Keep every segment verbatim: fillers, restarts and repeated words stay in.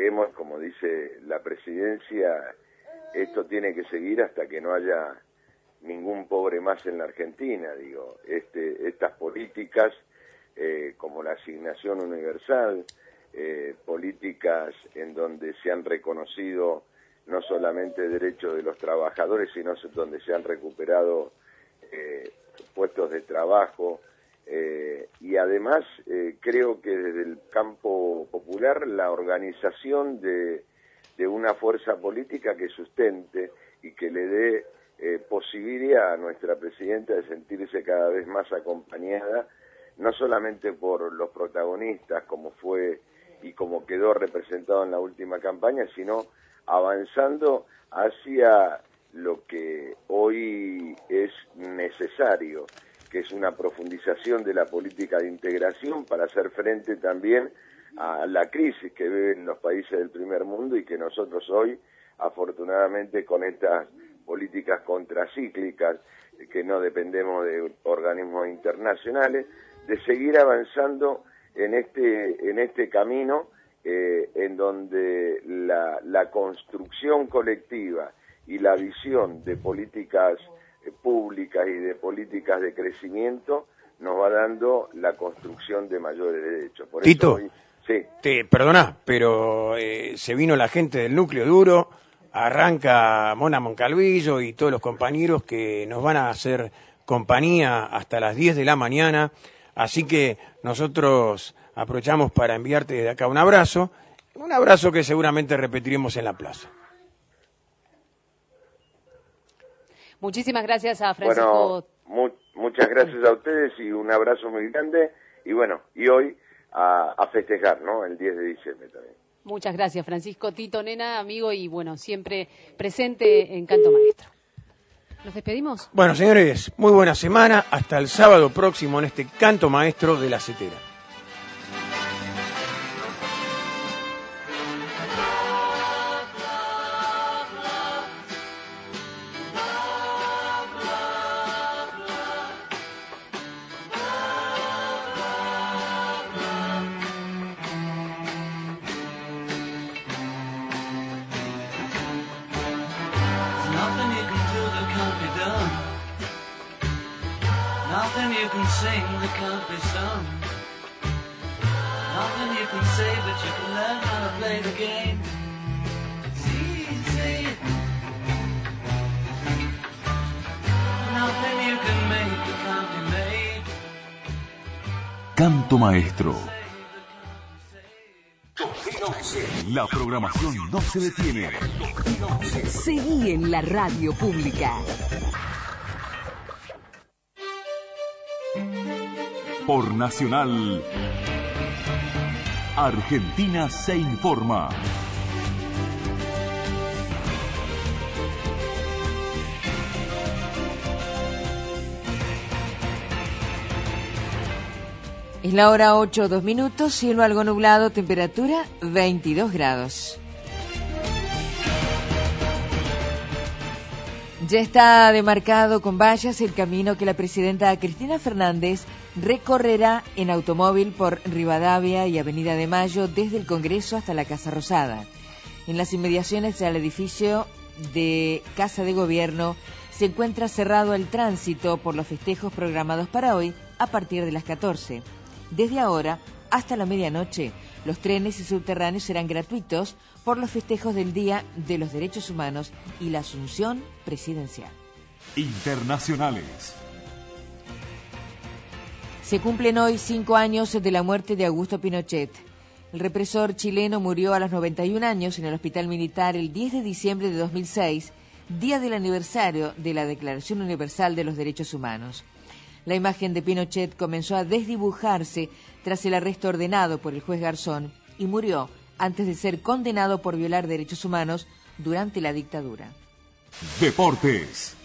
lleguemos, como dice la presidencia, esto tiene que seguir hasta que no haya ningún pobre más en la Argentina, digo, este, estas políticas eh, como la asignación universal, eh, políticas en donde se han reconocido no solamente derechos de los trabajadores, sino donde se han recuperado eh, puestos de trabajo, eh, y además eh, creo que desde el campo popular la organización de, de una fuerza política que sustente y que le dé eh, posibilidad a nuestra presidenta de sentirse cada vez más acompañada, no solamente por los protagonistas como fue y como quedó representado en la última campaña, sino avanzando hacia lo que hoy es necesario, que es una profundización de la política de integración para hacer frente también a la crisis que viven los países del primer mundo y que nosotros hoy, afortunadamente, con estas políticas contracíclicas, que no dependemos de organismos internacionales, de seguir avanzando en este, en este camino eh, en donde la, la construcción colectiva y la visión de políticas eh, públicas y de políticas de crecimiento nos va dando la construcción de mayores derechos. Por Tito, eso hoy, sí. te perdona, pero eh, se vino la gente del núcleo duro, arranca Mona Moncalvillo y todos los compañeros que nos van a hacer compañía hasta las diez de la mañana, así que nosotros aprovechamos para enviarte desde acá un abrazo, un abrazo que seguramente repetiremos en la plaza. Muchísimas gracias a Francisco. Bueno, mu muchas gracias a ustedes y un abrazo muy grande, y bueno, y hoy a, a festejar, ¿no? El diez de diciembre también. Muchas gracias, Francisco. Tito Nena, amigo y bueno, siempre presente en Canto Maestro. ¿Nos despedimos? Bueno, señores, muy buena semana. Hasta el sábado próximo en este Canto Maestro de la Cetera. Canto Maestro. La programación no se detiene. Seguí en la radio pública. Por Nacional, Argentina se informa. Es la hora ocho, dos minutos, cielo algo nublado, temperatura veintidós grados. Ya está demarcado con vallas el camino que la presidenta Cristina Fernández recorrerá en automóvil por Rivadavia y Avenida de Mayo desde el Congreso hasta la Casa Rosada. En las inmediaciones del edificio de Casa de Gobierno se encuentra cerrado el tránsito por los festejos programados para hoy a partir de las catorce. Desde ahora hasta la medianoche, los trenes y subterráneos serán gratuitos por los festejos del Día de los Derechos Humanos y la Asunción Presidencial. Internacionales. Se cumplen hoy cinco años de la muerte de Augusto Pinochet. El represor chileno murió a los noventa y un años en el Hospital Militar el diez de diciembre de dos mil seis, día del aniversario de la Declaración Universal de los Derechos Humanos. La imagen de Pinochet comenzó a desdibujarse tras el arresto ordenado por el juez Garzón y murió antes de ser condenado por violar derechos humanos durante la dictadura. Deportes.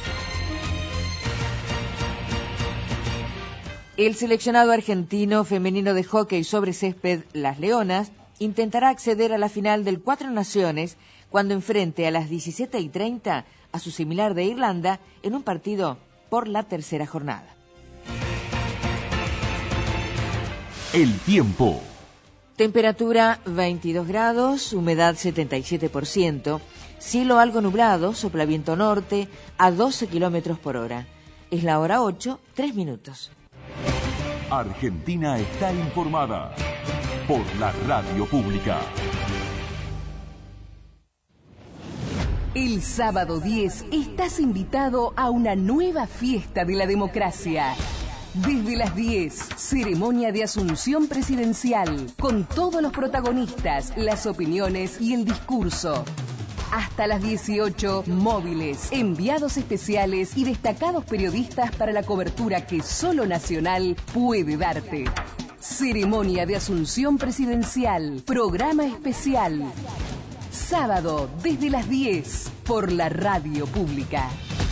El seleccionado argentino femenino de hockey sobre césped, Las Leonas, intentará acceder a la final del Cuatro Naciones cuando enfrente a las diecisiete y treinta a su similar de Irlanda en un partido por la tercera jornada. El tiempo. Temperatura veintidós grados, humedad setenta y siete por ciento, cielo algo nublado, sopla viento norte a doce kilómetros por hora. Es la hora ocho, tres minutos. Argentina está informada por la radio pública. El sábado diez estás invitado a una nueva fiesta de la democracia. Desde las diez, ceremonia de asunción presidencial, con todos los protagonistas, las opiniones y el discurso. Hasta las dieciocho, móviles, enviados especiales y destacados periodistas para la cobertura que solo Nacional puede darte. Ceremonia de asunción presidencial, programa especial. Sábado, desde las diez, por la radio pública.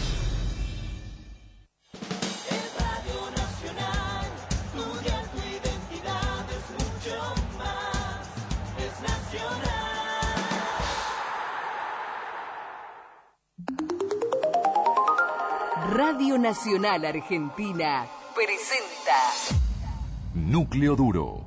Radio Nacional Argentina presenta Núcleo Duro.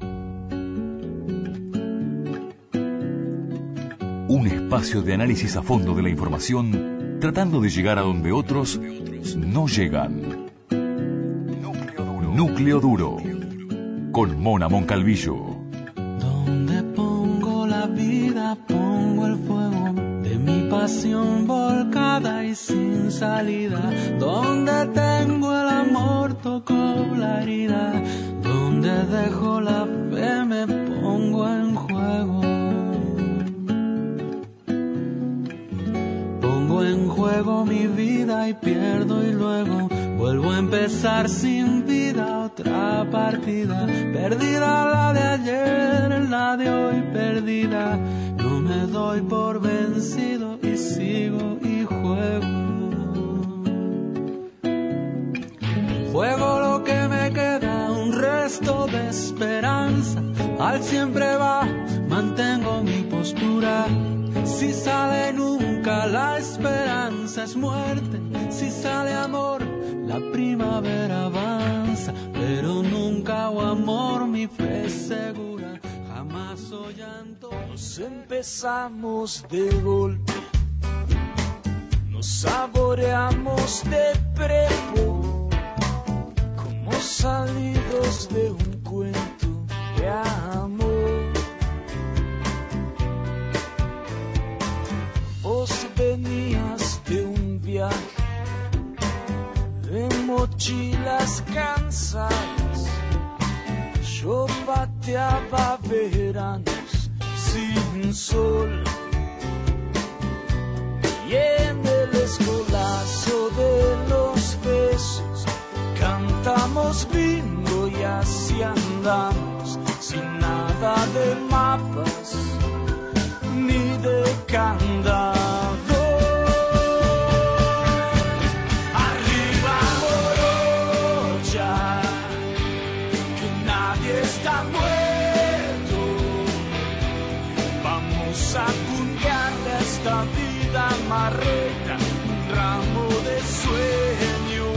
Un espacio de análisis a fondo de la información, tratando de llegar a donde otros no llegan. Núcleo Duro. Núcleo Duro. Con Mona Moncalvillo. Donde pongo la vida, pongo el fuego de mi pasión volcada y sin salida. Donde tengo el amor, toco la herida. Donde dejo la fe, me pongo en juego. Pongo en juego mi vida y pierdo y luego vuelvo a empezar sin vida otra partida. Perdida la de ayer, la de hoy perdida. No me doy por vencido y sigo y juego. Juego lo que me queda, un resto de esperanza. Al siempre va, mantengo mi postura. Si sale nunca, la esperanza es muerte. Si sale amor, la primavera avanza. Pero nunca o amor, mi fe es segura. Jamás o llanto. Nos empezamos de golpe. Nos saboreamos de prepo. Como salidos de un cuento de amor. Vos venías de un viaje de mochilas cansadas. Yo pateaba veranos sin sol. Y en el escolazo de los besos cantamos bingo y así andamos, sin nada de mapas ni de candado. Arriba Morocha, que nadie está muerto. Vamos a puntearle a esta vida marreta un ramo de sueños.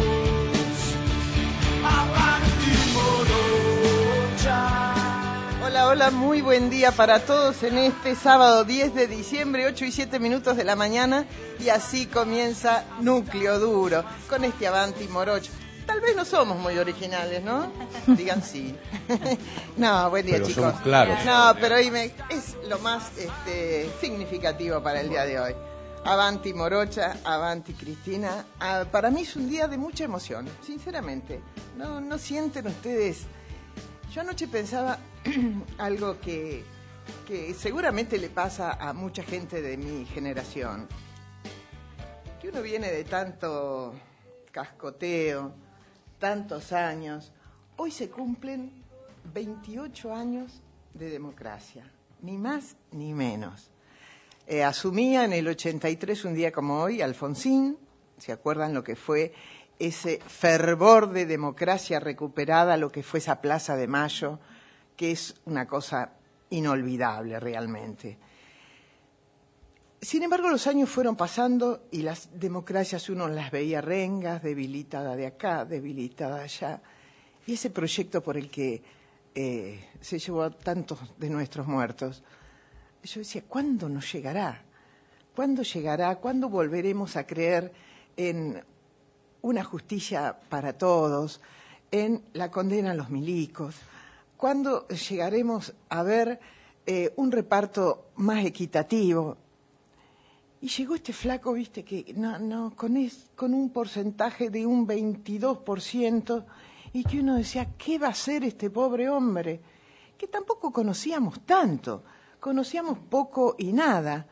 Avanti Morocha. Hola, hola, muy buen día para todos en este sábado diez de diciembre, ocho y siete minutos de la mañana, y así comienza Núcleo Duro, con este Avanti Morocha. Tal vez no somos muy originales, ¿no? Digan sí. No, buen día, pero chicos. somos claros. No, pero hoy me, es lo más este, significativo para el día de hoy. Avanti Morocha, Avanti Cristina. Ah, para mí es un día de mucha emoción, sinceramente. ¿No, no sienten ustedes? Yo anoche pensaba algo que, que seguramente le pasa a mucha gente de mi generación. Que uno viene de tanto cascoteo, tantos años. Hoy se cumplen veintiocho años de democracia, ni más ni menos. Eh, asumía en el ochenta y tres, un día como hoy, Alfonsín. ¿Se acuerdan lo que fue ese fervor de democracia recuperada, lo que fue esa Plaza de Mayo, que es una cosa inolvidable realmente? Sin embargo, los años fueron pasando y las democracias uno las veía rengas, debilitada de acá, debilitada allá. Y ese proyecto por el que eh, se llevó a tantos de nuestros muertos. Yo decía, ¿cuándo nos llegará? ¿Cuándo llegará? ¿Cuándo volveremos a creer en una justicia para todos, en la condena a los milicos? ¿Cuándo llegaremos a ver eh, un reparto más equitativo? Y llegó este flaco, viste, que no, no, con, es, con un porcentaje de un veintidós por ciento, y que uno decía, ¿qué va a hacer este pobre hombre? Que tampoco conocíamos tanto, conocíamos poco y nada.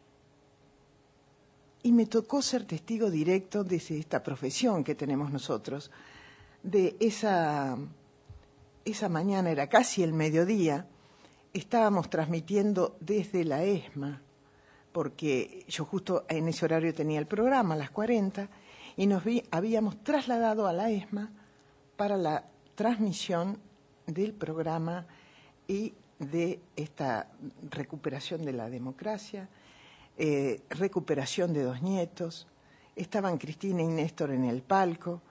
Y me tocó ser testigo directo de esta profesión que tenemos nosotros, de esa, esa mañana, era casi el mediodía, estábamos transmitiendo desde la ESMA, porque yo justo en ese horario tenía el programa, a las cuarenta, y nos vi, habíamos trasladado a la ESMA para la transmisión del programa y de esta recuperación de la democracia, eh, recuperación de dos nietos. Estaban Cristina y Néstor en el palco.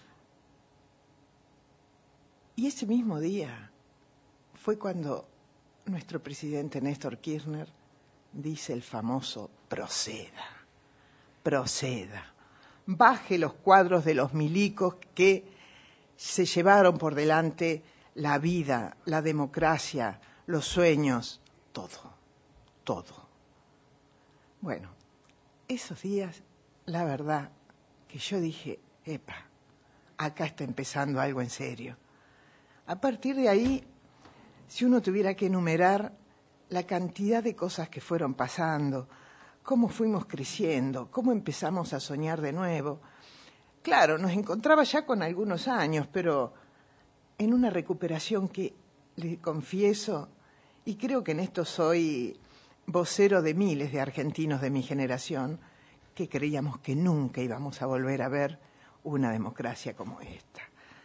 Y ese mismo día fue cuando nuestro presidente Néstor Kirchner dice el famoso proceda, proceda, baje los cuadros de los milicos que se llevaron por delante la vida, la democracia, los sueños, todo, todo. Bueno, esos días, la verdad, que yo dije, epa, acá está empezando algo en serio. A partir de ahí, si uno tuviera que enumerar la cantidad de cosas que fueron pasando, cómo fuimos creciendo, cómo empezamos a soñar de nuevo. Claro, nos encontraba ya con algunos años, pero en una recuperación que, le confieso, y creo que en esto soy vocero de miles de argentinos de mi generación, que creíamos que nunca íbamos a volver a ver una democracia como esta.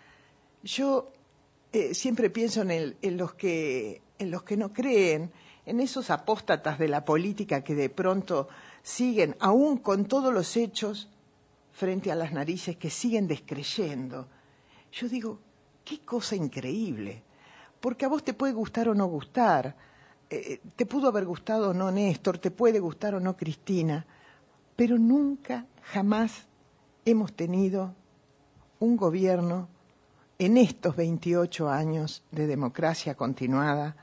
Yo eh, siempre pienso en, el, en, los que, en los que no creen, en esos apóstatas de la política que de pronto siguen, aún con todos los hechos frente a las narices, que siguen descreyendo. Yo digo, qué cosa increíble, porque a vos te puede gustar o no gustar, eh, te pudo haber gustado o no Néstor, te puede gustar o no Cristina, pero nunca, jamás hemos tenido un gobierno en estos veintiocho años de democracia continuada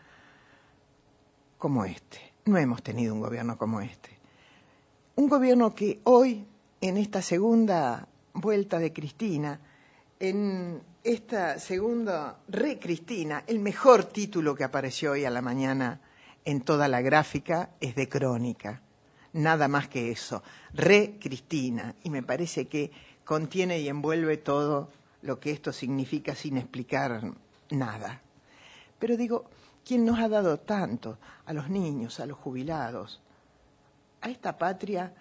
como este. No hemos tenido un gobierno como este. Un gobierno que hoy, en esta segunda vuelta de Cristina, en esta segunda re-Cristina, el mejor título que apareció hoy a la mañana en toda la gráfica es de Crónica. Nada más que eso, re-Cristina. Y me parece que contiene y envuelve todo lo que esto significa sin explicar nada. Pero digo, ¿quién nos ha dado tanto? A los niños, a los jubilados, a esta patria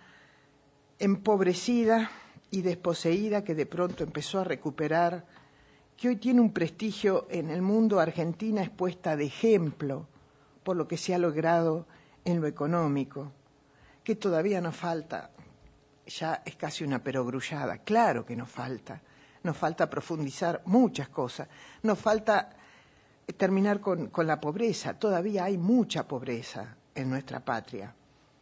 empobrecida y desposeída que de pronto empezó a recuperar, que hoy tiene un prestigio en el mundo. Argentina es puesta de ejemplo por lo que se ha logrado en lo económico, que todavía nos falta, ya es casi una perogrullada, claro que nos falta, nos falta profundizar muchas cosas, nos falta terminar con, con la pobreza, todavía hay mucha pobreza en nuestra patria.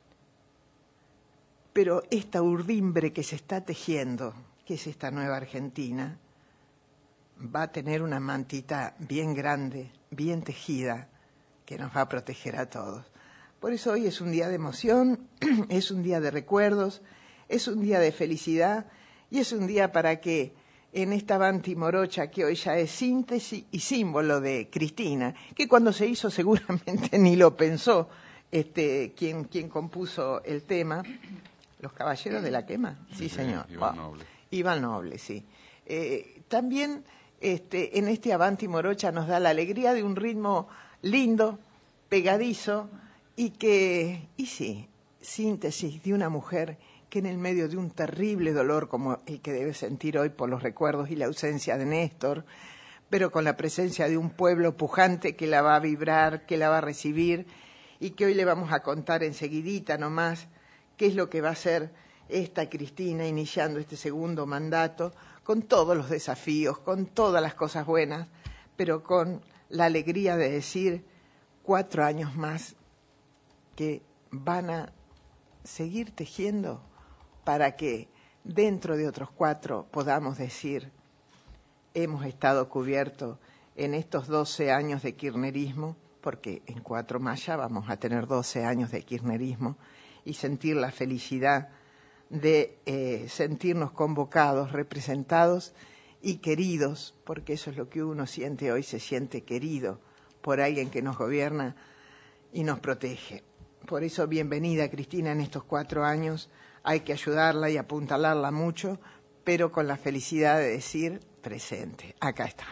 Pero esta urdimbre que se está tejiendo, que es esta nueva Argentina, va a tener una mantita bien grande, bien tejida, que nos va a proteger a todos. Por eso hoy es un día de emoción, es un día de recuerdos, es un día de felicidad y es un día para que en esta Avanti Morocha, que hoy ya es síntesis y símbolo de Cristina, que cuando se hizo seguramente ni lo pensó este, quien, quien compuso el tema. ¿Los Caballeros de la Quema? Sí, señor. Iván Wow. Noble. Iván Noble, sí. Eh, también este, en este Avanti Morocha nos da la alegría de un ritmo lindo, pegadizo, y que, y sí, síntesis de una mujer que en el medio de un terrible dolor como el que debe sentir hoy por los recuerdos y la ausencia de Néstor, pero con la presencia de un pueblo pujante que la va a vibrar, que la va a recibir, y que hoy le vamos a contar enseguidita nomás qué es lo que va a hacer esta Cristina iniciando este segundo mandato, con todos los desafíos, con todas las cosas buenas, pero con la alegría de decir cuatro años más que van a seguir tejiendo para que dentro de otros cuatro podamos decir hemos estado cubiertos en estos doce años de kirchnerismo, porque en cuatro más ya vamos a tener doce años de kirchnerismo, y sentir la felicidad de eh, sentirnos convocados, representados y queridos, porque eso es lo que uno siente hoy, se siente querido por alguien que nos gobierna y nos protege. Por eso, bienvenida Cristina en estos cuatro años, hay que ayudarla y apuntalarla mucho, pero con la felicidad de decir presente, acá estamos.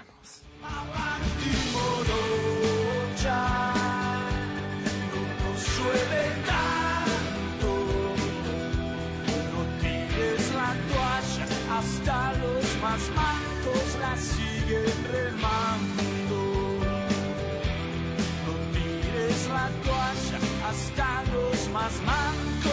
Hasta los más mancos la siguen remando. No tires la toalla hasta los más mancos.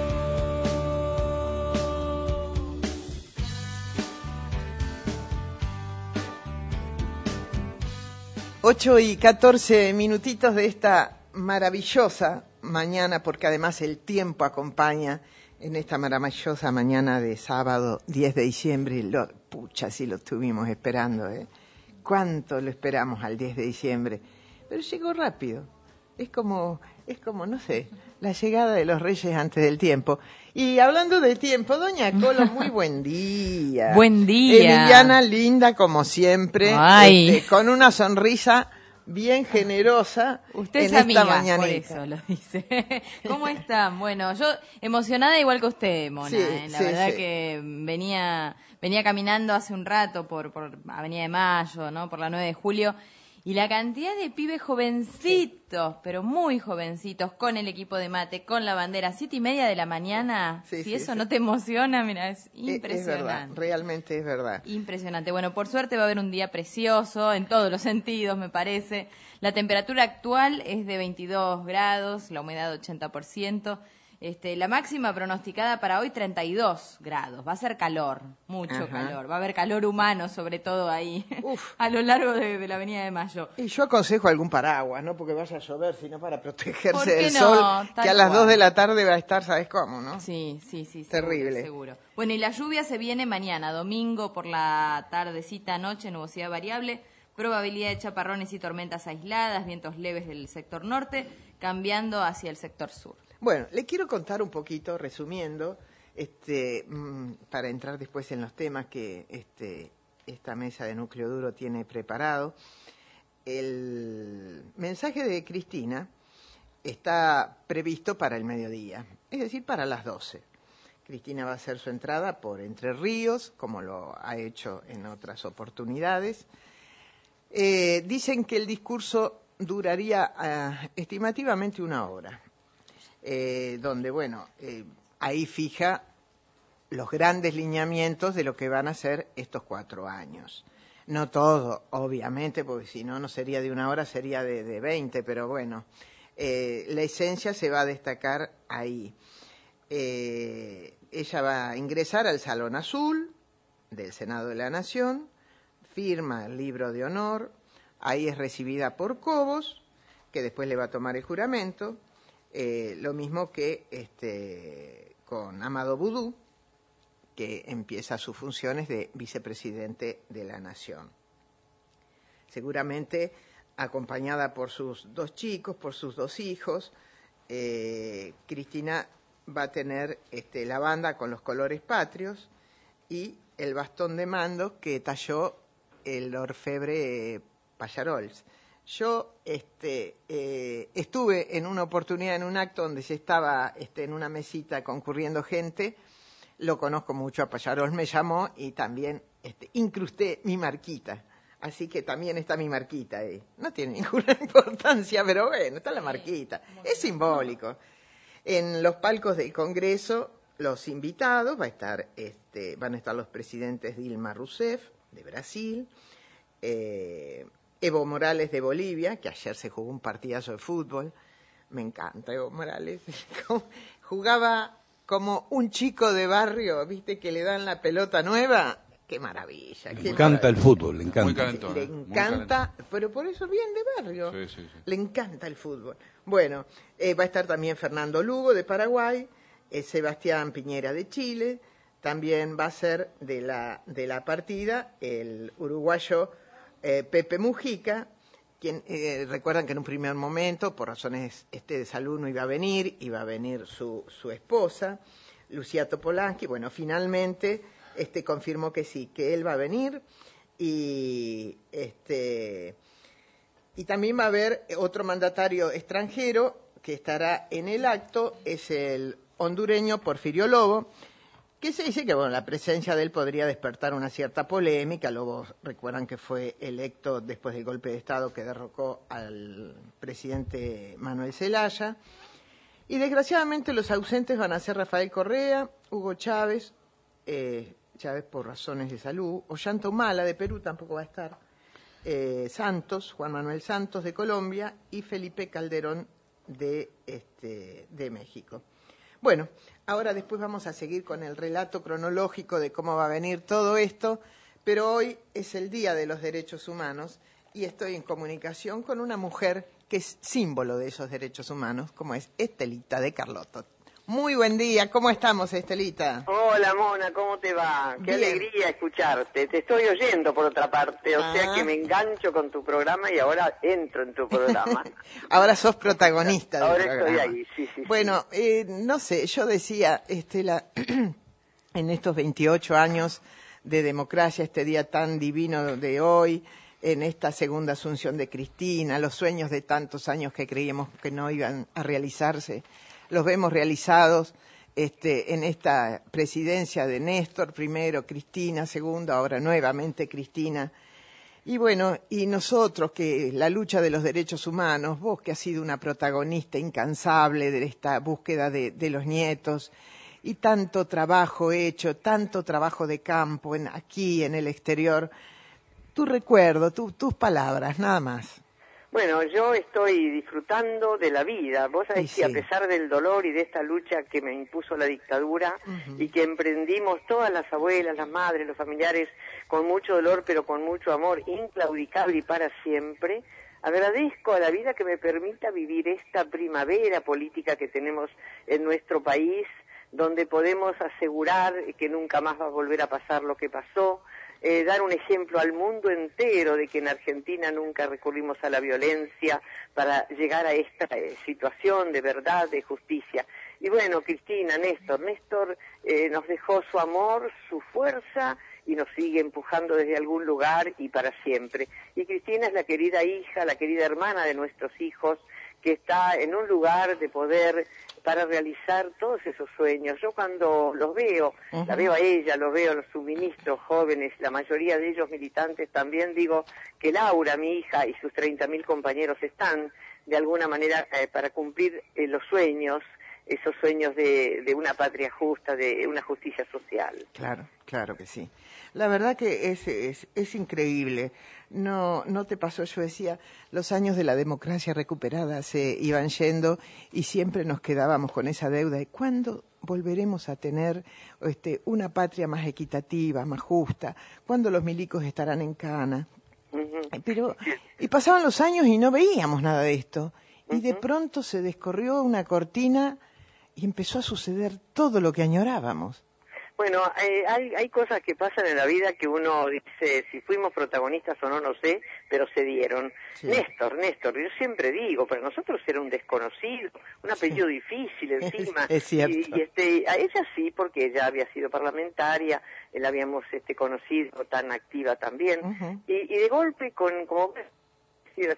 Ocho y catorce minutitos de esta maravillosa mañana, porque además el tiempo acompaña. En esta maravillosa mañana de sábado diez de diciembre, lo, pucha, sí lo estuvimos esperando, ¿eh? ¿Cuánto lo esperamos al diez de diciembre? Pero llegó rápido. Es como, es como, no sé, la llegada de los reyes antes del tiempo. Y hablando de tiempo, doña Colo, muy buen día. Buen día. Emiliana, linda como siempre, Ay. Este, con una sonrisa bien generosa. Usted en es esta amiga, mañanita. por eso lo dice. ¿Cómo están? Bueno, yo emocionada igual que usted, Mona. Sí, ¿eh? La sí, verdad sí. que venía venía caminando hace un rato por, por Avenida de Mayo, ¿no? Por la nueve de julio. Y la cantidad de pibes jovencitos, sí. pero muy jovencitos, con el equipo de mate, con la bandera, siete y media de la mañana. Sí, si sí, eso sí. no te emociona, mira, es Es- impresionante. Es verdad, realmente es verdad. Impresionante. Bueno, por suerte va a haber un día precioso en todos los sentidos, me parece. La temperatura actual es de veintidós grados, la humedad ochenta por ciento. Este, la máxima pronosticada para hoy treinta y dos grados. Va a ser calor, mucho Ajá. calor. Va a haber calor humano, sobre todo ahí, Uf. a lo largo de, de la Avenida de Mayo. Y yo aconsejo algún paraguas, no porque vaya a llover, sino para ¿Por protegerse qué del no? sol, Tal que a las cual. dos de la tarde va a estar, ¿sabes cómo, no? Sí, sí, sí. Terrible. Seguro, seguro. Bueno, y la lluvia se viene mañana, domingo por la tardecita, noche, nubosidad variable, probabilidad de chaparrones y tormentas aisladas, vientos leves del sector norte, cambiando hacia el sector sur. Bueno, le quiero contar un poquito, resumiendo, este, mm, para entrar después en los temas que este, esta mesa de núcleo duro tiene preparado. El mensaje de Cristina está previsto para el mediodía, es decir, para las doce. Cristina va a hacer su entrada por Entre Ríos, como lo ha hecho en otras oportunidades. Eh, dicen que el discurso duraría eh, estimativamente una hora. Eh, donde, bueno, eh, ahí fija los grandes lineamientos de lo que van a ser estos cuatro años. No todo, obviamente, porque si no, no sería de una hora, sería de, de veinte, pero bueno, eh, la esencia se va a destacar ahí. Eh, ella va a ingresar al Salón Azul del Senado de la Nación, firma el libro de honor, ahí es recibida por Cobos, que después le va a tomar el juramento. Eh, lo mismo que este, con Amado Boudou, que empieza sus funciones de vicepresidente de la Nación. Seguramente acompañada por sus dos chicos, por sus dos hijos, eh, Cristina va a tener este, la banda con los colores patrios y el bastón de mando que talló el orfebre eh, Pallarols. Yo este, eh, estuve en una oportunidad en un acto donde se estaba este, en una mesita concurriendo gente, lo conozco mucho a Pallarols, me llamó y también este, incrusté mi marquita, así que también está mi marquita ahí. No tiene ninguna importancia, pero bueno, está la marquita, es simbólico. En los palcos del Congreso, los invitados, va a estar, este, van a estar los presidentes Dilma Rousseff, de Brasil, eh, Evo Morales de Bolivia, que ayer se jugó un partidazo de fútbol. Me encanta Evo Morales. Jugaba como un chico de barrio, viste, que le dan la pelota nueva. Qué maravilla. Le qué encanta maravilla. el fútbol, le encanta. Muy calentón, Le ¿eh? Muy encanta, calentón. pero por eso bien de barrio. Sí, sí, sí. Le encanta el fútbol. Bueno, eh, va a estar también Fernando Lugo de Paraguay, eh, Sebastián Piñera de Chile, también va a ser de la, de la partida el uruguayo eh, Pepe Mujica, quien eh, recuerdan que en un primer momento, por razones este, de salud, no iba a venir, iba a venir su, su esposa, Lucía Topolansky. Bueno, finalmente este, confirmó que sí, que él va a venir y este y también va a haber otro mandatario extranjero que estará en el acto, es el hondureño Porfirio Lobo, que se dice que bueno, la presencia de él podría despertar una cierta polémica. Lobo, recuerdan que fue electo después del golpe de Estado que derrocó al presidente Manuel Zelaya. Y desgraciadamente los ausentes van a ser Rafael Correa, Hugo Chávez, eh, Chávez por razones de salud, Ollanta Humala de Perú tampoco va a estar, eh, Santos, Juan Manuel Santos de Colombia y Felipe Calderón de, este, de México. Bueno, ahora después vamos a seguir con el relato cronológico de cómo va a venir todo esto, pero hoy es el Día de los Derechos Humanos y estoy en comunicación con una mujer que es símbolo de esos derechos humanos, como es Estelita de Carlotto. Muy buen día, ¿cómo estamos, Estelita? Hola, Mona, ¿cómo te va? Qué Bien. alegría escucharte. Te estoy oyendo por otra parte, o Ah. sea que me engancho con tu programa y ahora entro en tu programa. Ahora sos protagonista del Ahora programa. estoy ahí, sí, sí. Bueno, eh, no sé, yo decía, Estela, en estos veintiocho años de democracia, este día tan divino de hoy, en esta segunda asunción de Cristina, los sueños de tantos años que creíamos que no iban a realizarse, los vemos realizados este, en esta presidencia de Néstor primero, Cristina segundo, ahora nuevamente Cristina. Y bueno, y nosotros que la lucha de los derechos humanos, vos que has sido una protagonista incansable de esta búsqueda de, de los nietos, y tanto trabajo hecho, tanto trabajo de campo en, aquí en el exterior, tu recuerdo, tu, tus palabras, nada más. Bueno, yo estoy disfrutando de la vida. Vos sabés Sí, que a sí. pesar del dolor y de esta lucha que me impuso la dictadura Ujú. y que emprendimos todas las abuelas, las madres, los familiares, con mucho dolor pero con mucho amor, inclaudicable y para siempre, agradezco a la vida que me permita vivir esta primavera política que tenemos en nuestro país, donde podemos asegurar que nunca más va a volver a pasar lo que pasó, Eh, dar un ejemplo al mundo entero de que en Argentina nunca recurrimos a la violencia para llegar a esta eh, situación de verdad, de justicia. Y bueno, Cristina, Néstor, Néstor eh, nos dejó su amor, su fuerza y nos sigue empujando desde algún lugar y para siempre. Y Cristina es la querida hija, la querida hermana de nuestros hijos, que está en un lugar de poder para realizar todos esos sueños. Yo cuando los veo, Uh-huh. la veo a ella, los veo a los suministros jóvenes, la mayoría de ellos militantes, también digo que Laura, mi hija, y sus treinta mil compañeros están de alguna manera eh, para cumplir eh, los sueños, esos sueños de, de una patria justa, de una justicia social. Claro, claro que sí. La verdad que es, es, es increíble. No, no te pasó, yo decía, los años de la democracia recuperada se iban yendo y siempre nos quedábamos con esa deuda de cuándo volveremos a tener este, una patria más equitativa, más justa, cuándo los milicos estarán en cana. Ujú. Pero, y pasaban los años y no veíamos nada de esto. Y de pronto se descorrió una cortina y empezó a suceder todo lo que añorábamos. Bueno, eh, hay, hay cosas que pasan en la vida que uno dice, si fuimos protagonistas o no, no sé, pero se dieron. Sí. Néstor, Néstor, yo siempre digo, para nosotros era un desconocido, un apellido difícil encima. Es cierto. Y, y, este, a ella sí, porque ella había sido parlamentaria, la habíamos este, conocido tan activa también. Ujú. y, y de golpe, con como sí,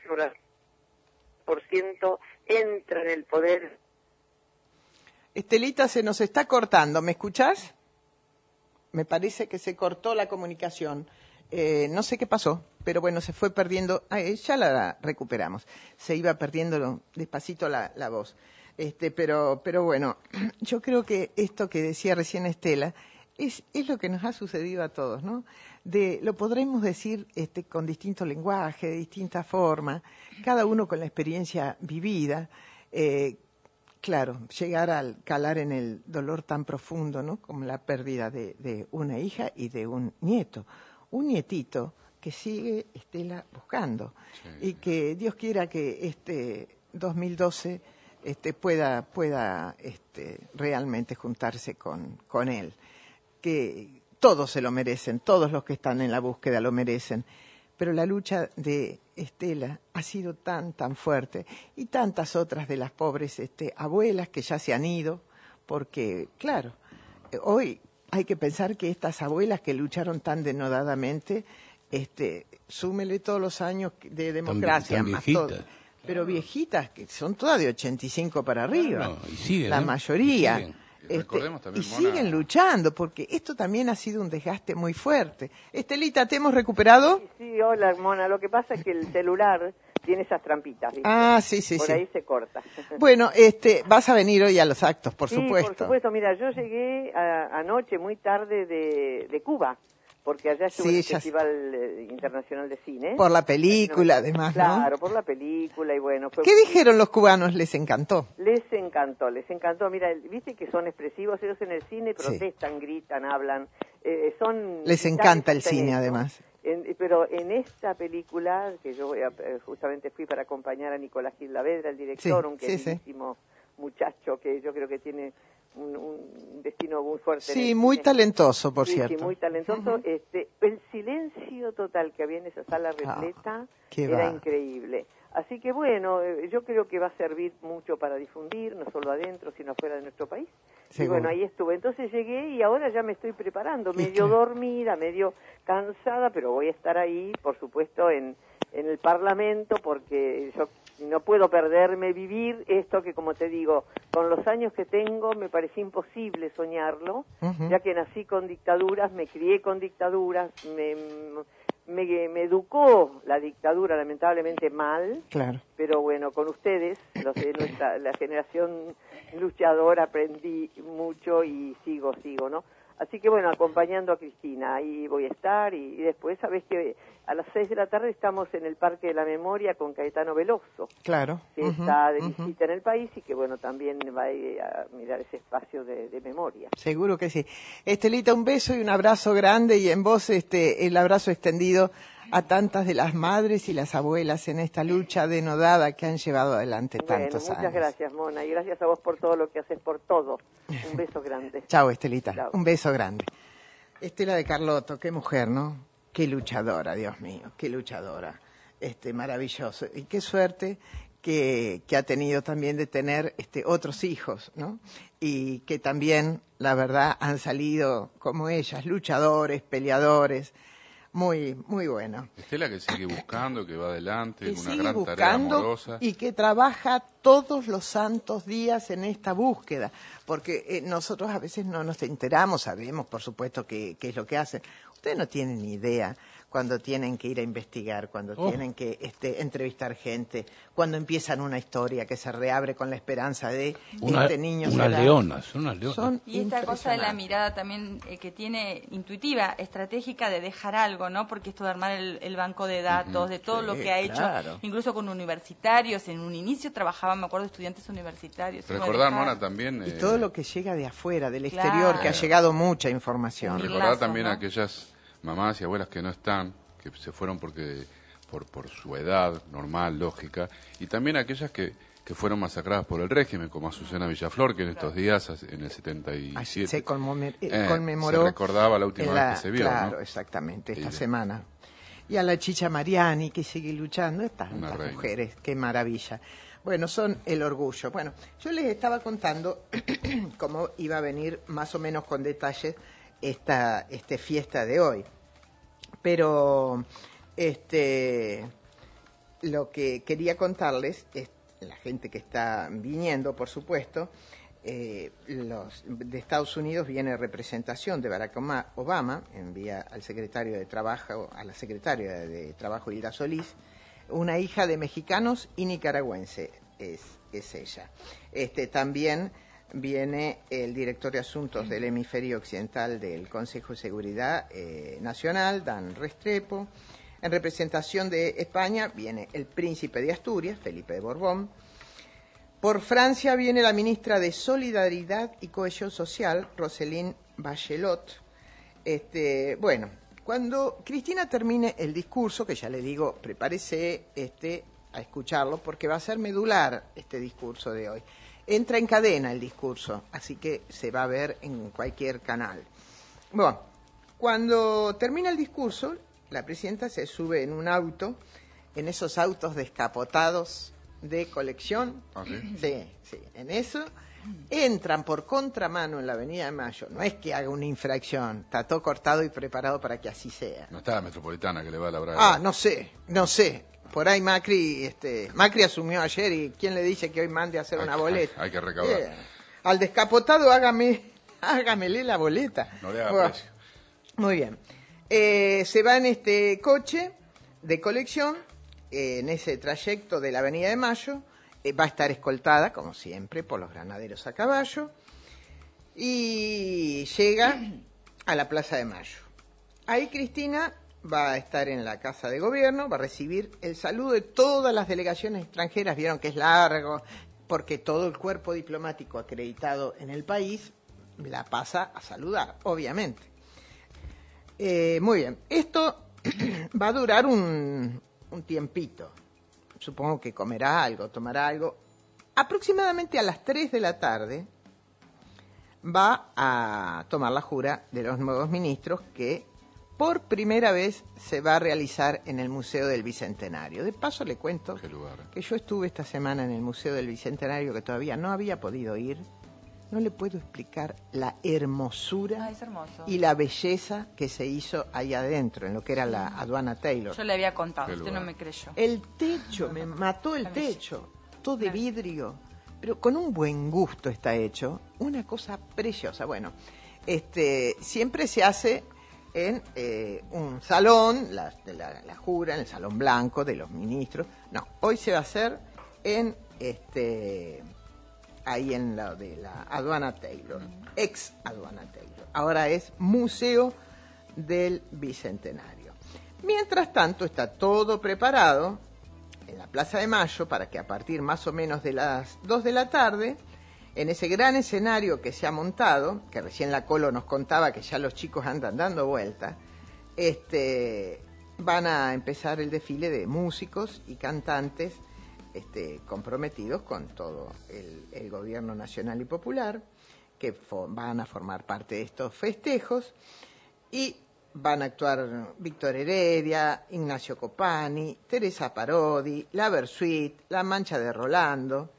por ciento entra en el poder. Estelita, se nos está cortando, ¿me escuchás? Me parece que se cortó la comunicación. Eh, no sé qué pasó, pero bueno, se fue perdiendo. Ah, eh, ya la recuperamos. Se iba perdiendo despacito la, la voz. Este, pero, pero bueno, yo creo que esto que decía recién Estela es, es lo que nos ha sucedido a todos, ¿no? De, lo podremos decir este, con distinto lenguaje, de distinta forma, cada uno con la experiencia vivida. Eh, claro, llegar a calar en el dolor tan profundo, ¿no? Como la pérdida de, de una hija y de un nieto. Un nietito que sigue Estela buscando. Sí. Y que Dios quiera que este dos mil doce este, pueda, pueda este, realmente juntarse con, con él. Que todos se lo merecen, todos los que están en la búsqueda lo merecen. Pero la lucha de Estela ha sido tan, tan fuerte, y tantas otras de las pobres este, abuelas que ya se han ido, porque, claro, hoy hay que pensar que estas abuelas que lucharon tan denodadamente, este, súmele todos los años de democracia, tan, tan más todo, pero viejitas, que son todas de ochenta y cinco para arriba, no, no, y siguen, la ¿eh? mayoría. Y Este, también, y Mona, siguen luchando, porque esto también ha sido un desgaste muy fuerte. Estelita, ¿te hemos recuperado? Sí, sí, hola, Mona. Lo que pasa es que el celular tiene esas trampitas, ¿viste? Ah, sí, sí, por sí. Por ahí se corta. Bueno, este, vas a venir hoy a los actos, por sí, supuesto. por supuesto. Mira, yo llegué a, anoche muy tarde de, de Cuba, porque allá estuvo sí, el Festival se... Internacional de Cine. Por la película, no, además, claro, ¿no? Claro, por la película, y bueno. Fue ¿Qué muy... dijeron los cubanos? ¿Les encantó? Les encantó, les encantó. Mira, viste que son expresivos, ellos en el cine protestan, sí. gritan, hablan. Eh, son Les encanta el cine, eso. además. En, pero en esta película, que yo voy a, justamente fui para acompañar a Nicolás Gil Lavedra, el director, sí, un queridísimo sí, sí. muchacho que yo creo que tiene un, un destino muy fuerte. Sí, muy talentoso, por sí, cierto. Sí, muy talentoso. Uh-huh. este, el silencio total que había en esa sala repleta oh, era va. increíble. Así que bueno, yo creo que va a servir mucho para difundir, no solo adentro, sino afuera de nuestro país. Seguro. Y bueno, ahí estuve. Entonces llegué y ahora ya me estoy preparando, medio dormida, medio cansada, pero voy a estar ahí, por supuesto, en, en el Parlamento, porque yo no puedo perderme vivir esto que, como te digo, con los años que tengo me parece imposible soñarlo, uh-huh. ya que nací con dictaduras, me crié con dictaduras, me... Me, me educó la dictadura lamentablemente mal, claro. pero bueno, con ustedes, los de nuestra, la generación luchadora, aprendí mucho y sigo, sigo, ¿no? Así que bueno, acompañando a Cristina, ahí voy a estar, y, y después, sabés que a las seis de la tarde estamos en el Parque de la Memoria con Caetano Veloso, claro, que uh-huh, está de visita uh-huh. en el país, y que bueno, también va a, ir a mirar ese espacio de, de memoria. Seguro que sí. Estelita, un beso y un abrazo grande, y en vos este el abrazo extendido a tantas de las madres y las abuelas en esta lucha denodada que han llevado adelante bueno, tantos muchas años. Muchas gracias, Mona, y gracias a vos por todo lo que haces por todo. Un beso grande. Chao, Estelita. Chao. Un beso grande. Estela de Carlotto, qué mujer, ¿no? Qué luchadora, Dios mío, qué luchadora. Este, maravilloso. Y qué suerte que, que ha tenido también de tener este, otros hijos, ¿no? Y que también, la verdad, han salido como ellas, luchadores, peleadores. Muy, muy bueno. Estela que sigue buscando, que va adelante, que una sigue gran buscando tarea amorosa. Y que trabaja todos los santos días en esta búsqueda, porque eh, nosotros a veces no nos enteramos, sabemos por supuesto qué es lo que hacen. Ustedes no tienen ni idea cuando tienen que ir a investigar, cuando oh. tienen que este, entrevistar gente, cuando empiezan una historia que se reabre con la esperanza de una, este niño. Unas leonas, unas leonas. Son y esta cosa de la mirada también eh, que tiene intuitiva, estratégica, de dejar algo, ¿no? Porque esto de armar el, el banco de datos, uh-huh. de todo sí, lo que ha claro. hecho, incluso con universitarios, en un inicio trabajaban, me acuerdo, estudiantes universitarios. Recordar, Mona, también... Y eh, todo lo que llega de afuera, del claro. exterior, que ha llegado mucha información. Recordar lazo, también ¿no? a aquellas mamás y abuelas que no están, que se fueron porque por, por su edad normal, lógica, y también aquellas que, que fueron masacradas por el régimen, como Azucena Villaflor, que en estos días, en el setenta y siete, se conmemoró, eh, conmemoró se recordaba la última la, vez que se vio. Claro, ¿no? exactamente, esta y, semana. Y a la Chicha Mariani, que sigue luchando, estas mujeres, qué maravilla. Bueno, son el orgullo. Bueno, yo les estaba contando cómo iba a venir más o menos con detalles esta este fiesta de hoy. Pero este lo que quería contarles es la gente que está viniendo, por supuesto, eh, los de Estados Unidos viene representación de Barack Obama, envía al secretario de Trabajo, a la secretaria de Trabajo Hilda Solís, una hija de mexicanos y nicaragüense es, es ella. Este también viene el director de Asuntos del Hemisferio Occidental del Consejo de Seguridad eh, Nacional, Dan Restrepo. En representación de España viene el príncipe de Asturias, Felipe de Borbón. Por Francia viene la ministra de Solidaridad y Cohesión Social, Roselyne Bachelot. Este, bueno, cuando Cristina termine el discurso, que ya le digo, prepárese este, a escucharlo, porque va a ser medular este discurso de hoy. Entra en cadena el discurso, así que se va a ver en cualquier canal. Bueno, cuando termina el discurso, la presidenta se sube en un auto, en esos autos descapotados de colección. ¿Ah, sí? Sí, sí, en eso. Entran por contramano en la Avenida de Mayo. No es que haga una infracción, está todo cortado y preparado para que así sea. No está la Metropolitana que le va a labrar. Ah, no sé, no sé. Por ahí Macri, este, Macri asumió ayer y ¿quién le dice que hoy mande a hacer hay, una boleta? Hay, hay que recaudar. Eh, al descapotado hágame, hágamele la boleta. No le haga Bueno, precio. muy bien. Eh, se va en este coche de colección, eh, en ese trayecto de la Avenida de Mayo, eh, va a estar escoltada, como siempre, por los granaderos a caballo, y llega a la Plaza de Mayo. Ahí Cristina va a estar en la Casa de Gobierno, va a recibir el saludo de todas las delegaciones extranjeras. Vieron que es largo, porque todo el cuerpo diplomático acreditado en el país la pasa a saludar, obviamente. Eh, muy bien, esto va a durar un, un tiempito. Supongo que comerá algo, tomará algo. Aproximadamente a las tres de la tarde va a tomar la jura de los nuevos ministros que por primera vez se va a realizar en el Museo del Bicentenario. De paso le cuento que yo estuve esta semana en el Museo del Bicentenario, que todavía no había podido ir. No le puedo explicar la hermosura Ah, es hermoso. y la belleza que se hizo ahí adentro, en lo que era la aduana Taylor. Yo le había contado, usted no me creyó. El techo, me mató el techo, todo de vidrio, pero con un buen gusto está hecho, una cosa preciosa. Bueno, este siempre se hace en eh, un salón, la, de la, la jura, en el salón blanco de los ministros. No, hoy se va a hacer en este ahí en la de la aduana Taylor, ex aduana Taylor. Ahora es Museo del Bicentenario. Mientras tanto está todo preparado en la Plaza de Mayo para que a partir más o menos de las dos de la tarde, en ese gran escenario que se ha montado, que recién la Colo nos contaba que ya los chicos andan dando vueltas, este, van a empezar el desfile de músicos y cantantes este, comprometidos con todo el, el gobierno nacional y popular, que van a formar parte de estos festejos, y van a actuar Víctor Heredia, Ignacio Copani, Teresa Parodi, la Versuit, la Mancha de Rolando,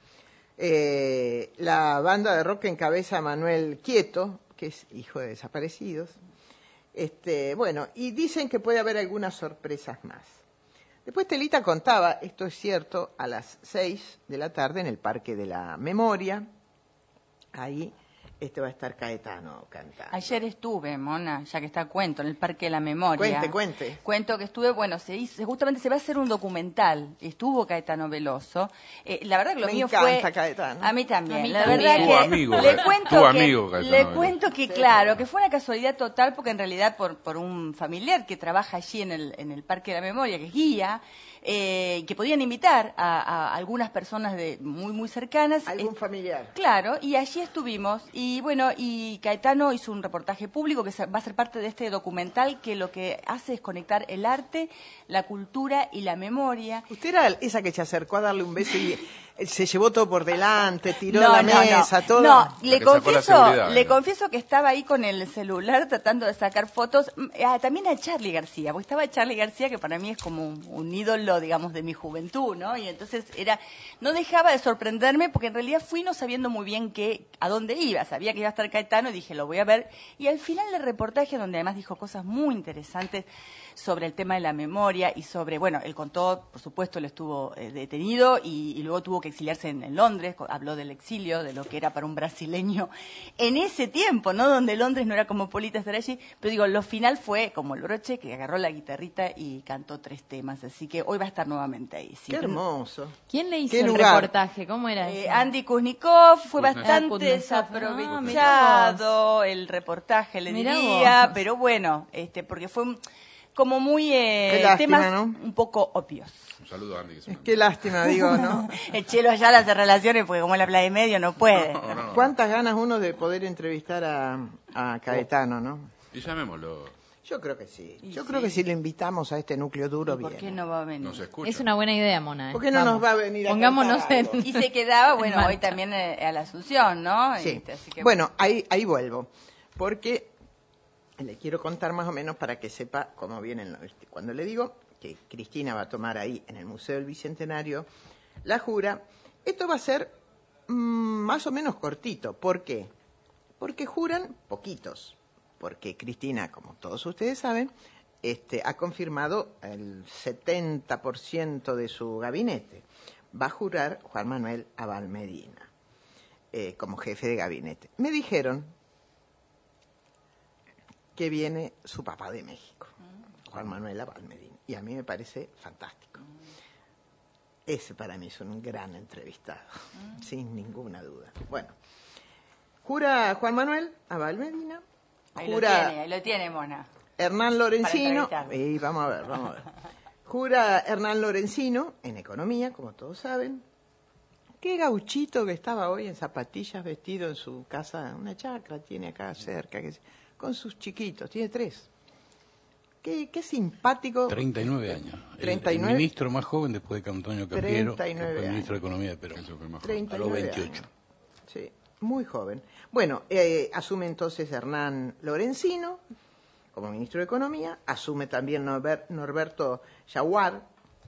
eh, la banda de rock que encabeza Manuel Quieto, que es hijo de desaparecidos. Este, bueno, y dicen que puede haber algunas sorpresas más. Después Telita contaba, esto es cierto, a las seis de la tarde en el Parque de la Memoria, ahí este va a estar Caetano cantando. Ayer estuve, Mona, ya que está cuento, en el Parque de la Memoria. Cuente, cuente. Cuento que estuve, bueno, se hizo, justamente se va a hacer un documental. Estuvo Caetano Veloso. Eh, la verdad que lo Me mío encanta fue... Caetano. A mí también. A mí la también. verdad Tu que amigo, le Ca- cuento tu que, amigo, Caetano le Veloso. cuento que, claro, que fue una casualidad total, porque en realidad por, por un familiar que trabaja allí en el, en el Parque de la Memoria, que es guía, eh, que podían invitar a, a algunas personas de muy, muy cercanas. ¿Algún Eh, familiar? Claro, y allí estuvimos, y bueno, y Caetano hizo un reportaje público que se- va a ser parte de este documental, que lo que hace es conectar el arte, la cultura y la memoria. Usted era esa que se acercó a darle un beso y se llevó todo por delante, tiró No, la no, no. mesa, todo. No, La le que sacó la confieso, seguridad, le ¿no? confieso que estaba ahí con el celular tratando de sacar fotos, mm, ah, también a Charly García, porque estaba Charly García, que para mí es como un, un ídolo, digamos, de mi juventud, ¿no? Y entonces era, no dejaba de sorprenderme, porque en realidad fui no sabiendo muy bien qué, a dónde iba, sabía que iba a estar Caetano y dije, lo voy a ver, y al final del reportaje, donde además dijo cosas muy interesantes sobre el tema de la memoria y sobre, bueno, él contó, por supuesto, él estuvo eh, detenido y, y luego tuvo que exiliarse en, en Londres, co- habló del exilio, de lo que era para un brasileño en ese tiempo, ¿no? Donde Londres no era cosmopolita estar allí, pero digo, lo final fue como el broche, que agarró la guitarrita y cantó tres temas, así que hoy va a estar nuevamente ahí. Sí. Qué hermoso. ¿Quién le hizo ¿Qué el lugar? reportaje? ¿Cómo era Eh, eso? Andy Kuznikov fue Kuznetsov. bastante Kuznetsov. Ah, desaprovechado el reportaje, le Mirá diría, vos. pero bueno, este, porque fue un- como muy eh, Qué lástima, temas ¿no? un poco obvios. Un saludo a Andy. Que se Qué lástima, digo, ¿no? El Chelo Ayala hace relaciones porque como es la playa de medio no puede. No, no. ¿Cuántas ganas uno de poder entrevistar a, a Caetano, no? Y llamémoslo. Yo creo que sí. Y Yo sí. creo que si le invitamos a este núcleo duro, ¿Por bien. qué no va a venir? No se escucha. Es una buena idea, Mona. ¿eh? ¿Por qué no Vamos. nos va a venir a Pongámonos cantar en... algo? Y se quedaba, bueno, En hoy marcha. también eh, a la Asunción, ¿no? Sí. Este, así que, Bueno, ahí, ahí vuelvo. Porque le quiero contar más o menos para que sepa cómo vienen los... Cuando le digo que Cristina va a tomar ahí en el Museo del Bicentenario la jura, esto va a ser mm, más o menos cortito. ¿Por qué? Porque juran poquitos. Porque Cristina, como todos ustedes saben, este, ha confirmado el setenta por ciento de su gabinete. Va a jurar Juan Manuel Abal Medina eh, como jefe de gabinete. Me dijeron que viene su papá de México, Juan Manuel Abal Medina, y a mí me parece fantástico. Ese para mí es un gran entrevistado, sin ninguna duda. Bueno, jura Juan Manuel Abal Medina, ahí jura lo tiene, ahí lo tiene, Mona. Hernán Lorenzino, Para entrevistarlo. y vamos a ver, vamos a ver. Jura Hernán Lorenzino en economía, como todos saben. Qué gauchito que estaba hoy en zapatillas, vestido en su casa, una chacra tiene acá cerca, que, con sus chiquitos, tiene tres. Qué, qué simpático. treinta y nueve años. El- treinta y nueve. El ministro más joven después de Antonio Capiero, que treinta y nueve fue ministro de años. Economía de Perón. Eso fue más treinta A y los nueve veintiocho. años. Sí, muy joven. Bueno, eh, asume entonces Hernán Lorenzino como ministro de Economía, asume también Norbert, Norberto Jaguar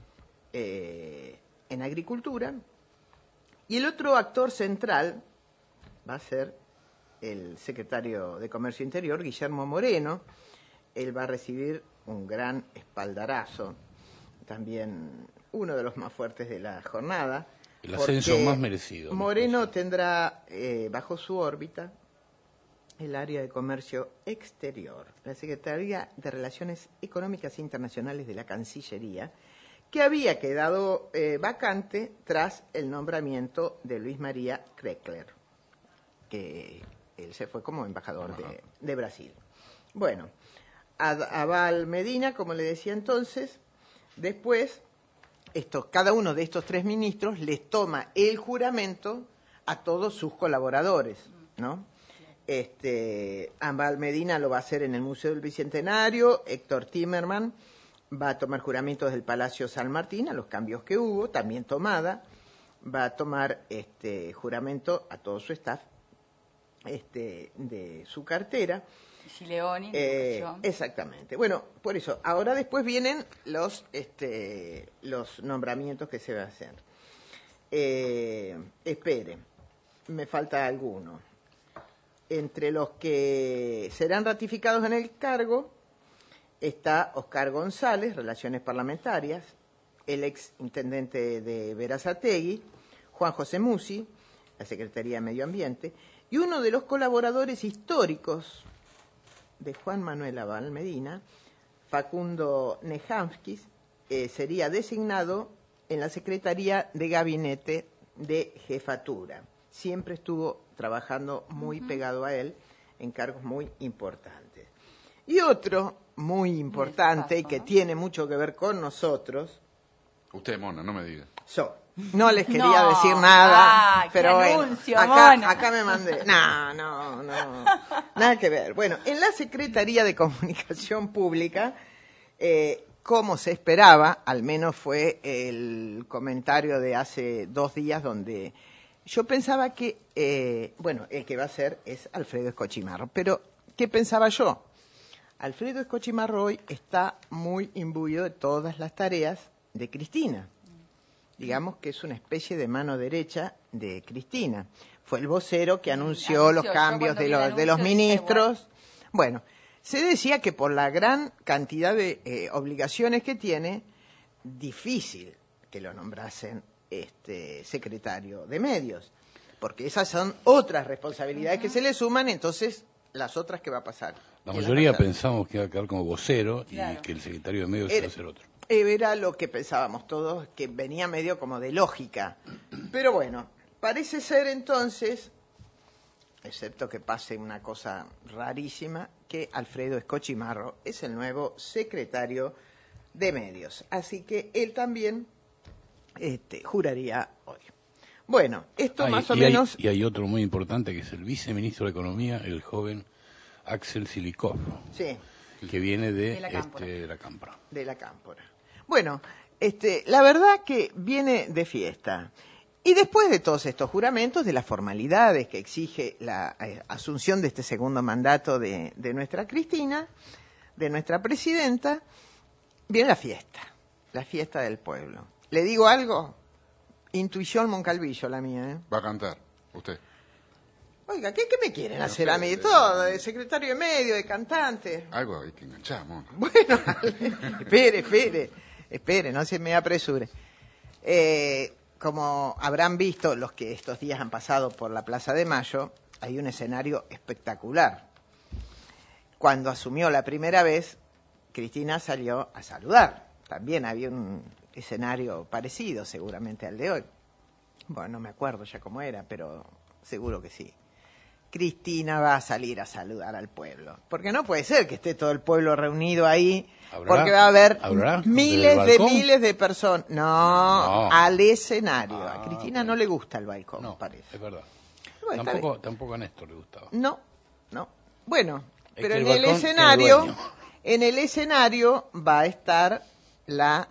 eh, en Agricultura, y el otro actor central va a ser el secretario de Comercio Interior, Guillermo Moreno. Él va a recibir un gran espaldarazo, también uno de los más fuertes de la jornada. El ascenso porque más merecido. Moreno tendrá eh, bajo su órbita el área de comercio exterior, la Secretaría de Relaciones Económicas Internacionales de la Cancillería, que había quedado eh, vacante tras el nombramiento de Luis María Kreckler, que él se fue como embajador de, de Brasil. Bueno, Ad- Abal Medina, como le decía entonces, después, estos, cada uno de estos tres ministros les toma el juramento a todos sus colaboradores, ¿no? Este, Abal Medina lo va a hacer en el Museo del Bicentenario, Héctor Timerman va a tomar juramento desde el Palacio San Martín a los cambios que hubo, también tomada, va a tomar este juramento a todo su staff este, de su cartera. Sileoni, Eh, educación. exactamente. Bueno, por eso, ahora después vienen los, este, los nombramientos que se va a hacer. Eh, espere, me falta alguno. Entre los que serán ratificados en el cargo está Oscar González, Relaciones Parlamentarias, el ex intendente de Berazategui, Juan José Musi, la Secretaría de Medio Ambiente, y uno de los colaboradores históricos de Juan Manuel Abal Medina, Facundo Nehamskis, eh, sería designado en la Secretaría de Gabinete de Jefatura. Siempre estuvo trabajando muy uh-huh. pegado a él en cargos muy importantes. Y otro muy importante y que ¿no? tiene mucho que ver con nosotros. Usted, Mona, no me diga. Yo. No les quería no. decir nada, ah, pero bueno, anuncio, acá, Mona. acá me mandé. No, no, no. Nada que ver. Bueno, en la Secretaría de Comunicación Pública, eh, como se esperaba, al menos fue el comentario de hace dos días donde yo pensaba que, eh, bueno, el que va a ser es Alfredo Escochimarro, pero ¿qué pensaba yo? Alfredo Escochimarro hoy está muy imbuido de todas las tareas de Cristina. Digamos que es una especie de mano derecha de Cristina. Fue el vocero que anunció, anunció los cambios de los, de los ministros. Dije, bueno. bueno, se decía que por la gran cantidad de eh, obligaciones que tiene, difícil que lo nombrasen este secretario de medios, porque esas son otras responsabilidades uh-huh. que se le suman, entonces las otras que va a pasar. La mayoría pensamos que iba a quedar como vocero claro. y que el secretario de medios era, iba a ser otro. Era lo que pensábamos todos, que venía medio como de lógica. Pero bueno, parece ser entonces excepto que pase una cosa rarísima, que Alfredo Escochimarro es el nuevo secretario de Medios. Así que él también este, juraría hoy. Bueno, esto Hay- más o y hay- menos... y hay otro muy importante que es el viceministro de Economía, el joven Axel Silikov, Sí, que viene de, De la Cámpora. este, la Cámpora. de la Cámpora. Bueno, este, la verdad que viene de fiesta. Y después de todos estos juramentos, de las formalidades que exige la eh, asunción de este segundo mandato de, de nuestra Cristina, de nuestra presidenta, viene la fiesta, la fiesta del pueblo. ¿Le digo algo? Intuición Moncalvillo la mía, ¿eh? Va a cantar, usted. Oiga, ¿qué, qué me quieren No hacer sé, a mí? de- Todo, de secretario de medio, de cantante. Algo hay que enganchar, Mona. Bueno, espere, espere, espere, no se me apresure. Eh, como habrán visto los que estos días han pasado por la Plaza de Mayo, hay un escenario espectacular. Cuando asumió la primera vez, Cristina salió a saludar. También había un escenario parecido seguramente al de hoy. Bueno, no me acuerdo ya cómo era, pero seguro que sí. Cristina va a salir a saludar al pueblo. Porque no puede ser que esté todo el pueblo reunido ahí, ¿Habrá? porque va a haber ¿Habrá? miles ¿Del de balcón? miles de personas. No, No. al escenario. Ah, a Cristina ok. no le gusta el balcón, No, parece. es verdad. Bueno, está Tampoco, tampoco a Néstor le gustaba. No, no. Bueno, Es pero que en el el balcón escenario, es dueño. en el escenario va a estar la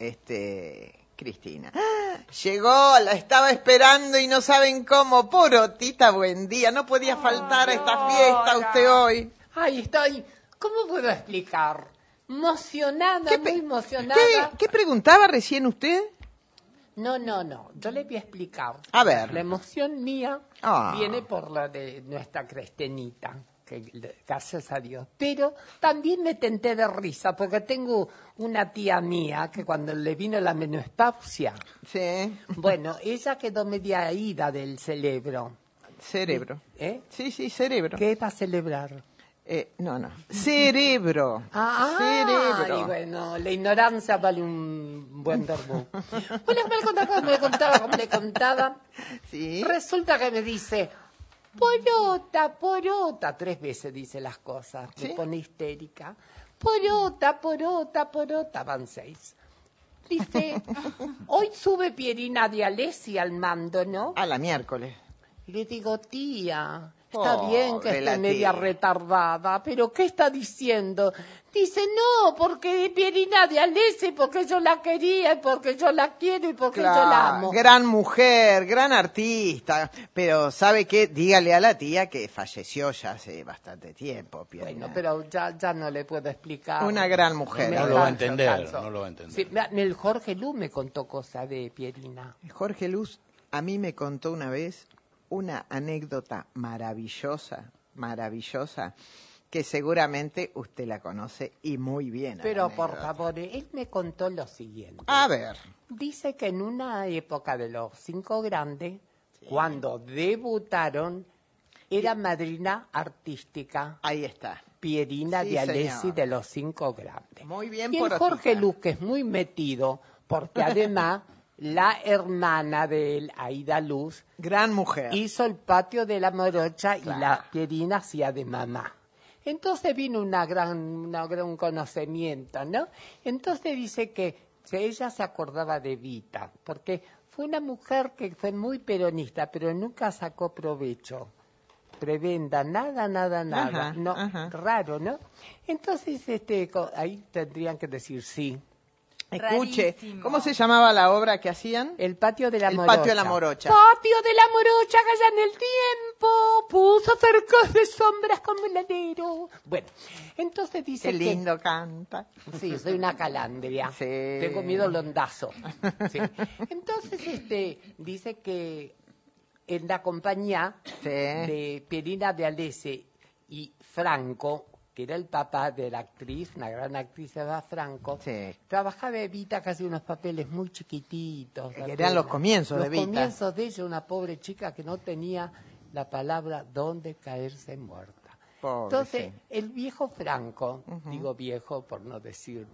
este Cristina. ¡Ah! Llegó, la estaba esperando y no saben cómo. Porotita, buen día. No podía faltar a esta fiesta usted hoy. Ay, estoy, ¿cómo puedo explicar? Emocionada, ¿Qué muy pe- emocionada. ¿Qué, qué preguntaba recién usted? No, no, no, yo le voy a explicar. A ver. La emoción mía Ah. viene por la de nuestra Cristenita, que le- gracias a Dios. Pero también me tenté de risa, porque tengo una tía mía que cuando le vino la menopausia, Sí, bueno, ella quedó media ida del cerebro. cerebro. ¿Eh? Sí, sí, cerebro. ¿Qué va a celebrar? Eh, no, no. Cerebro. Ah, Cerebro. y bueno, la ignorancia vale un buen verbo. Bueno, me contaba, como le contaba, como le contaba. Sí. Resulta que me dice, porota, porota, tres veces dice las cosas, me ¿Sí? pone histérica. Porota, porota, porota, van seis. Dice, hoy sube Pierina de Alessi al mando, ¿no? A la miércoles. Y le digo, tía, está Pobre bien que la esté media tía. retardada, pero ¿qué está diciendo? Dice, no, porque Pierina de Alessi, porque yo la quería, y porque yo la quiero, y porque yo la Claro, amo. gran mujer, gran artista. Pero, ¿sabe qué? Dígale a la tía que falleció ya hace bastante tiempo, Pierina. Bueno, pero ya, ya no le puedo explicar. Una gran mujer. Me No lo va a canso, entender, canso. no lo va a entender. Sí, mira, el Jorge Lu me contó cosas de Pierina. Jorge Luz a mí me contó una vez una anécdota maravillosa, maravillosa, que seguramente usted la conoce y muy bien. la Pero por anécdota. favor, él me contó lo siguiente. A ver. Dice que en una época de los cinco grandes, cuando debutaron, era madrina artística Ahí está. Pierina Sí, de Alessi señor. de los cinco grandes. Muy bien Y por el Jorge Otita. Luz, que es muy metido, porque además la hermana de él, Aida Luz, Gran mujer. hizo el patio de la morocha y Claro. la Pierina hacía de mamá. Entonces vino una gran, una gran conocimiento, ¿no? Entonces dice que ella se acordaba de Vita, porque fue una mujer que fue muy peronista, pero nunca sacó provecho. Prebenda, nada, nada, nada. Ajá, no, ajá. raro, ¿no? Entonces, este, co- ahí tendrían que decir sí. Escuche, Rarísimo. ¿cómo se llamaba la obra que hacían? El patio de la El morocha. patio de la morocha. Patio de la morocha, que allá en el tiempo puso cercos de sombras como el alero. Bueno, entonces dice Qué que... lindo canta. Sí, soy una calandria. Sí. Tengo miedo al londazo. Sí. Entonces, este, dice que en la compañía Sí. de Pierina de Alessi y Franco, que era el papá de la actriz, una gran actriz, Eva Franco, Sí. trabajaba Evita casi unos papeles muy chiquititos. Que eran apenas. los comienzos de Los Evita. comienzos de ella, una pobre chica que no tenía la palabra dónde caerse muerta. Pobre, Entonces, sí. el viejo Franco, digo viejo por no decir...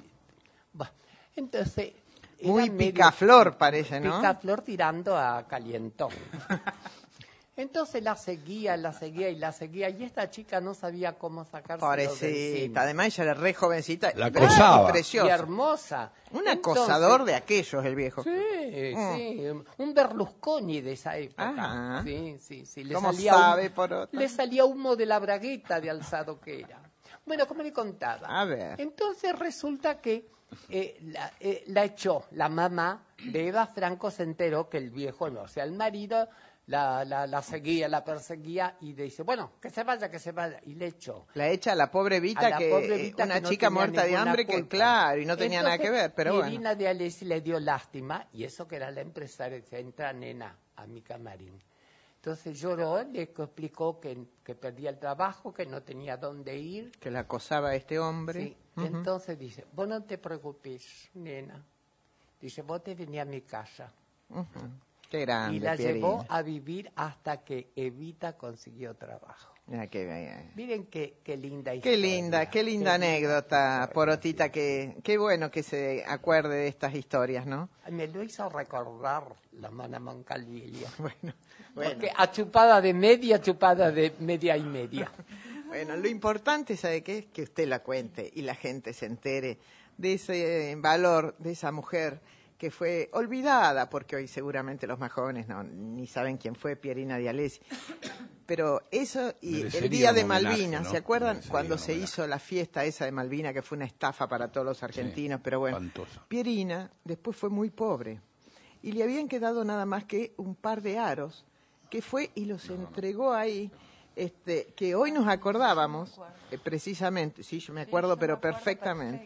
Bah, entonces... era Muy medio- picaflor parece, ¿no? Picaflor tirando a calientón. Entonces la seguía, la seguía y la seguía, y esta chica no sabía cómo sacarse Pobrecita, además ella era re jovencita. La acosaba. y Preciosa. hermosa. Un Entonces, acosador de aquellos, el viejo. Sí, Mm. sí, un Berlusconi de esa época. Ajá. Sí, sí, sí. Le ¿Cómo salía sabe, humo, Porota? le salía humo de la bragueta de alzado que era. Bueno, como le contaba. A ver. Entonces resulta que eh, la, eh, la echó la mamá de Eva Franco, se enteró que el viejo, o sea, el marido la, la, la seguía, la perseguía y le dice, bueno, que se vaya, que se vaya, y le echó. La echa a la pobre Vita, A la que pobre Vita, una que no chica tenía muerta de ninguna hambre, que culpa. claro, y no tenía nada que Entonces, ver, pero bueno. Irina de Alessi le dio lástima, y eso que era la empresaria, dice, entra nena a mi camarín. Entonces lloró, le explicó que, que perdía el trabajo, que no tenía dónde ir. Que la acosaba este hombre. Sí. Ujú. Entonces dice, vos no te preocupes, nena. Dice, vos te venís a mi casa. Ujú. Qué grande, Y la Pierina. llevó a vivir hasta que Evita consiguió trabajo. Ah, qué bien. Miren qué, qué linda Qué historia. linda, qué linda anécdota, Porotita, que qué bueno que se acuerde de estas historias, ¿no? Me lo hizo recordar la Mona Moncalvillo. Bueno, bueno. Porque a chupada de media, chupada de media y media. Bueno, lo importante, ¿sabe qué? Es que usted la cuente y la gente se entere de ese valor de esa mujer que fue olvidada, porque hoy seguramente los más jóvenes no ni saben quién fue Pierina de Alessi. Pero eso y Merecería el día de un homenaje, Malvinas, ¿no? ¿se acuerdan? Merecería Cuando un se homenaje. hizo la fiesta esa de Malvinas, que fue una estafa para todos los argentinos, pero bueno. Espantoso. Pierina después fue muy pobre y le habían quedado nada más que un par de aros, que fue y los entregó ahí, este, que hoy nos acordábamos, eh, precisamente, sí, yo me acuerdo, pero perfectamente.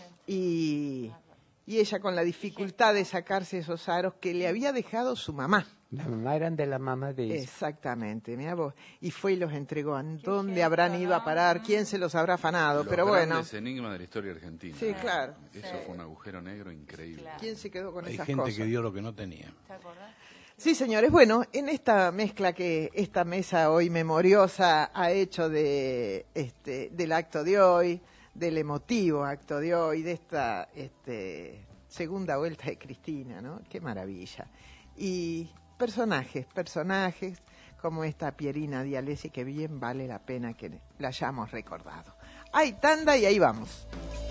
Y, y ella con la dificultad de sacarse esos aros que le había dejado su mamá. La mamá eran de la mamá de ella. Exactamente, mira vos. Y fue y los entregó. ¿A dónde habrán ido a parar? ¿Quién se los habrá afanado? Los Pero bueno, grandes enigmas de la historia argentina. sí, claro. Eso fue un agujero negro increíble. ¿Quién se quedó con Hay esas gente cosas? que dio lo que no tenía. Sí, señores. Bueno, en esta mezcla que esta mesa hoy memoriosa ha hecho de este del acto de hoy, del emotivo acto de hoy, de esta este, segunda vuelta de Cristina, ¿no? Qué maravilla. Y personajes, personajes como esta Pierina de Alessi, que bien vale la pena que la hayamos recordado. Hay tanda y ahí vamos.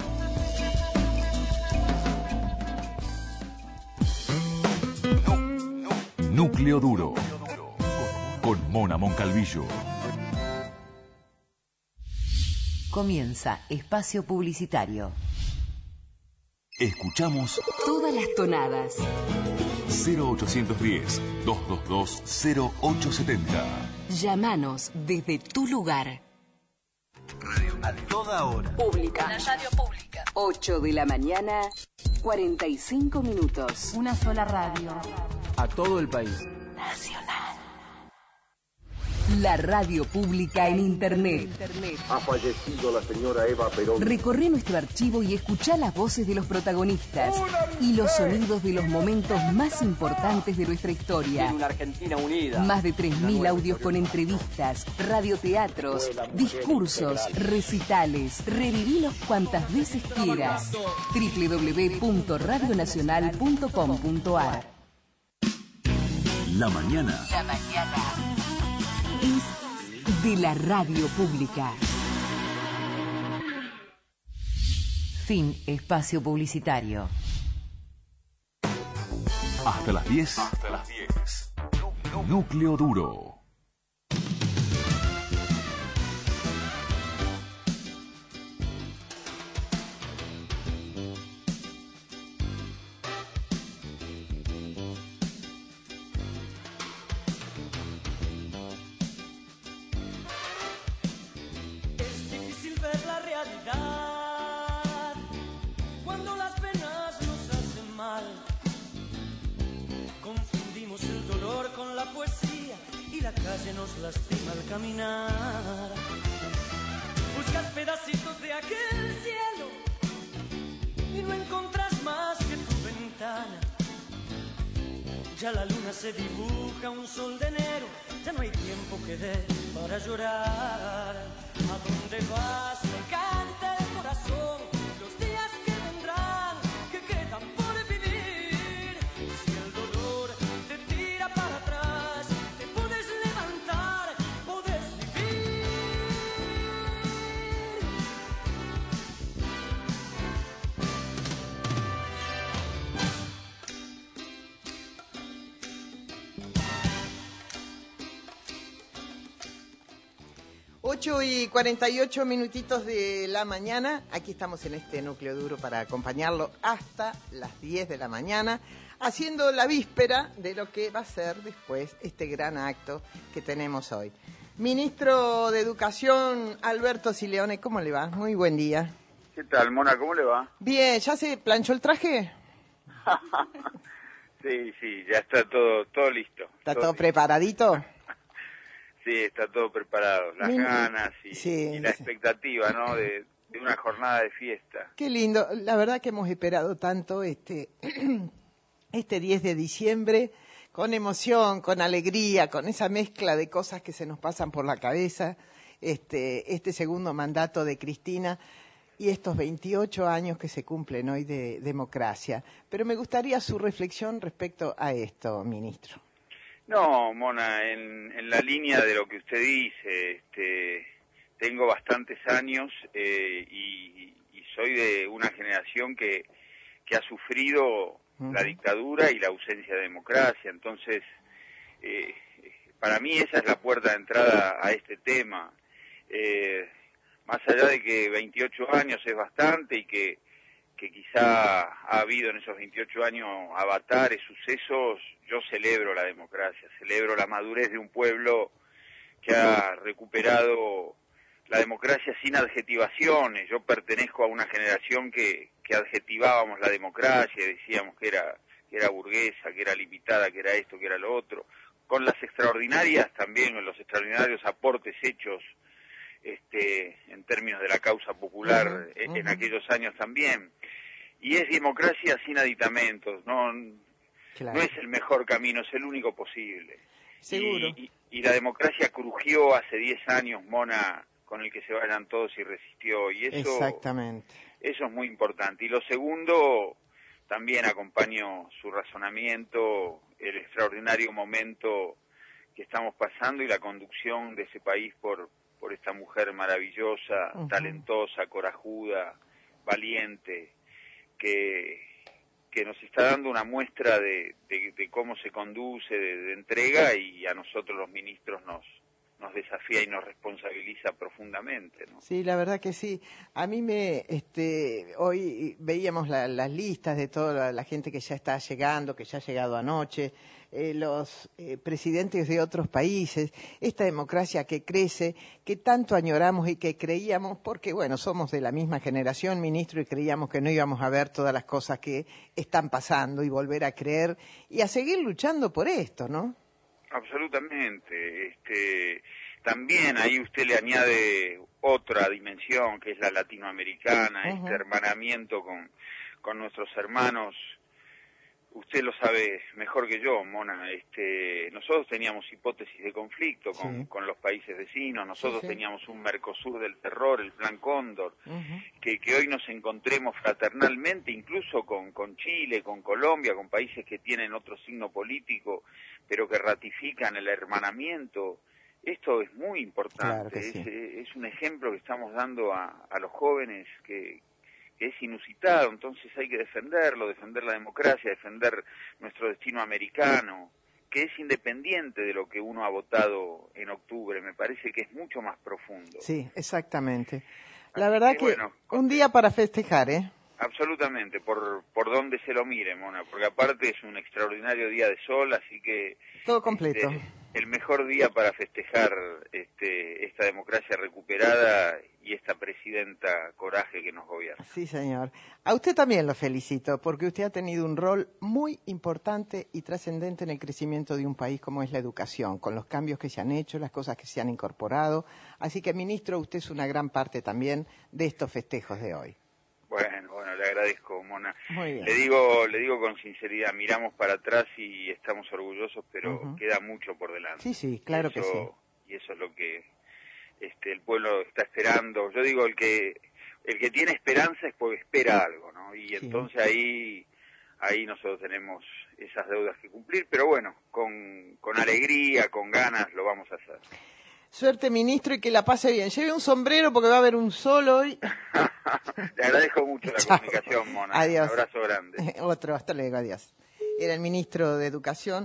Núcleo Duro. Con Mona Moncalvillo. Comienza espacio publicitario. Escuchamos Todas las tonadas. cero ochocientos diez, doscientos veintidós, cero ochocientos setenta. Llámanos desde tu lugar. A toda hora. Pública. La radio pública. ocho de la mañana, cuarenta y cinco minutos. Una sola radio. A todo el país. Nacional. La radio pública en Internet. Ha fallecido la señora Eva Perón. Recorre nuestro archivo y escuchá las voces de los protagonistas y los sonidos de los momentos más importantes de nuestra historia. Una Argentina unida. Más de tres mil audios con entrevistas, radioteatros, discursos, recitales. Revivilos cuantas veces quieras. doble u doble u doble u punto radio nacional punto com punto a r. La mañana. La mañana es de la radio pública. Fin espacio publicitario. Hasta las diez. Hasta las diez. Núcleo Duro. Es difícil ver la realidad cuando las penas nos hacen mal. Confundimos el dolor con la poesía y la calle nos lastima al caminar. Buscas pedacitos de aquel cielo y no encontras más que tu ventana. Ya la luna se dibuja, un sol de enero, ya no hay tiempo que dé para llorar. ¿A dónde vas? Me canta el corazón, los días que vendrán, que quedan por vivir. Si el dolor te tira para atrás, te puedes levantar. ocho y cuarenta y ocho minutitos de la mañana. Aquí estamos en este núcleo duro para acompañarlo hasta las diez de la mañana, haciendo la víspera de lo que va a ser después este gran acto que tenemos hoy. Ministro de Educación, Alberto Sileone, ¿cómo le va? Muy buen día. ¿Qué tal, Mona? ¿Cómo le va? Bien, ¿ya se planchó el traje? Sí, sí, ya está todo todo listo. ¿Está todo, todo preparadito? Sí, está todo preparado. Las Min... ganas y, sí, y la sí. expectativa, ¿no? De, de una jornada de fiesta. Qué lindo. La verdad que hemos esperado tanto este, este diez de diciembre, con emoción, con alegría, con esa mezcla de cosas que se nos pasan por la cabeza, este, este segundo mandato de Cristina y estos veintiocho años que se cumplen hoy de democracia. Pero me gustaría su reflexión respecto a esto, ministro. No, Mona, en, en la línea de lo que usted dice, este, tengo bastantes años eh, y, y soy de una generación que, que ha sufrido uh-huh. la dictadura y la ausencia de democracia. Entonces, eh, para mí esa es la puerta de entrada a este tema. Eh, más allá de que veintiocho años es bastante y que, que quizá ha habido en esos veintiocho años avatares, sucesos, yo celebro la democracia, celebro la madurez de un pueblo que ha recuperado la democracia sin adjetivaciones. Yo pertenezco a una generación que, que adjetivábamos la democracia y decíamos que era, que era burguesa, que era limitada, que era esto, que era lo otro, con las extraordinarias también, los extraordinarios aportes hechos este, en términos de la causa popular uh-huh, en, uh-huh. en aquellos años también. Y es democracia sin aditamentos, no, claro. no es el mejor camino, es el único posible. Seguro. Y, y, y la democracia crujió hace diez años, Mona, con el que se vayan todos y resistió. Y eso, exactamente. Eso es muy importante. Y lo segundo, también acompaño su razonamiento, el extraordinario momento que estamos pasando y la conducción de ese país por, por esta mujer maravillosa, uh-huh. talentosa, corajuda, valiente, que, que nos está dando una muestra de, de, de cómo se conduce, de, de entrega, y a nosotros los ministros nos, nos desafía y nos responsabiliza profundamente, ¿no? Sí, la verdad que sí. A mí me, este, hoy veíamos la, las listas de toda la, la gente que ya está llegando, que ya ha llegado anoche, eh, los eh, presidentes de otros países, esta democracia que crece, que tanto añoramos y que creíamos, porque bueno, somos de la misma generación, ministro, y creíamos que no íbamos a ver todas las cosas que están pasando y volver a creer y a seguir luchando por esto, ¿no? Absolutamente. Este, también ahí usted le añade otra dimensión, que es la latinoamericana, uh-huh. este hermanamiento con, con nuestros hermanos. Usted lo sabe mejor que yo, Mona. Este, nosotros teníamos hipótesis de conflicto con, sí. con los países vecinos, nosotros sí, sí. teníamos un Mercosur del terror, el Plan Cóndor, uh-huh. que, que hoy nos encontremos fraternalmente, incluso con, con Chile, con Colombia, con países que tienen otro signo político, pero que ratifican el hermanamiento. Esto es muy importante, claro sí. es, es un ejemplo que estamos dando a, a los jóvenes que, que es inusitado, entonces hay que defenderlo, defender la democracia, defender nuestro destino americano, que es independiente de lo que uno ha votado en octubre, me parece que es mucho más profundo. Sí, exactamente. La verdad que, que bueno, un día para festejar, ¿eh? Absolutamente, por por donde se lo mire, Mona, porque aparte es un extraordinario día de sol, así que... Todo completo. Este, el mejor día para festejar este, esta democracia recuperada y esta presidenta Coraje que nos gobierna. Sí, señor. A usted también lo felicito, porque usted ha tenido un rol muy importante y trascendente en el crecimiento de un país como es la educación, con los cambios que se han hecho, las cosas que se han incorporado. Así que, ministro, usted es una gran parte también de estos festejos de hoy. Bueno, bueno, le agradezco, Mona. Muy bien. Le digo, le digo con sinceridad, miramos para atrás y estamos orgullosos, pero uh-huh. queda mucho por delante. Sí, sí, claro eso, que sí. Y eso es lo que este, el pueblo está esperando. Yo digo, el que el que tiene esperanza es porque espera algo, ¿no? Y sí. entonces ahí ahí nosotros tenemos esas deudas que cumplir, pero bueno, con, con alegría, con ganas, lo vamos a hacer. Suerte, ministro, y que la pase bien. Lleve un sombrero porque va a haber un sol hoy. Le agradezco mucho la Chao. comunicación, Mona. Adiós. Un abrazo grande. Otro, hasta luego, adiós. Era el ministro de Educación,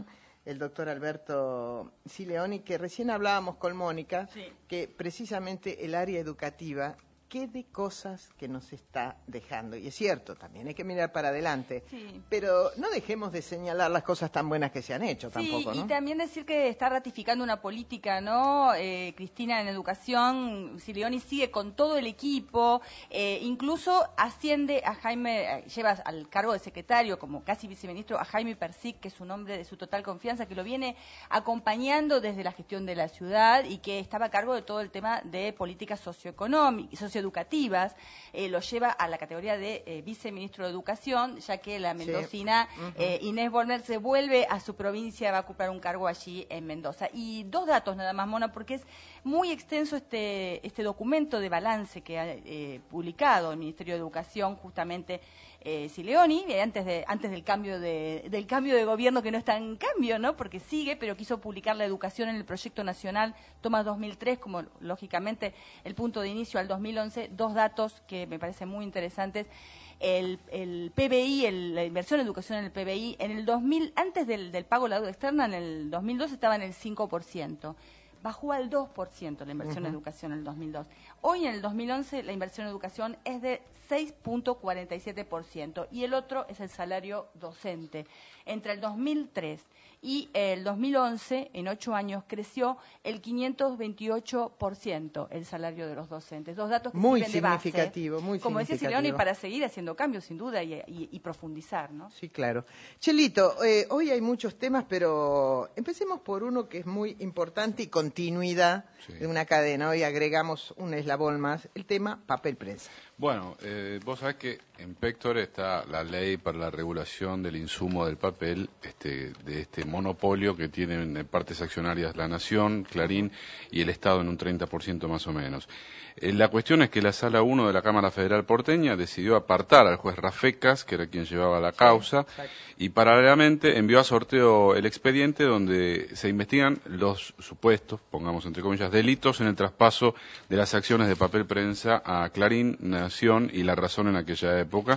el doctor Alberto Sileoni, que recién hablábamos con Mónica, sí. que precisamente el área educativa, qué de cosas que nos está dejando. Y es cierto, también hay que mirar para adelante, sí. pero no dejemos de señalar las cosas tan buenas que se han hecho sí, tampoco, ¿no? Y también decir que está ratificando una política, ¿no? Eh, Cristina, en educación, Sileoni sigue con todo el equipo, eh, incluso asciende a Jaime, eh, lleva al cargo de secretario, como casi viceministro, a Jaime Persic, que es un hombre de su total confianza, que lo viene acompañando desde la gestión de la ciudad y que estaba a cargo de todo el tema de políticas socioeconómicas, socio educativas, eh, lo lleva a la categoría de eh, viceministro de Educación, ya que la mendocina sí. uh-huh. eh, Inés Borner se vuelve a su provincia, va a ocupar un cargo allí en Mendoza. Y dos datos nada más, Mona, porque es muy extenso este, este documento de balance que ha eh, publicado el Ministerio de Educación, justamente eh, Sileoni, eh, antes de antes del cambio de del cambio de gobierno, que no está en cambio, ¿no? Porque sigue, pero quiso publicar la educación en el proyecto nacional, toma dos mil tres como lógicamente el punto de inicio al dos mil once, dos datos que me parecen muy interesantes. El, el P B I, el, la inversión en educación en el P B I, en el dos mil, antes del, del pago de la deuda externa, en el dos mil dos estaba en el cinco por ciento. Bajó al dos por ciento la inversión uh-huh. en educación en el dos mil dos. Hoy, en el dos mil once, la inversión en educación es de seis punto cuarenta y siete por ciento y el otro es el salario docente. Entre el dos mil tres y el dos mil once, en ocho años, creció el quinientos veintiocho por ciento el salario de los docentes. Dos datos que muy sirven de base, significativo, muy como decía significativo. Sileoni, para seguir haciendo cambios, sin duda, y, y, y profundizar, ¿no? Sí, claro. Chelito, eh, hoy hay muchos temas, pero empecemos por uno que es muy importante y continuidad sí. de una cadena. Hoy agregamos un eslabón más, el tema papel prensa. Bueno, eh, vos sabés que en Péctor está la ley para la regulación del insumo del papel, este, de este monopolio que tienen en partes accionarias la Nación, Clarín y el Estado en un treinta por ciento más o menos. Eh, la cuestión es que la Sala uno de la Cámara Federal porteña decidió apartar al juez Rafecas, que era quien llevaba la causa, sí, y paralelamente envió a sorteo el expediente donde se investigan los supuestos, pongamos entre comillas, delitos en el traspaso de las acciones de papel prensa a Clarín, Nación y La Razón en aquella época.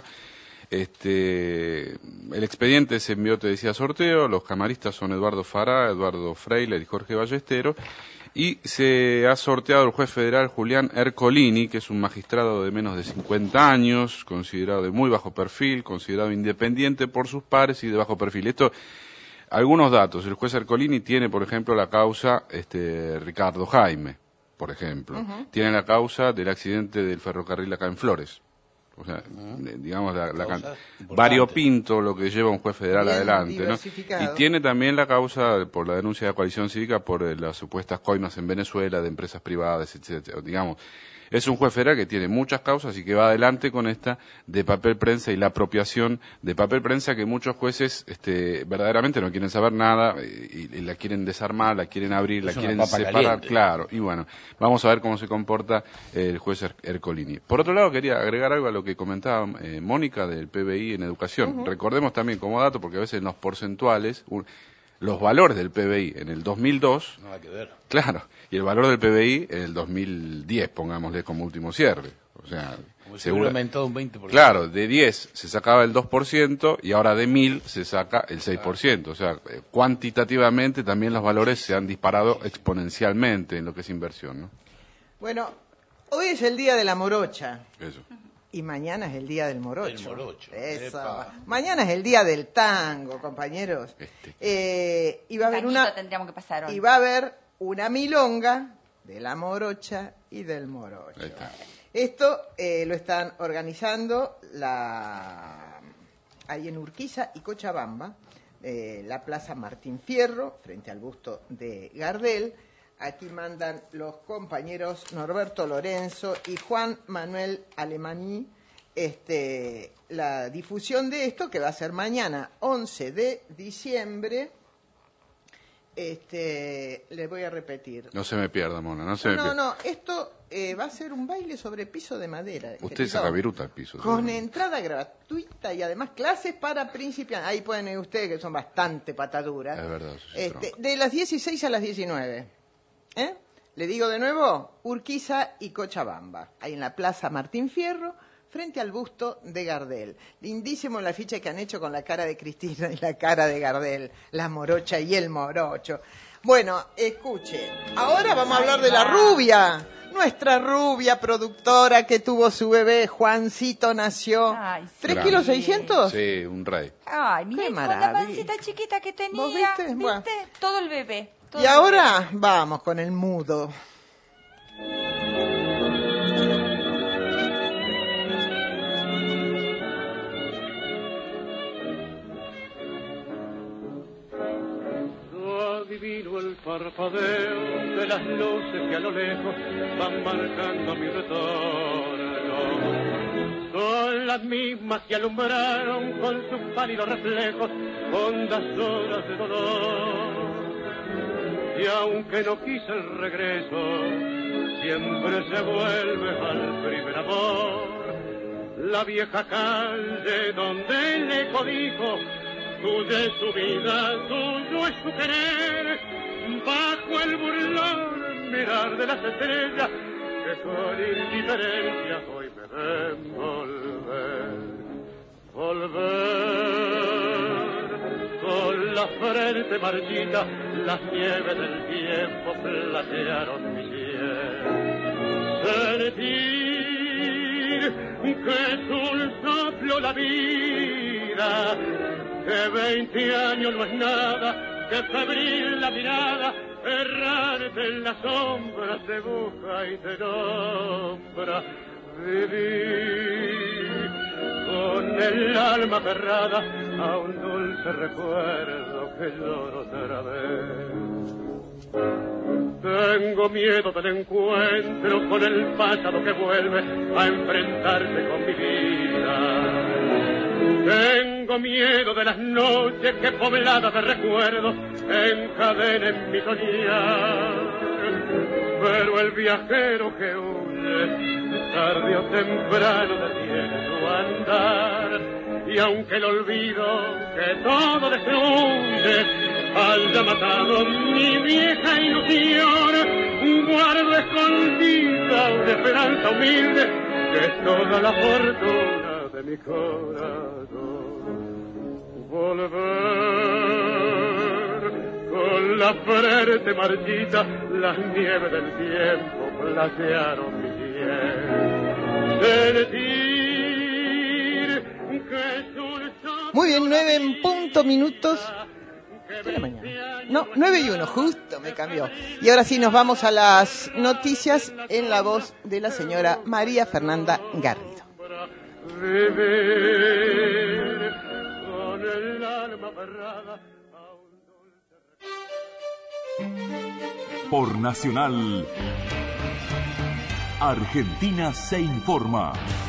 Este, el expediente se envió, te decía, a sorteo. Los camaristas son Eduardo Fará, Eduardo Freile y Jorge Ballestero. Y se ha sorteado el juez federal Julián Ercolini, que es un magistrado de menos de cincuenta años, considerado de muy bajo perfil, considerado independiente por sus pares y de bajo perfil. Esto, algunos datos. El juez Ercolini tiene, por ejemplo, la causa este, Ricardo Jaime, por ejemplo. Uh-huh. Tiene la causa del accidente del ferrocarril acá en Flores. O sea, uh-huh. digamos, la, la can... variopinto lo que lleva un juez federal bien adelante, ¿no? Y tiene también la causa por la denuncia de la coalición cívica por eh, las supuestas coimas en Venezuela de empresas privadas, etcétera. Digamos, es un juez federal que tiene muchas causas y que va adelante con esta de papel prensa y la apropiación de papel prensa que muchos jueces este, verdaderamente no quieren saber nada y, y la quieren desarmar, la quieren abrir, es la quieren separar, caliente. Claro. Y bueno, vamos a ver cómo se comporta eh, el juez er- Ercolini. Por otro lado, quería agregar algo a lo que comentaba eh, Mónica del P B I en educación. Uh-huh. Recordemos también como dato, porque a veces en los porcentuales... Un, los valores del P B I en el dos mil dos, nada que ver. Claro, y el valor del P B I en el dos mil diez, pongámosle como último cierre. O sea, como se hubiera aumentado un veinte por ciento. Claro, de diez se sacaba el dos por ciento y ahora de mil se saca el seis por ciento. O sea, cuantitativamente también los valores se han disparado exponencialmente en lo que es inversión, ¿no? Bueno, hoy es el día de la morocha. Eso. Y mañana es el día del morocho. El morocho. Eso. Epa. Mañana es el día del tango, compañeros. Este. Eh, y va a haber una tendríamos que pasar hoy. Y va a haber una milonga de la morocha y del morocho. Esto eh, lo están organizando la ahí en Urquiza y Cochabamba, eh, la Plaza Martín Fierro, frente al busto de Gardel. Aquí mandan los compañeros Norberto Lorenzo y Juan Manuel Alemaní este, la difusión de esto, que va a ser mañana, once de diciembre. Este, les voy a repetir. No se me pierda, Mona, no se me no, pierda. No, no, esto eh, va a ser un baile sobre piso de madera. Usted saca viruta al piso. Con entrada gratuita y además clases para principiantes. Ahí pueden ir ustedes, que son bastante pataduras. Es verdad. Eso sí, este, de las dieciséis a las diecinueve. ¿Eh? Le digo de nuevo, Urquiza y Cochabamba, ahí en la Plaza Martín Fierro, frente al busto de Gardel. Lindísimo el afiche que han hecho con la cara de Cristina y la cara de Gardel, la morocha y el morocho. Bueno, escuche, ahora vamos a hablar de la rubia. Nuestra rubia productora que tuvo su bebé, Juancito, nació. Ay, sí. ¿Tres kilos seiscientos? Sí, un rey. Ay, mira, Qué con la maravilla. pancita chiquita que tenía. ¿Vos viste? ¿Viste? Bueno. Todo el bebé. todo Y el ahora vamos con el mudo. Adivino el parpadeo de las luces que a lo lejos van marcando mi retorno. Son las mismas que alumbraron con sus pálidos reflejos hondas horas de dolor. Y aunque no quise el regreso, siempre se vuelve al primer amor. La vieja calle donde el eco dijo: tuya es su vida, tuyo es su querer, bajo el burlón mirar de las estrellas que con indiferencia hoy me ven volver, volver. Con la frente marchita, las nieves del tiempo platearon mi piel. Sentir que es un soplo la vida, que veinte años no es nada, que febril la mirada, errante en las sombras te busca y te nombra. Vivir con el alma aferrada a un dulce recuerdo que lloro otra vez. Tengo miedo del encuentro con el pasado que vuelve a enfrentarse con mi vida. Tengo miedo de las noches que pobladas de recuerdos encadenen mi soñar. Pero el viajero que huye tarde o temprano detiene su andar. Y aunque el olvido que todo destruye haya matado mi vieja ilusión, guardo escondida una esperanza humilde que es toda la fortuna de mi corazón. Volver con la frente marchita, las nieves del tiempo platearon mi piel. Sentir que es un soplo. Muy bien, nueve en punto minutos de la mañana. No, nueve y uno, justo me cambió. Y ahora sí nos vamos a las noticias en la voz de la señora María Fernanda Garrido. Vivir con el alma aferrada a un dulce. Por Nacional, Argentina se informa.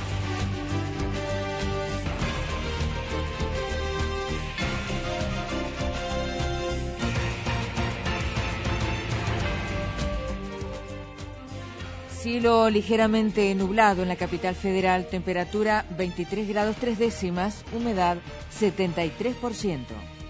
Cielo ligeramente nublado en la capital federal, temperatura veintitrés grados tres décimas, humedad setenta y tres por ciento.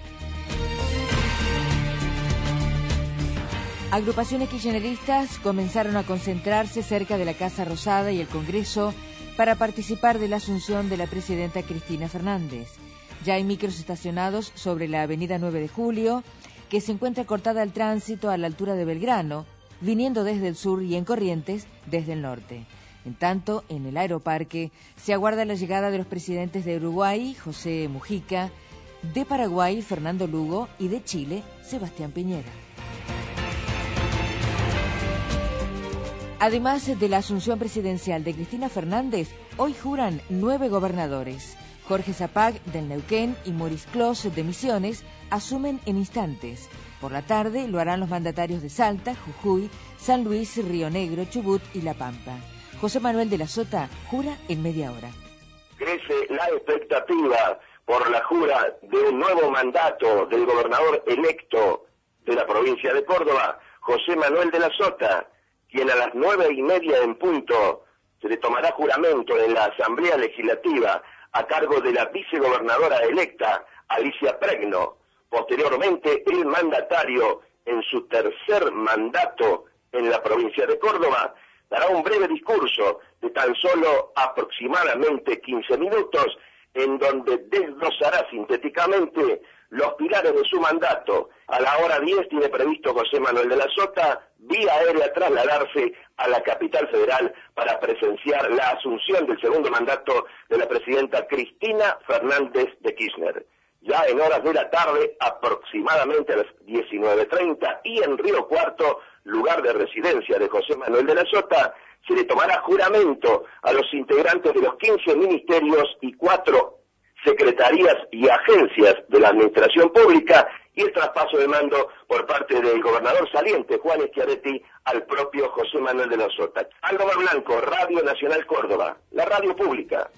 Agrupaciones kirchneristas comenzaron a concentrarse cerca de la Casa Rosada y el Congreso para participar de la asunción de la presidenta Cristina Fernández. Ya hay micros estacionados sobre la avenida nueve de julio, que se encuentra cortada al tránsito a la altura de Belgrano, viniendo desde el sur, y en Corrientes desde el norte. En tanto, en el Aeroparque se aguarda la llegada de los presidentes de Uruguay, José Mujica, de Paraguay, Fernando Lugo, y de Chile, Sebastián Piñera. Además de la asunción presidencial de Cristina Fernández, hoy juran nueve gobernadores. Jorge Zapag, del Neuquén, y Maurice Clos, de Misiones, asumen en instantes. Por la tarde lo harán los mandatarios de Salta, Jujuy, San Luis, Río Negro, Chubut y La Pampa. José Manuel de la Sota jura en media hora. Crece la expectativa por la jura de un nuevo mandato del gobernador electo de la provincia de Córdoba, José Manuel de la Sota, quien a las nueve y media en punto se le tomará juramento en la Asamblea Legislativa a cargo de la vicegobernadora electa, Alicia Pregno. Posteriormente, el mandatario, en su tercer mandato en la provincia de Córdoba, dará un breve discurso de tan solo aproximadamente quince minutos, en donde desglosará sintéticamente los pilares de su mandato. A la hora diez tiene previsto José Manuel de la Sota, vía aérea, trasladarse a la capital federal para presenciar la asunción del segundo mandato de la presidenta Cristina Fernández de Kirchner. Ya en horas de la tarde, aproximadamente a las diecinueve treinta, y en Río Cuarto, lugar de residencia de José Manuel de la Sota, se le tomará juramento a los integrantes de los quince ministerios y cuatro secretarías y agencias de la administración pública, y el traspaso de mando por parte del gobernador saliente, Juan Schiaretti, al propio José Manuel de la Sota. Aldomar Blanco, Radio Nacional Córdoba, la radio pública.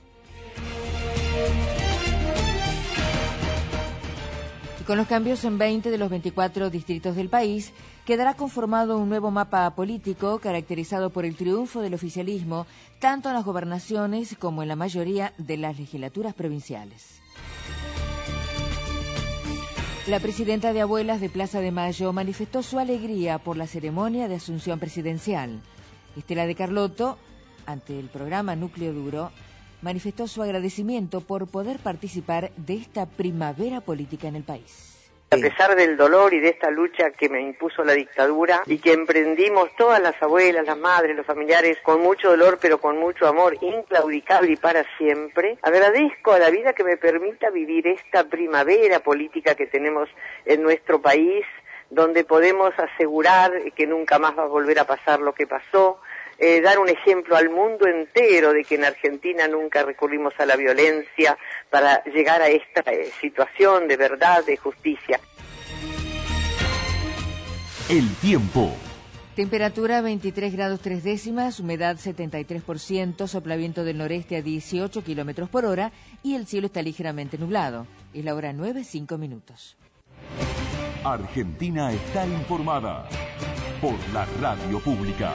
Con los cambios en veinte de los veinticuatro distritos del país, quedará conformado un nuevo mapa político caracterizado por el triunfo del oficialismo, tanto en las gobernaciones como en la mayoría de las legislaturas provinciales. La presidenta de Abuelas de Plaza de Mayo manifestó su alegría por la ceremonia de asunción presidencial. Estela de Carlotto, ante el programa Núcleo Duro, manifestó su agradecimiento por poder participar de esta primavera política en el país. A pesar del dolor y de esta lucha que me impuso la dictadura y que emprendimos todas las abuelas, las madres, los familiares, con mucho dolor pero con mucho amor, inclaudicable y para siempre, agradezco a la vida que me permita vivir esta primavera política que tenemos en nuestro país, donde podemos asegurar que nunca más va a volver a pasar lo que pasó, Eh, dar un ejemplo al mundo entero de que en Argentina nunca recurrimos a la violencia para llegar a esta eh, situación de verdad, de justicia. El tiempo. Temperatura veintitrés grados tres décimas, humedad setenta y tres por ciento, soplaviento del noreste a dieciocho kilómetros por hora y el cielo está ligeramente nublado. Es la hora nueve, cinco minutos. Argentina está informada por la radio pública.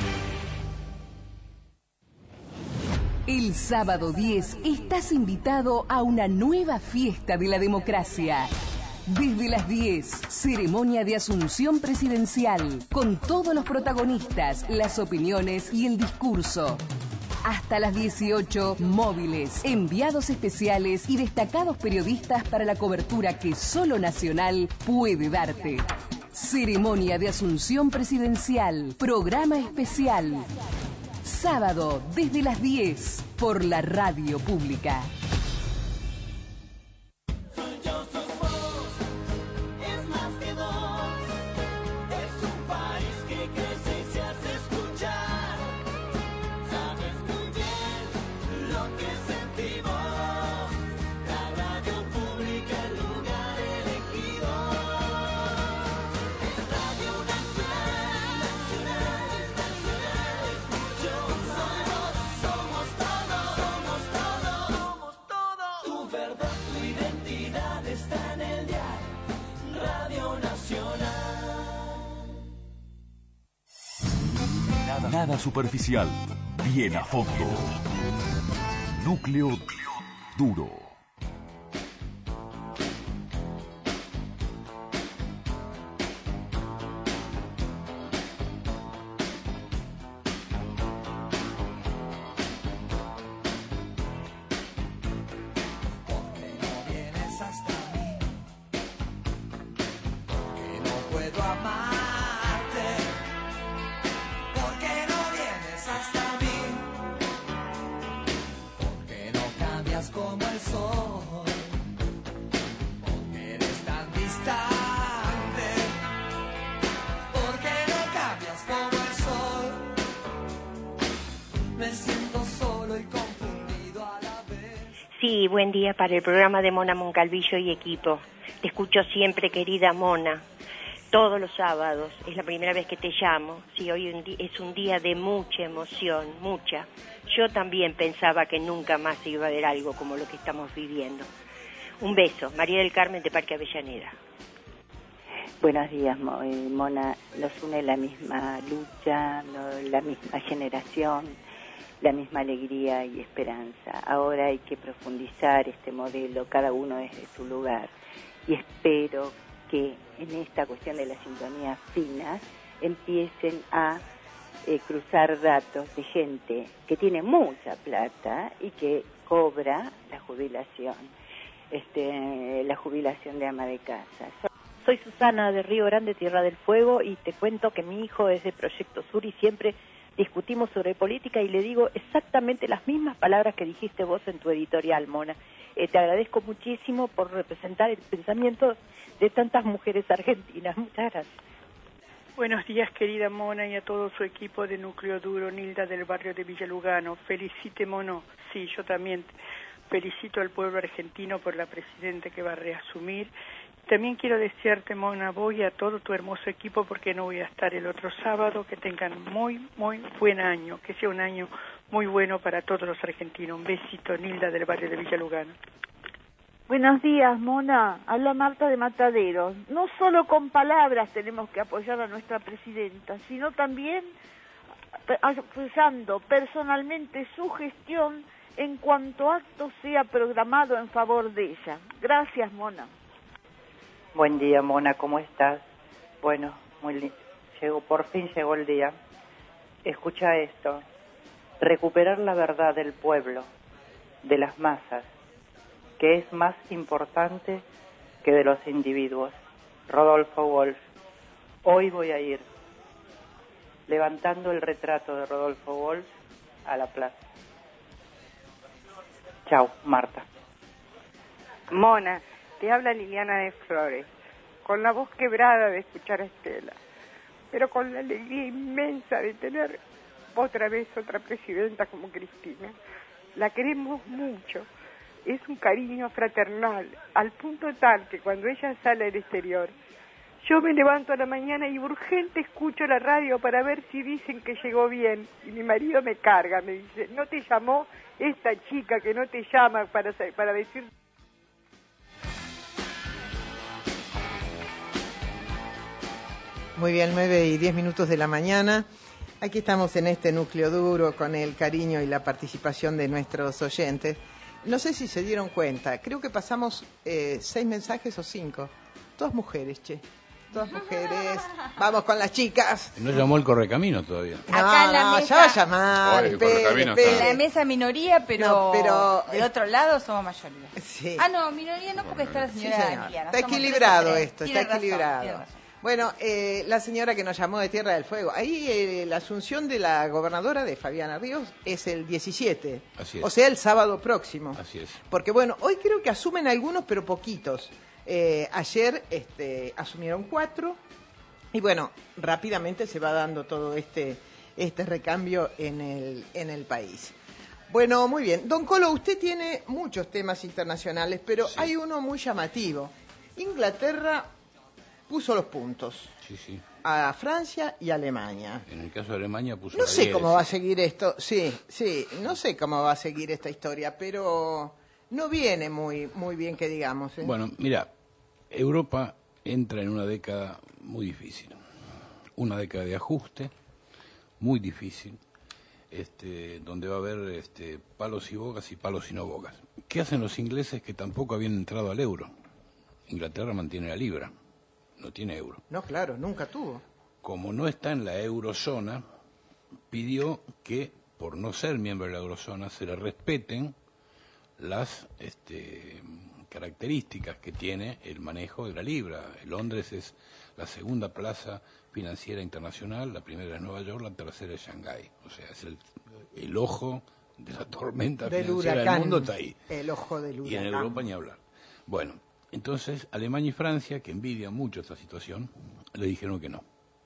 El sábado diez estás invitado a una nueva fiesta de la democracia. Desde las diez, ceremonia de asunción presidencial, con todos los protagonistas, las opiniones y el discurso. Hasta las dieciocho, móviles, enviados especiales y destacados periodistas para la cobertura que solo Nacional puede darte. Ceremonia de asunción presidencial, programa especial. Sábado, desde las diez, por la radio pública. Nada superficial, bien a fondo. Núcleo Duro. Sí, buen día para el programa de Mona Moncalvillo y equipo. Te escucho siempre, querida Mona, todos los sábados. Es la primera vez que te llamo. Sí, hoy un es un día de mucha emoción, mucha. Yo también pensaba que nunca más se iba a ver algo como lo que estamos viviendo. Un beso. María del Carmen, de Parque Avellaneda. Buenos días, Mona. Nos une la misma lucha, la misma generación, la misma alegría y esperanza. Ahora hay que profundizar este modelo, cada uno desde su lugar. Y espero que en esta cuestión de las sintonías finas empiecen a eh, cruzar datos de gente que tiene mucha plata y que cobra la jubilación, este, la jubilación de ama de casa. Soy Susana de Río Grande, Tierra del Fuego, y te cuento que mi hijo es de Proyecto Sur y siempre discutimos sobre política y le digo exactamente las mismas palabras que dijiste vos en tu editorial, Mona. Eh, te agradezco muchísimo por representar el pensamiento de tantas mujeres argentinas. Muchas gracias. Buenos días, querida Mona, y a todo su equipo de Núcleo Duro. Nilda del barrio de Villa Lugano. Felicite, Mono. Sí, yo también felicito al pueblo argentino por la presidenta que va a reasumir. También quiero desearte, Mona, voy a todo tu hermoso equipo porque no voy a estar el otro sábado, que tengan muy, muy buen año, que sea un año muy bueno para todos los argentinos. Un besito, Nilda del barrio de Villa Lugano. Buenos días, Mona. Habla Marta de Mataderos. No solo con palabras tenemos que apoyar a nuestra presidenta, sino también apoyando personalmente su gestión en cuanto acto sea programado en favor de ella. Gracias, Mona. Buen día, Mona, ¿cómo estás? Bueno, muy lindo. Llegó, por fin llegó el día. Escucha esto. Recuperar la verdad del pueblo, de las masas, que es más importante que de los individuos. Rodolfo Wolf. Hoy voy a ir levantando el retrato de Rodolfo Wolf a la plaza. Chao, Marta. Mona, te habla Liliana de Flores, con la voz quebrada de escuchar a Estela, pero con la alegría inmensa de tener otra vez otra presidenta como Cristina. La queremos mucho, es un cariño fraternal, al punto tal que cuando ella sale al exterior, yo me levanto a la mañana y urgente escucho la radio para ver si dicen que llegó bien, y mi marido me carga, me dice, ¿no te llamó esta chica que no te llama para, para decir...? Muy bien, nueve y diez minutos de la mañana. Aquí estamos en este núcleo duro con el cariño y la participación de nuestros oyentes. No sé si se dieron cuenta, creo que pasamos eh, seis mensajes o cinco. Todas mujeres, che. Todas mujeres. Vamos con las chicas. No llamó el Correcamino todavía. No, Acá en la no, mesa- ya va a llamar. Oye, el espere, Correcamino espere. En la mesa minoría, pero, No, pero- del otro lado somos mayoría. Sí. Ah, no, minoría no, porque está la Sí, señora señor. Liliana. Está Somos equilibrado tres a tres. esto, Tiene está razón, equilibrado. tiene razón. Bueno, eh, la señora que nos llamó de Tierra del Fuego, ahí eh, la asunción de la gobernadora de Fabiana Ríos es el diecisiete, Así es. o sea, el sábado próximo. Así es. Porque bueno, hoy creo que asumen algunos, pero poquitos. Eh, ayer este, asumieron cuatro y bueno, rápidamente se va dando todo este, este recambio en el, en el país. Bueno, muy bien. Don Colo, usted tiene muchos temas internacionales, pero hay uno muy llamativo. Inglaterra puso los puntos Sí, sí. a Francia y Alemania. En el caso de Alemania puso No la sé diez. cómo va a seguir esto, sí, sí, no sé cómo va a seguir esta historia, pero no viene muy, muy bien que digamos. ¿eh? Bueno, mira, Europa entra en una década muy difícil. Una década de ajuste, muy difícil, este, donde va a haber este, palos y bogas y palos y no bogas. ¿Qué hacen los ingleses que tampoco habían entrado al euro? Inglaterra mantiene la libra, no tiene euro. No, claro, nunca tuvo. Como no está en la eurozona, pidió que, por no ser miembro de la eurozona, se le respeten las este, características que tiene el manejo de la libra. Londres es la segunda plaza financiera internacional, la primera es Nueva York, la tercera es Shanghái. O sea, es el, el ojo de la tormenta Del financiera huracán. del mundo está ahí. El ojo del huracán. Y en Europa ni hablar. Bueno, entonces Alemania y Francia, que envidian mucho esta situación, le dijeron que no.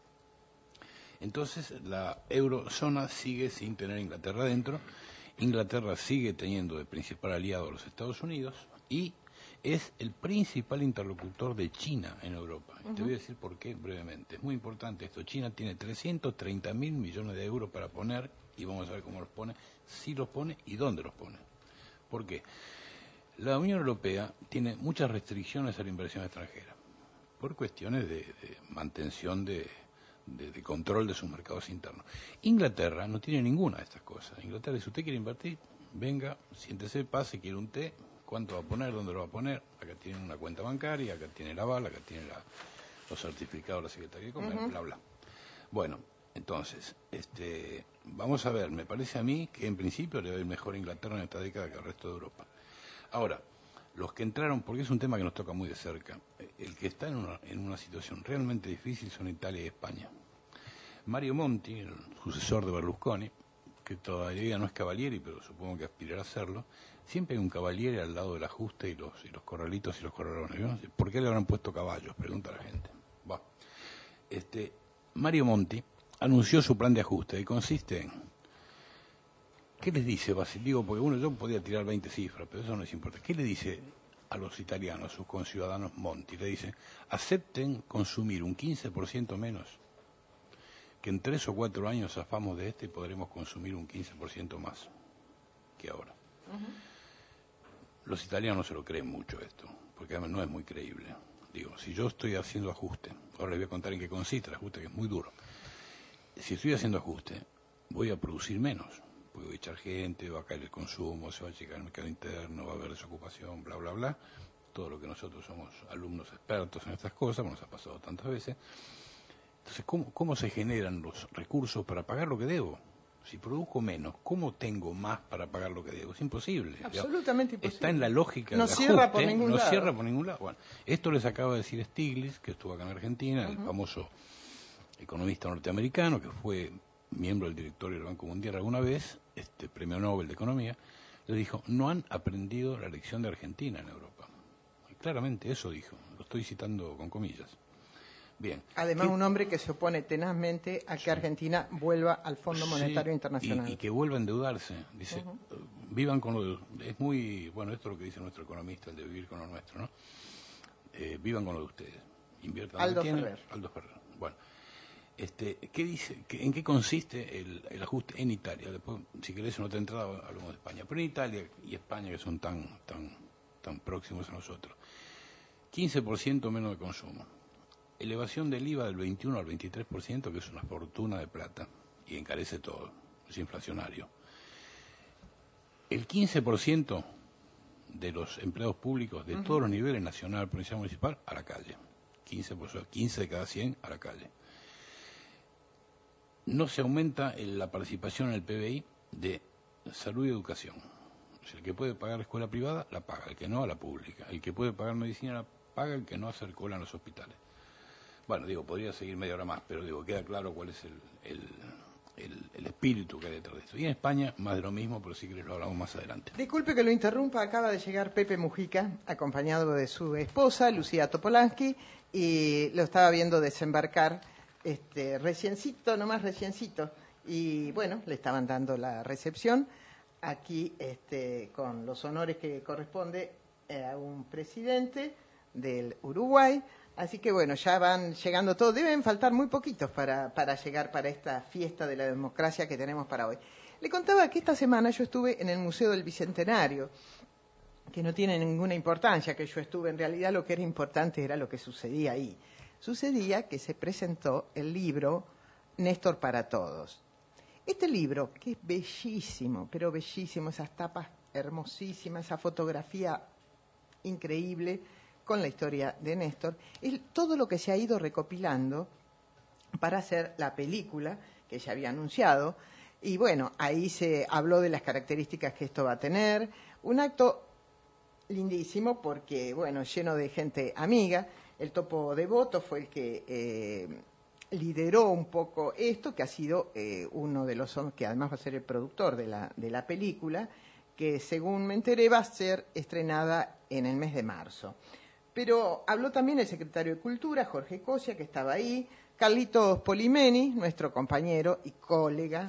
Entonces la eurozona sigue sin tener Inglaterra dentro. Inglaterra sigue teniendo de principal aliado a los Estados Unidos y es el principal interlocutor de China en Europa. Y te voy a decir por qué brevemente. Es muy importante esto. China tiene trescientos treinta mil millones de euros para poner, y vamos a ver cómo los pone, si los pone y dónde los pone. ¿Por qué? La Unión Europea tiene muchas restricciones a la inversión extranjera por cuestiones de, de mantención de, de, de control de sus mercados internos. Inglaterra no tiene ninguna de estas cosas. Inglaterra, si usted quiere invertir, venga, siéntese, pase, quiere un té, cuánto va a poner, dónde lo va a poner, acá tiene una cuenta bancaria, acá tiene el aval, acá tiene la, los certificados de la Secretaría de Comercio, Ujú. bla, bla. Bueno, Entonces, este, vamos a ver, me parece a mí que en principio le va a ir mejor a Inglaterra en esta década que al resto de Europa. Ahora, los que entraron, porque es un tema que nos toca muy de cerca, el que está en una, en una situación realmente difícil son Italia y España. Mario Monti, el sucesor de Berlusconi, que todavía no es Cavalieri, pero supongo que aspirará a serlo, siempre hay un Cavalieri al lado del ajuste y los, y los corralitos y los corralones. ¿No? ¿Por qué le habrán puesto caballos? Pregunta la gente. Va. Este, Mario Monti anunció su plan de ajuste y consiste en... ¿Qué les dice Basilio? Porque uno, yo podía tirar veinte cifras, pero eso no es importante. ¿Qué le dice a los italianos, a sus conciudadanos Monti? Le dice, acepten consumir un quince por ciento menos, que en tres o cuatro años zafamos de este y podremos consumir un quince por ciento más que ahora. Uh-huh. Los italianos no se lo creen mucho esto, porque además no es muy creíble. Digo, si yo estoy haciendo ajuste, ahora les voy a contar en qué consiste el ajuste, que es muy duro. Si estoy haciendo ajuste, voy a producir menos. Voy a echar gente, va a caer el consumo, se va a achicar el mercado interno, va a haber desocupación, bla, bla, bla. Todo lo que nosotros somos alumnos expertos en estas cosas, nos ha pasado tantas veces. Entonces, ¿cómo, cómo se generan los recursos para pagar lo que debo? Si produzco menos, ¿cómo tengo más para pagar lo que debo? Es imposible. Absolutamente imposible. Está en la lógica no del cierra ajuste, por ningún no lado. cierra por ningún lado. Bueno, esto les acaba de decir Stiglitz, que estuvo acá en Argentina, uh-huh. el famoso economista norteamericano, que fue miembro del directorio del Banco Mundial alguna vez, este premio Nobel de Economía, le dijo, no han aprendido la lección de Argentina en Europa. Y claramente eso dijo, lo estoy citando con comillas. Bien. Además, ¿Qué? Un hombre que se opone tenazmente a que sí. Argentina vuelva al Fondo Monetario sí, Internacional. Y, y que vuelva a endeudarse. Dice, uh-huh. vivan con lo de, es muy, bueno, esto es lo que dice nuestro economista, el de vivir con lo nuestro, ¿no? Eh, vivan con lo de ustedes. Inviertan Aldo lo que tienen. Ferrer. Aldo Ferrer. Bueno. Este, ¿qué dice? ¿Qué, ¿En qué consiste el, el ajuste en Italia? Después, si querés, en otra entrada hablamos de España. Pero en Italia y España, que son tan, tan, tan próximos a nosotros, quince por ciento menos de consumo. Elevación del I V A del veintiuno al veintitrés por ciento, que es una fortuna de plata, y encarece todo, es inflacionario. El quince por ciento de los empleados públicos de uh-huh. todos los niveles, nacional, provincial, municipal, a la calle. quince por ciento, quince de cada cien a la calle. No se aumenta el, la participación en el P B I de salud y educación. O sea, el que puede pagar la escuela privada, la paga. El que no, a la pública. El que puede pagar medicina, la paga. El que no, hace cola en los hospitales. Bueno, digo, podría seguir media hora más, pero digo, queda claro cuál es el, el, el, el espíritu que hay detrás de esto. Y en España, más de lo mismo, pero si querés lo hablamos más adelante. Disculpe que lo interrumpa, acaba de llegar Pepe Mujica, acompañado de su esposa, Lucía Topolansky, y lo estaba viendo desembarcar Este, reciencito, nomás reciencito, y bueno, le estaban dando la recepción aquí este, con los honores que corresponde a un presidente del Uruguay, así que bueno, ya van llegando todos, deben faltar muy poquitos para, para llegar para esta fiesta de la democracia que tenemos para hoy. Le contaba que esta semana yo estuve en el Museo del Bicentenario, que no tiene ninguna importancia que yo estuve, en realidad lo que era importante era lo que sucedía ahí. Sucedía que se presentó el libro Néstor para Todos. Este libro, que es bellísimo, pero bellísimo, esas tapas hermosísimas, esa fotografía increíble con la historia de Néstor, es todo lo que se ha ido recopilando para hacer la película que ya había anunciado. Y bueno, ahí se habló de las características que esto va a tener. Un acto lindísimo porque, bueno, lleno de gente amiga. El Topo Devoto fue el que eh, lideró un poco esto, que ha sido eh, uno de los que además va a ser el productor de la, de la película, que según me enteré va a ser estrenada en el mes de marzo. Pero habló también el secretario de Cultura, Jorge Cosia, que estaba ahí, Carlitos Polimeni, nuestro compañero y colega,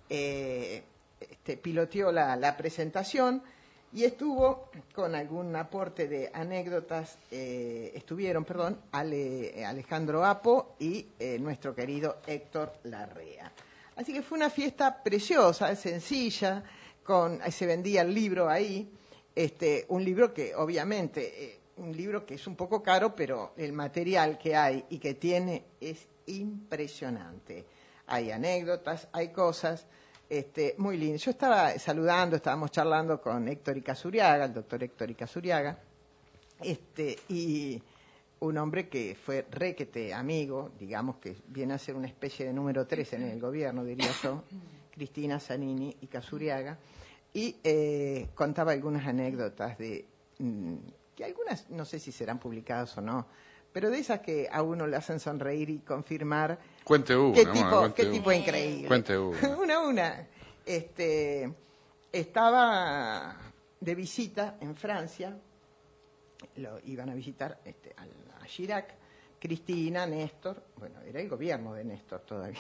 eh, este, piloteó la, la presentación. Y estuvo con algún aporte de anécdotas, eh, estuvieron, perdón, Ale, Alejandro Apo y eh, nuestro querido Héctor Larrea. Así que fue una fiesta preciosa, sencilla, con, se vendía el libro ahí, este, un libro que obviamente, eh, un libro que es un poco caro, pero el material que hay y que tiene es impresionante. Hay anécdotas, hay cosas... Este, muy lindo. Yo estaba saludando, estábamos charlando con Héctor Icazuriaga, el doctor Héctor Icazuriaga, este, y un hombre que fue requete amigo, digamos que viene a ser una especie de número tres en el gobierno, diría yo, Cristina, Zanini y Casuriaga, y eh, contaba algunas anécdotas de, mm, que algunas no sé si serán publicadas o no, pero de esas que a uno le hacen sonreír y confirmar. Cuente una, qué no, tipo, cuente qué una. tipo increíble. Cuente una. una a una. Este, estaba de visita en Francia, lo iban a visitar este, a, a Chirac, Cristina, Néstor, bueno, era el gobierno de Néstor todavía.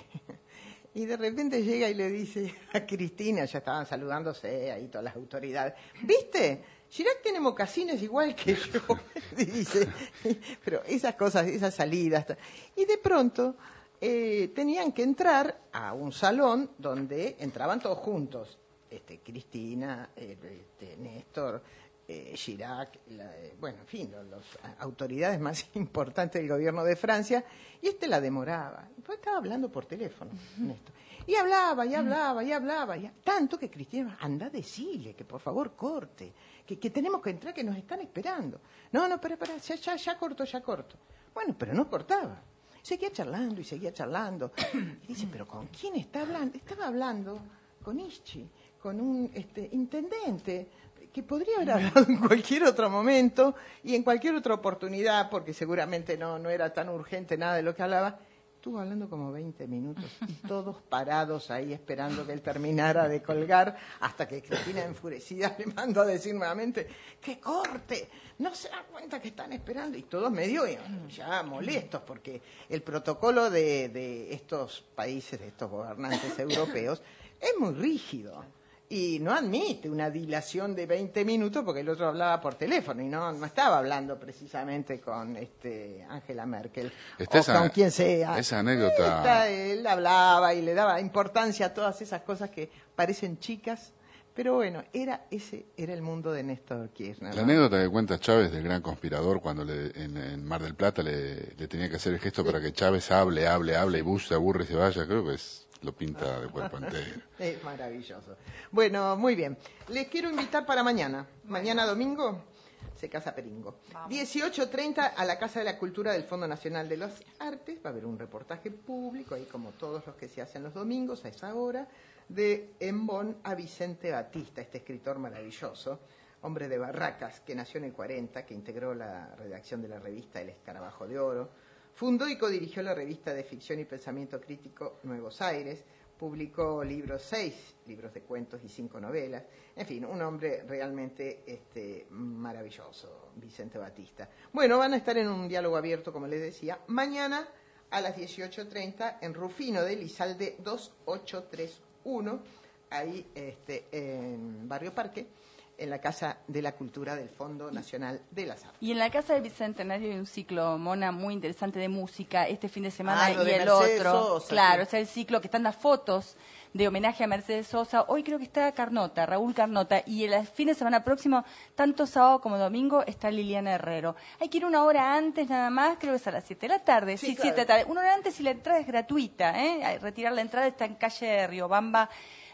Y de repente llega y le dice a Cristina, ya estaban saludándose ahí todas las autoridades, ¿viste? Chirac tiene mocasines igual que yo, dice, pero esas cosas, esas salidas. Y de pronto eh, tenían que entrar a un salón donde entraban todos juntos, este, Cristina, eh, este, Néstor, eh, Chirac, la, eh, bueno, en fin, los, los autoridades más importantes del gobierno de Francia, y este la demoraba. Pues estaba hablando por teléfono, Néstor. Y hablaba, y hablaba, y hablaba, y tanto que Cristina, anda, decile que por favor corte, que, que tenemos que entrar, que nos están esperando. No, no, espera, espera, ya, ya, ya corto, ya corto. Bueno, pero no cortaba. Seguía charlando y seguía charlando. Y dice, pero ¿con quién está hablando? Estaba hablando con Ischi, con un este, intendente, que podría haber hablado en cualquier otro momento y en cualquier otra oportunidad, porque seguramente no, no era tan urgente nada de lo que hablaba. Estuvo hablando como veinte minutos y todos parados ahí esperando que él terminara de colgar, hasta que Cristina, enfurecida, le mandó a decir nuevamente que corte, no se dan cuenta que están esperando, y todos medio ya molestos, porque el protocolo de, de estos países, de estos gobernantes europeos, es muy rígido. Y no admite una dilación de veinte minutos porque el otro hablaba por teléfono y no, no estaba hablando precisamente con este Angela Merkel Esta o esa, con quien sea. Esa anécdota. Esta, él hablaba y le daba importancia a todas esas cosas que parecen chicas, pero bueno, era ese era el mundo de Néstor Kirchner. La ¿no? anécdota que cuenta Chávez del gran conspirador cuando le, en, en Mar del Plata le, le tenía que hacer el gesto para que Chávez hable, hable, hable y Bush se aburre y se vaya, creo que es... lo pinta de cuerpo entero. Es maravilloso. Bueno, muy bien. Les quiero invitar para mañana. Mañana domingo se casa Peringo. dieciocho treinta a la Casa de la Cultura del Fondo Nacional de las Artes. Va a haber un reportaje público, ahí como todos los que se hacen los domingos a esa hora, de Embón a Vicente Batista, este escritor maravilloso, hombre de Barracas, que nació en el cuarenta, que integró la redacción de la revista El Escarabajo de Oro. Fundó y codirigió la revista de ficción y pensamiento crítico Nuevos Aires, publicó libros, seis libros de cuentos y cinco novelas. En fin, un hombre realmente este, maravilloso, Vicente Batista. Bueno, van a estar en un diálogo abierto, como les decía, mañana a las dieciocho treinta en Rufino de Lizalde dos ocho tres uno, ahí este, en Barrio Parque, en la Casa de la Cultura del Fondo Nacional de las Artes. Y en la Casa del Bicentenario hay un ciclo, Mona, muy interesante de música este fin de semana Ah, lo y de el Mercedes otro. Sosa, Claro, sí. es el ciclo que están las fotos de homenaje a Mercedes Sosa. Hoy creo que está Carnota, Raúl Carnota. Y el fin de semana próximo, tanto sábado como domingo, está Liliana Herrero. Hay que ir una hora antes nada más, creo que es a las siete de la tarde. Sí, Sí, claro. siete de la tarde. Una hora antes y la entrada es gratuita, ¿eh? Retirar la entrada está en calle Riobamba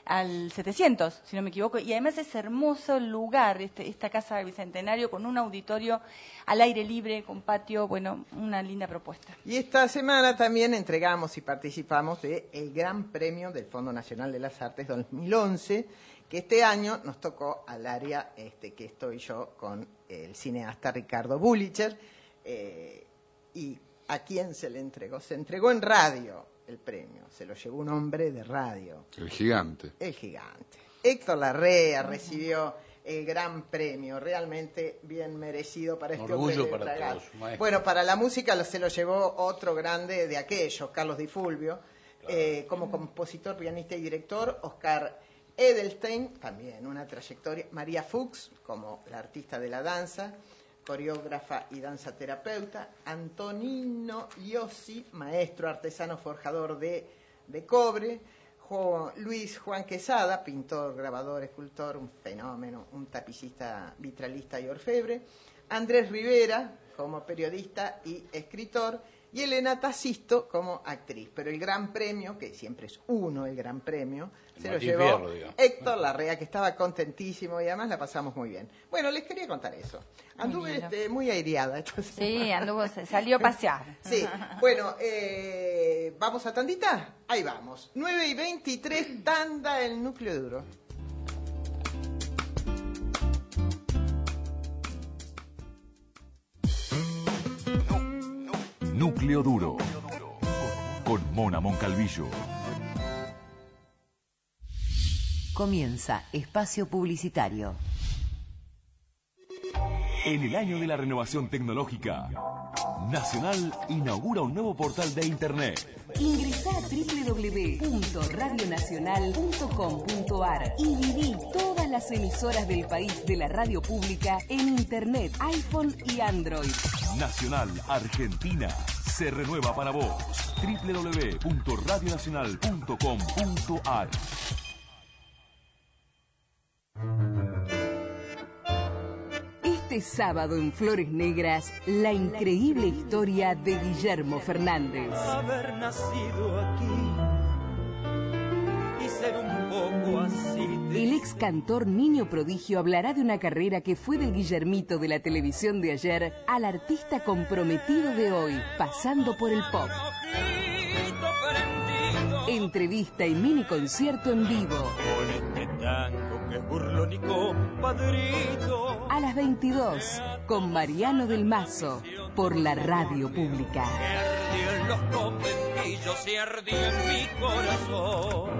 al setecientos, si no me equivoco, y además es hermoso el lugar, este, esta Casa del Bicentenario, con un auditorio al aire libre, con patio, bueno, una linda propuesta. Y esta semana también entregamos y participamos del Gran Premio del Fondo Nacional de las Artes dos mil once, que este año nos tocó al área este, que estoy yo con el cineasta Ricardo Bulicher. Eh, ¿Y a quién se le entregó? Se entregó en radio el premio, se lo llevó un hombre de radio. El gigante. El gigante. Héctor Larrea recibió el gran premio, realmente bien merecido para este Orgullo hombre de para Tragal. todos, maestro. Bueno, para la música lo- se lo llevó otro grande de aquellos, Carlos Di Fulvio, eh, como compositor, pianista y director, Oscar Edelstein, también una trayectoria, María Fuchs, como la artista de la danza, coreógrafa y danza terapeuta, Antonino Liossi, maestro artesano forjador de, de cobre, Jo- Luis Juan Quesada, pintor, grabador, escultor, un fenómeno, un tapicista, vitralista y orfebre, Andrés Rivera, como periodista y escritor, y Elena Tacisto como actriz. Pero el gran premio, que siempre es uno el gran premio, El se lo Martín llevó Fierro, digamos. Héctor Larrea, que estaba contentísimo y además la pasamos muy bien. Bueno, les quería contar eso. Anduve lindo. este, muy aireada esta Sí, semana. anduvo, se salió a pasear. Sí, bueno, eh, ¿vamos a tandita? Ahí vamos. nueve y veintitrés, tanda el núcleo duro. Núcleo Duro, con Mona Moncalvillo. Comienza espacio publicitario. En el año de la renovación tecnológica, Nacional inaugura un nuevo portal de Internet. Ingresá a doble u doble u doble u punto radio nacional punto com punto a r y viví todas las emisoras del país de la radio pública en Internet, iPhone y Android. Nacional Argentina se renueva para vos. doble u doble u doble u punto radio nacional punto com punto a r. Este sábado en Flores Negras, la increíble historia de Guillermo Fernández. Haber nacido aquí y ser un poco así. El ex cantor Niño Prodigio hablará de una carrera que fue del Guillermito de la televisión de ayer al artista comprometido de hoy, pasando por el pop. Entrevista y mini concierto en vivo. Con este tango que es burlón y compadrito. A las veintidós, con Mariano del Mazo, por la radio pública. Ardió en los conventillos y ardió en mi corazón.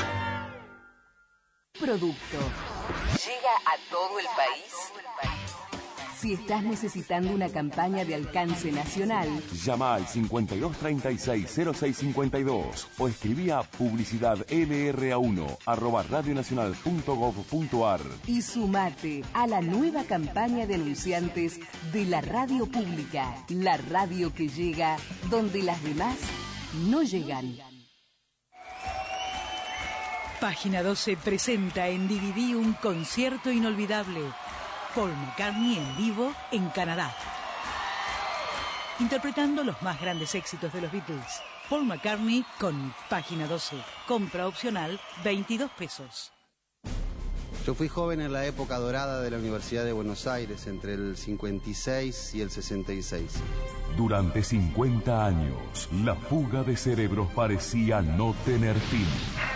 Producto. Llega a todo el país. Si estás necesitando una campaña de alcance nacional, Llama al cincuenta y dos treinta y seis cero seis cincuenta y dos o escribí a publicidad l r a uno arroba radionacional punto gov punto a r y sumate a la nueva campaña de anunciantes de la radio pública, la radio que llega donde las demás no llegan. Página doce presenta en D V D un concierto inolvidable. Paul McCartney en vivo en Canadá. Interpretando los más grandes éxitos de los Beatles. Paul McCartney con Página doce. Compra opcional veintidós pesos. Yo fui joven en la época dorada de la Universidad de Buenos Aires, entre el cincuenta y seis y el sesenta y seis. Durante cincuenta años, la fuga de cerebros parecía no tener fin.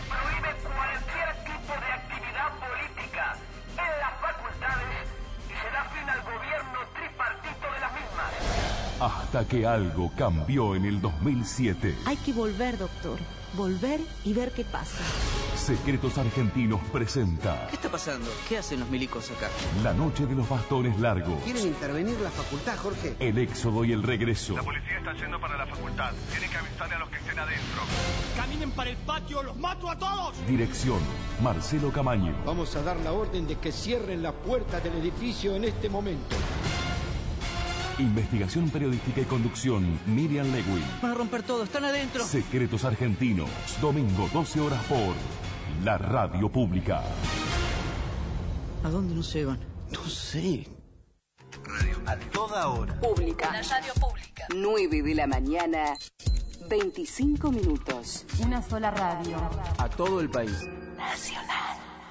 Hasta que algo cambió en el dos mil siete. Hay que volver, doctor. Volver y ver qué pasa. Secretos Argentinos presenta ¿Qué está pasando? ¿Qué hacen los milicos acá? La noche de los bastones largos. ¿Quieren intervenir la facultad, Jorge? El éxodo y el regreso. La policía está yendo para la facultad. Tienen que avisarle a los que estén adentro. Caminen para el patio, los mato a todos. Dirección, Marcelo Camaño. Vamos a dar la orden de que cierren la puerta del edificio en este momento. Investigación periodística y conducción, Miriam Lewin. Van a romper todo, están adentro. Secretos Argentinos, domingo doce horas por la radio pública. ¿A dónde nos llevan? No sé. Radio a toda hora. Pública. La radio pública. nueve de la mañana, veinticinco minutos. Una sola radio. A todo el país. Nacional.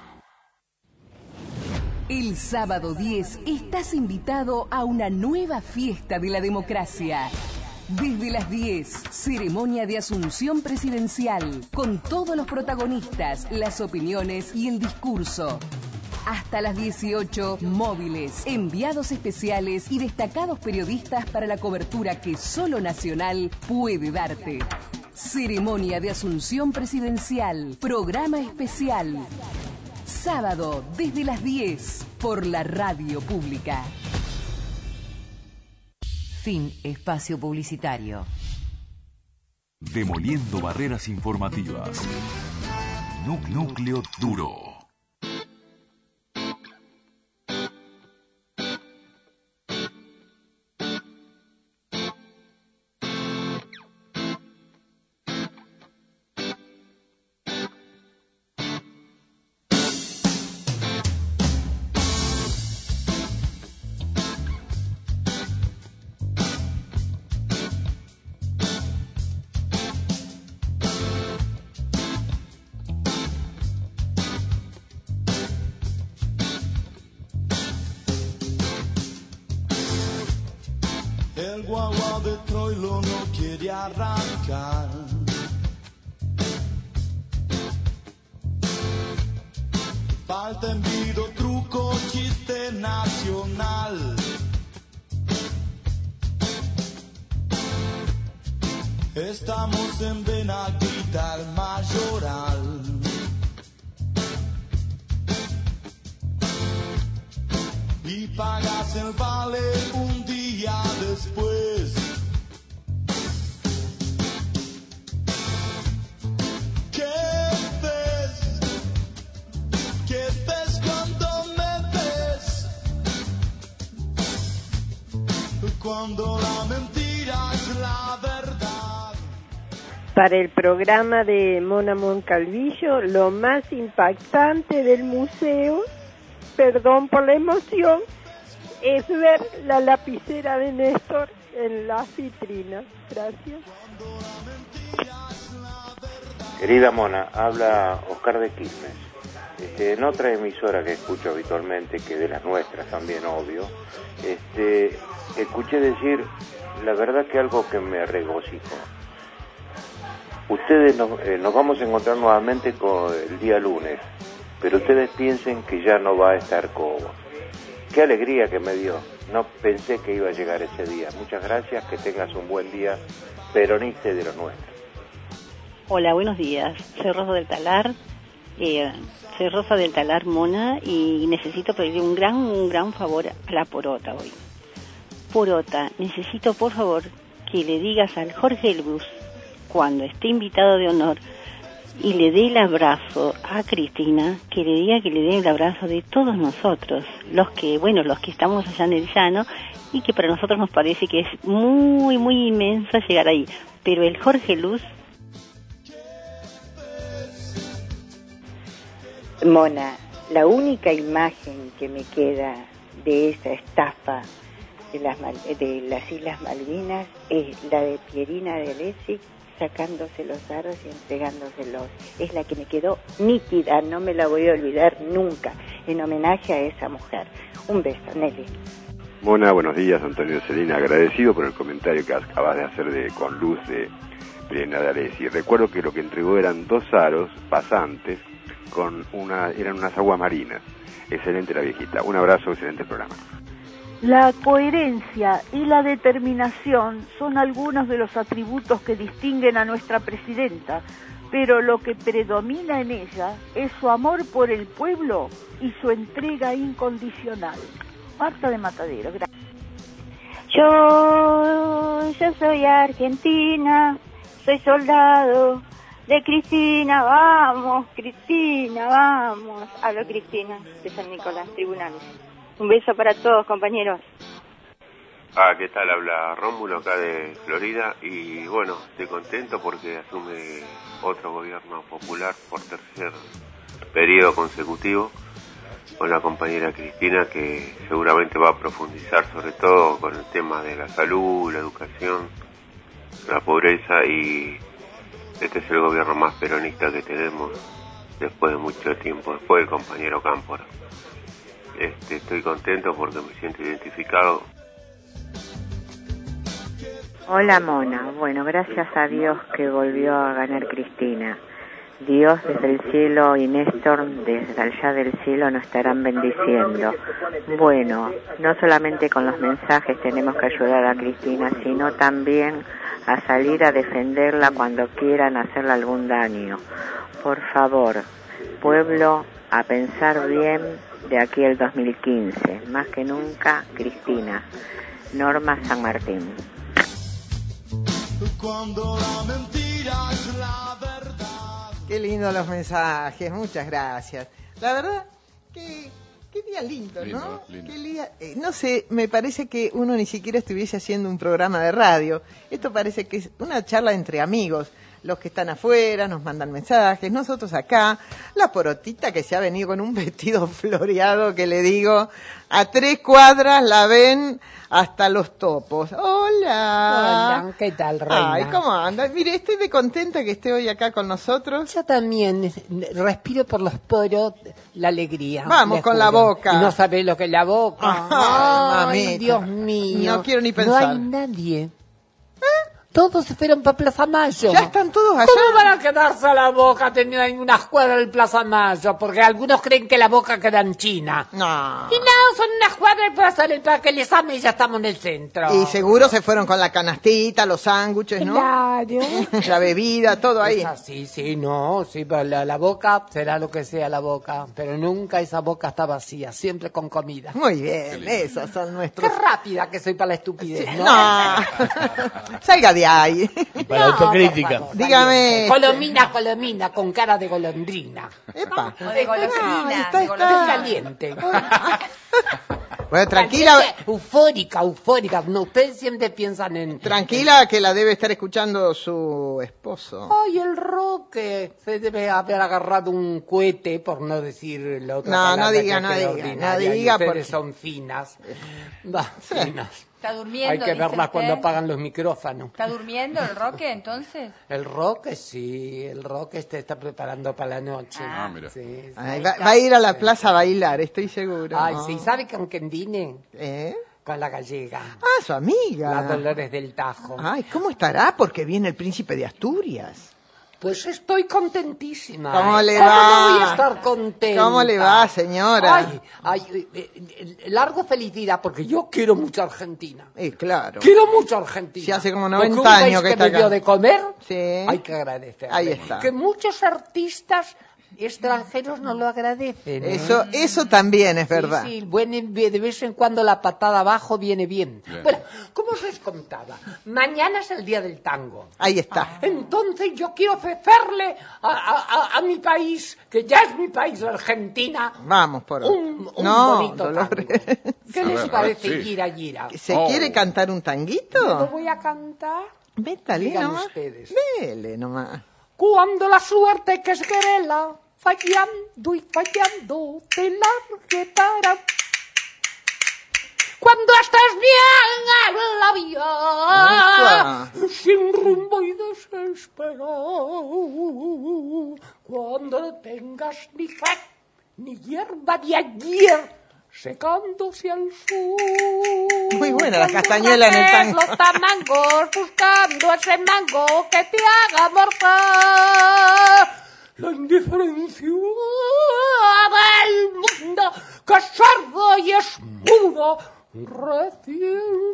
El sábado diez estás invitado a una nueva fiesta de la democracia. Desde las diez, ceremonia de asunción presidencial, con todos los protagonistas, las opiniones y el discurso. Hasta las dieciocho, móviles, enviados especiales y destacados periodistas para la cobertura que solo Nacional puede darte. Ceremonia de asunción presidencial, programa especial. Sábado, desde las diez, por la radio pública. Fin espacio publicitario. Demoliendo barreras informativas. Núcleo Duro. El guagua de Troilo no quiere arrancar. Falta envido, truco, chiste nacional. Estamos en Benaguita, el Mayoral. Y pagas el vale un día después. ¿Qué ves? ¿Qué ves cuando me ves? Cuando la mentira es la verdad. Para el programa de Mona Moncalvillo, lo más impactante del museo, perdón por la emoción, es ver la lapicera de Néstor en las vitrinas. Gracias. Querida Mona, habla Oscar de Quilmes. Este, en otra emisora que escucho habitualmente, que de las nuestras también, obvio, este, escuché decir, la verdad que algo que me regocijó. Ustedes nos, eh, nos vamos a encontrar nuevamente con el día lunes, pero ustedes piensen que ya no va a estar Cobo. Qué alegría que me dio. No pensé que iba a llegar ese día. Muchas gracias, que tengas un buen día peronista y de los nuestros. Hola, buenos días. Soy Rosa del Talar. Eh, soy Rosa del Talar, Mona, y necesito pedirle un gran, un gran favor a la Porota hoy. Porota, necesito por favor que le digas al Jorge Elbrus, cuando esté invitado de honor, y le dé el abrazo a Cristina, que le diga que le dé el abrazo de todos nosotros, los que, bueno, los que estamos allá en el llano, y que para nosotros nos parece que es muy, muy inmenso llegar ahí. Pero el Jorge Luz... Mona, la única imagen que me queda de esa estafa de las, de las Islas Malvinas es la de Pierina de Alessi sacándose los aros y entregándoselos. Es la que me quedó nítida, no me la voy a olvidar nunca, en homenaje a esa mujer. Un beso, Nelly. Mona, buenos días, Antonio Celina, agradecido por el comentario que acabas de hacer de con luz de Pierina de Alessi. Recuerdo que lo que entregó eran dos aros pasantes con una, eran unas aguas marinas. Excelente la viejita. Un abrazo, excelente programa. La coherencia y la determinación son algunos de los atributos que distinguen a nuestra presidenta, pero lo que predomina en ella es su amor por el pueblo y su entrega incondicional. Marta de Matadero, gracias. Yo, yo soy argentina, soy soldado de Cristina, vamos, Cristina, vamos. Hablo Cristina, de San Nicolás, Tribunales. Un beso para todos, compañeros. Ah, ¿qué tal? Habla Rómulo acá de Florida y bueno, estoy contento porque asume otro gobierno popular por tercer periodo consecutivo con la compañera Cristina, que seguramente va a profundizar sobre todo con el tema de la salud, la educación, la pobreza, y este es el gobierno más peronista que tenemos después de mucho tiempo, después del compañero Cámpora. Este, estoy contento porque me siento identificado. Hola Mona, bueno, gracias a Dios que volvió a ganar Cristina. Dios desde el cielo y Néstor desde allá del cielo nos estarán bendiciendo. Bueno, no solamente con los mensajes tenemos que ayudar a Cristina, sino también a salir a defenderla cuando quieran hacerle algún daño. Por favor, pueblo, a pensar bien de aquí al dos mil quince, más que nunca Cristina. Norma San Martín. Cuando la mentira es la verdad. Qué lindo los mensajes, muchas gracias. La verdad, que qué día lindo, lindo ¿no? Lindo. Qué día, eh, no sé, me parece que uno ni siquiera estuviese haciendo un programa de radio. Esto parece que es una charla entre amigos. los que están afuera nos mandan mensajes, nosotros acá, la Porotita que se ha venido con un vestido floreado que le digo, a tres cuadras la ven hasta los topos. Hola. Hola, ¿qué tal, reina? Ay, ¿cómo anda? Mire, estoy de contenta que esté hoy acá con nosotros. Yo también respiro por los poros la alegría. Vamos con la boca. Y no sabés lo que es la boca. Ay, Ay, Dios mío. No quiero ni pensar. No hay nadie. Todos se fueron para Plaza Mayo. Ya están todos allá. ¿Cómo van a quedarse a la Boca teniendo unas cuadras del Plaza Mayo? Porque algunos creen que la Boca queda en China. No. Y no, son unas cuadras para hacer el para que les ame y ya estamos en el centro. Y seguro se fueron con la canastita, los sándwiches, ¿no? Claro. La bebida, todo ahí. Sí, sí, no, sí, pero la, la Boca será lo que sea la Boca, pero nunca esa Boca está vacía, siempre con comida. Muy bien, esos son nuestros... Qué rápida que soy para la estupidez, ¿no? No, salga de ahí. Y para la autocrítica. Vamos, Dígame. Colomina, colomina, con cara de golondrina. Epa. O de golosina. Ay, está, de está. golosina. Caliente. Bueno, tranquila. Eufórica, eufórica. No, ustedes siempre piensan en... Tranquila que la debe estar escuchando su esposo. Ay, el Roque. Se debe haber agarrado un cohete, por no decir la otra No, palabra. no diga, que no queda diga, ordinaria, no y diga, ustedes porque- son finas. Va, finas. ¿Está durmiendo? Hay que dice verlas usted? cuando apagan los micrófonos. ¿Está durmiendo el Roque entonces? El Roque, sí. El Roque se está preparando para la noche. Ah, mira. Sí, sí. Ay, va, va a ir a la plaza a bailar, estoy seguro. Ay, sí. ¿Sabe con quién vine? ¿Eh? Con la gallega. Ah, su amiga. La Dolores del Tajo. Ay, ¿cómo estará? Porque viene el príncipe de Asturias. Pues estoy contentísima. ¿Cómo le ¿Cómo va? no voy a estar contenta? ¿Cómo le va, señora? Ay, ay, eh, eh, largo felicidad, porque yo quiero mucho a Argentina. Eh, claro. Quiero mucho a Argentina. Sí, hace como Porque noventa un país años que que está me acá. dio de comer, Sí. hay que agradecer. Ahí está. Que muchos artistas extranjeros no lo agradecen. ¿eh? Eso, eso también es verdad. Sí, sí, buen- de vez en cuando la patada abajo viene bien. Bien. Bueno, como os les contaba, mañana es el día del tango. Ahí está. Entonces yo quiero ofrecerle a, a- a- a mi país, que ya es mi país, la Argentina, Vamos por otro. un, un No, bonito Dolores. tango. ¿Qué A les ver, a ver, parece, sí. Gira Gira? ¿Se Oh. quiere cantar un ¿Lo tanguito? voy a cantar? Vétale Digan nomás. ustedes. Dele nomás. Cuando la suerte que es querela, fallando y fallando, te largue para... Cuando estés bien en la vía, sin rumbo y desesperado, cuando no tengas ni fe, ni hierba de ayer, secándose al sur. Muy buena la castañuela en el tango. Los tamangos buscando ese mango que te haga morfar. La indiferencia del mundo que es sordo y es mudo recién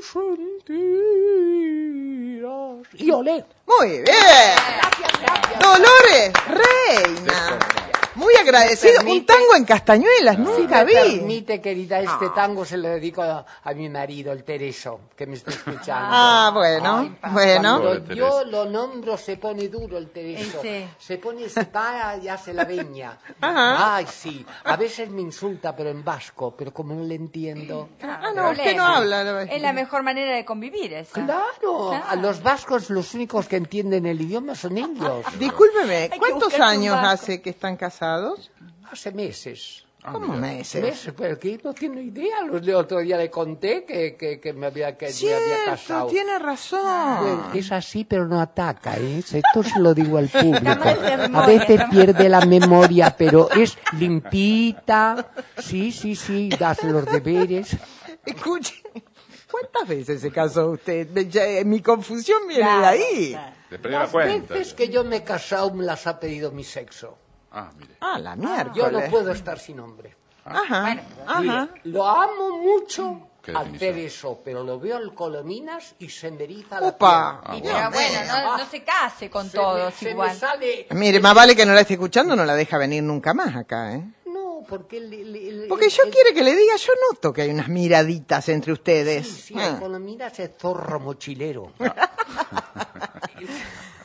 sentirás. Y olé. Muy bien. Dolores, reina. Muy agradecido. permite- Un tango en castañuelas, Si nunca me vi. permite, querida, este tango se lo dedico a, a mi marido, el Tereso, que me está escuchando. Ah, bueno, Ay, pa- bueno. Pobre Cuando yo Tereso. lo nombro se pone duro el Tereso. Ese. Se pone, se para y hace la veña. Ajá. Ay, sí. A veces me insulta, pero en vasco, pero como no le entiendo. Ah, no, usted no habla. no. Es la mejor manera de convivir esa. Claro, a los vascos los únicos que entienden el idioma son ellos. Discúlpeme, que ¿cuántos buscarse un años vasco. hace que están casados? Hace meses. ¿Cómo meses? Meses, pero que no tiene idea. El otro día le conté que, que, que me había, que me había Cierto, casado. tiene razón. Bueno, es así, pero no ataca, ¿eh? Esto se lo digo al público. mal de A memoria, veces está mal. pierde la memoria, pero es limpita. Sí, sí, sí, hace los deberes. Escuche, ¿cuántas veces se casó usted? Me- ya- Mi confusión viene de ahí. Le perdí la Las cuenta. veces que yo me he casado me las ha pedido mi sexo. Ah, mire. Ah, la Yo no miércoles. puedo estar sin hombre. Ajá, ajá. Mire, lo amo mucho Qué al definición. Tereso, pero lo veo al Colominas y se me eriza la Opa. piel. Y pero bueno, no, no se case con Se todos me- se me igual. sale- Mire, más vale que no la esté escuchando, no la deja venir nunca más acá, ¿eh? No, porque... el- el- el- Porque el- yo el- quiere que le diga, yo noto que hay unas miraditas entre ustedes. Sí, sí, Ah. el Colominas es zorro mochilero.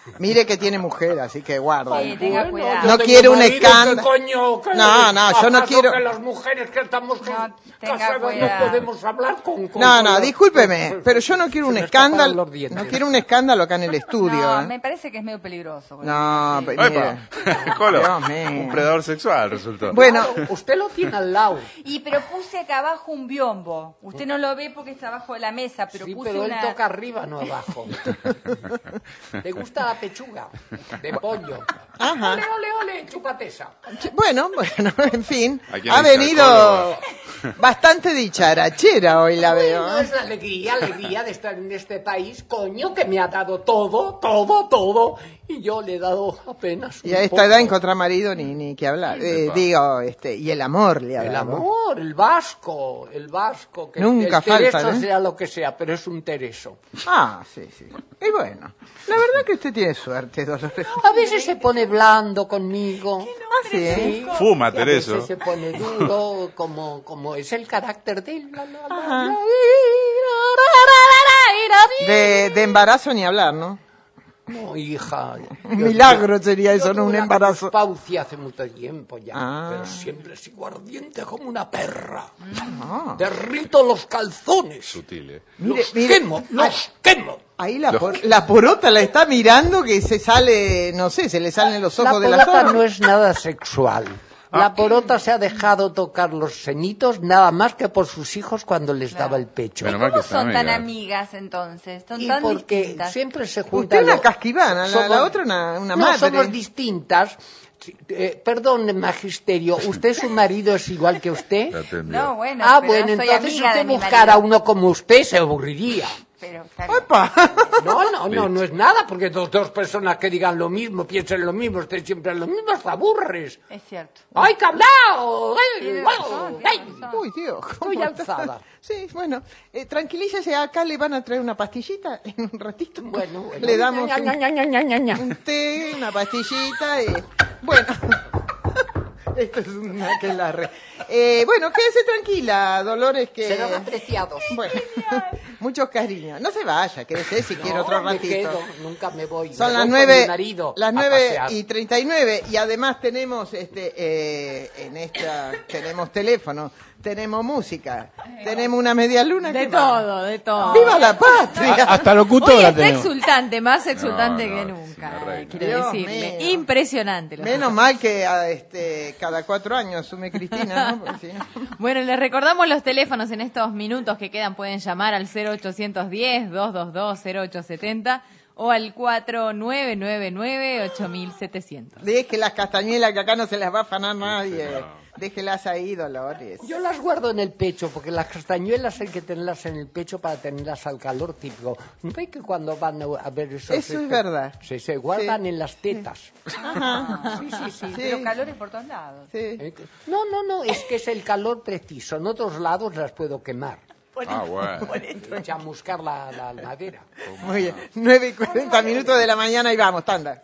Mire que tiene mujer, así que guarda. Sí, tenga Bueno, cuidado. no Yo quiero un marido, escándalo. ¿qué coño? ¿Qué- No, no, yo no ¿acaso quiero. que las mujeres que estamos tenga casadas no cuidado. podemos hablar con... con- No, con no, los- discúlpeme, con- pero yo no quiero se un me escaparon escándalo. los dientes. No quiero un escándalo acá en el estudio. No, ¿eh? me parece que es medio peligroso. No, pero mire. Colo, Dios mío. un predador sexual resultó. Bueno, Usted lo tiene al lado. Y pero puse acá abajo un biombo. Usted no lo ve porque está abajo de la mesa, pero Sí, puse pero él una... toca arriba, no abajo. ¿Te gusta la pechuga? De pollo. Ajá. Ole, ole, ole, chúpate esa. bueno, bueno, en fin, ¿A quién ha le dice venido alcohólogo? bastante dicharachera hoy la veo. Bueno, ¿eh? es la alegría, alegría de estar en este país, coño, que me ha dado todo, todo, todo, y yo le he dado apenas un Y a esta poco. edad encontrar marido ni, ni que hablar. Eh, Epa. digo, este, y el amor le ha El dado. amor, el vasco, el vasco, que Nunca el tereso faltan, ¿eh? sea lo que sea, pero es un tereso. Ah, sí, sí. Y bueno, la verdad que usted tiene suerte, Dolores. A veces se pone blando conmigo. Ah, sí, ¿eh? Fuma, y a Tereso. veces se pone duro, como, como es el carácter de él. La, la, la, Ajá. la, De, de embarazo ni hablar, ¿no? No, hija. Un milagro sería eso, yo no un tuve la embarazo. menopausia hace mucho tiempo ya, Ah. pero siempre sigo ardiente como una perra. Ah. Derrito los calzones. Sutil, ¿eh? Mire, los mire. quemo, los quemo. Ahí la, por- la porota la está mirando que se sale, no sé, se le salen los ojos La de la porota zona. no es nada sexual. La porota se ha dejado tocar los cenitos nada más que por sus hijos cuando les daba el pecho. Menos mal que ¿Cómo están son tan amigas. amigas entonces? Son Y tan porque distintas. siempre se Usted juntan... una los- casquivana, la, somos- la otra una, una no, madre. somos distintas. Sí, eh, perdón, magisterio, ¿usted su marido es igual que usted? Te atendió. No, bueno, Ah, pero bueno, soy entonces si amiga de usted mi buscara a marido. uno como usted se aburriría. Pero, está bien. ¡Epa! No, no, no, no es nada, porque dos, dos personas que digan lo mismo, piensen lo mismo, estén siempre en lo mismo, te aburres. Es cierto. ¡Ay, que hablado! ¡Ay, Tiene guau! razón, ¡Ay! tiene razón. Uy, Dios. ¿cómo Estoy está? alzada. Sí, bueno, eh, tranquilícese, acá le van a traer una pastillita en un ratito. Bueno, bueno. Le damos Ña, ña, un, ña, ña, ña, ña, ña. un té, una pastillita y... Bueno, esto es una que la re... Eh, bueno, quédese tranquila, Dolores, que... Serán apreciados. Bueno, muchos cariños. No se vaya, quédese si quiere otro No, me ratito. quedo, nunca me voy. Son Me las voy con nueve, mi marido las a nueve pasear. y treinta y nueve y además tenemos este eh, en esta tenemos teléfono, tenemos música, tenemos una media luna. De ¿qué más? todo, de todo. ¡Viva la patria! Hasta Hoy locutora está tenemos. exultante, más exultante No, no, que es nunca, una reina. quiero Dios decirle. mío. Impresionante. lo que Menos hace. mal que a, este cada cuatro años asume Cristina, ¿no? Porque si no- Bueno, les recordamos los teléfonos en estos minutos que quedan. Pueden llamar al cero ochocientos diez, doscientos veintidós, cero ochocientos setenta o al cuatro nueve nueve nueve, ocho mil setecientos. Deje las castañuelas que acá no se las va a afanar nadie. Déjelas ahí, Dolores. Yo las guardo en el pecho, porque las castañuelas hay que tenerlas en el pecho para tenerlas al calor típico. ¿No ve que cuando van a ver esos... Eso es este, verdad. Se, se guardan Sí. en las tetas. Ajá. Sí, sí, sí. Pero calores por todos lados. Sí. Eh, No, no, no, es que es el calor preciso. En otros lados las puedo quemar. Ah, bueno. Chamuscar la, la madera. Muy bien. nueve y cuarenta minutos de la mañana y vamos, tanda.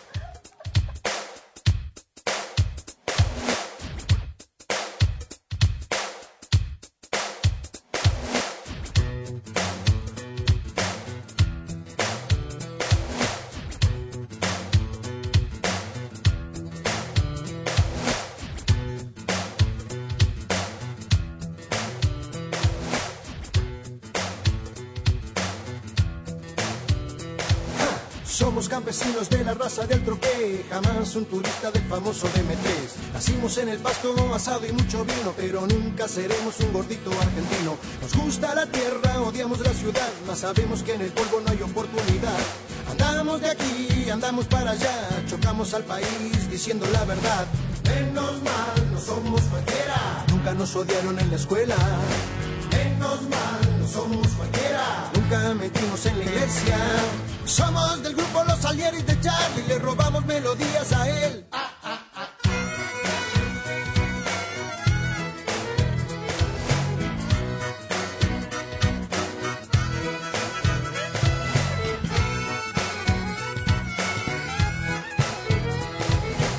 Somos campesinos de la raza del troqué, jamás un turista del famoso D M tres. Nacimos en el pasto, asado y mucho vino, pero nunca seremos un gordito argentino. Nos gusta la tierra, odiamos la ciudad, mas sabemos que en el polvo no hay oportunidad. Andamos de aquí, andamos para allá, chocamos al país diciendo la verdad. Menos mal, no somos cualquiera, nunca nos odiaron en la escuela. Menos mal, no somos cualquiera, nunca metimos en la iglesia. Somos del grupo Los Salieris de Charlie, le robamos melodías a él. Ah, ah, ah.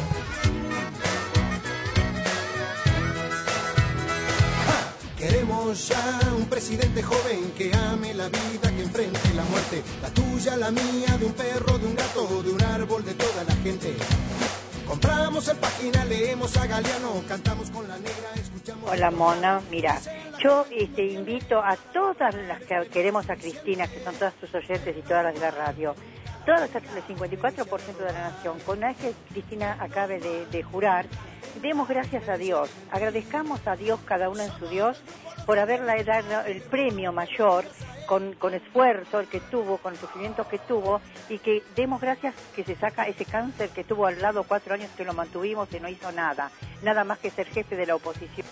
Queremos Queremos ya un presidente joven que ame la vida, que enfrente la muerte, la tuya, la mía, de un perro, de un gato, de un árbol, de toda la gente. Compramos el página, leemos a Galeano, cantamos con la negra, escuchamos... Hola Mona, mira, yo este, invito a todas las que queremos a Cristina, que son todas sus oyentes y todas las de la radio, todas las, el cincuenta y cuatro por ciento de la nación, con una vez que Cristina acabe de, de jurar, demos gracias a Dios, agradezcamos a Dios, cada uno en su Dios, por haberle dado el premio mayor, con, con esfuerzo el que tuvo, con el sufrimiento que tuvo, y que demos gracias que se saca ese cáncer que tuvo al lado cuatro años que lo mantuvimos y no hizo nada, nada más que ser jefe de la oposición.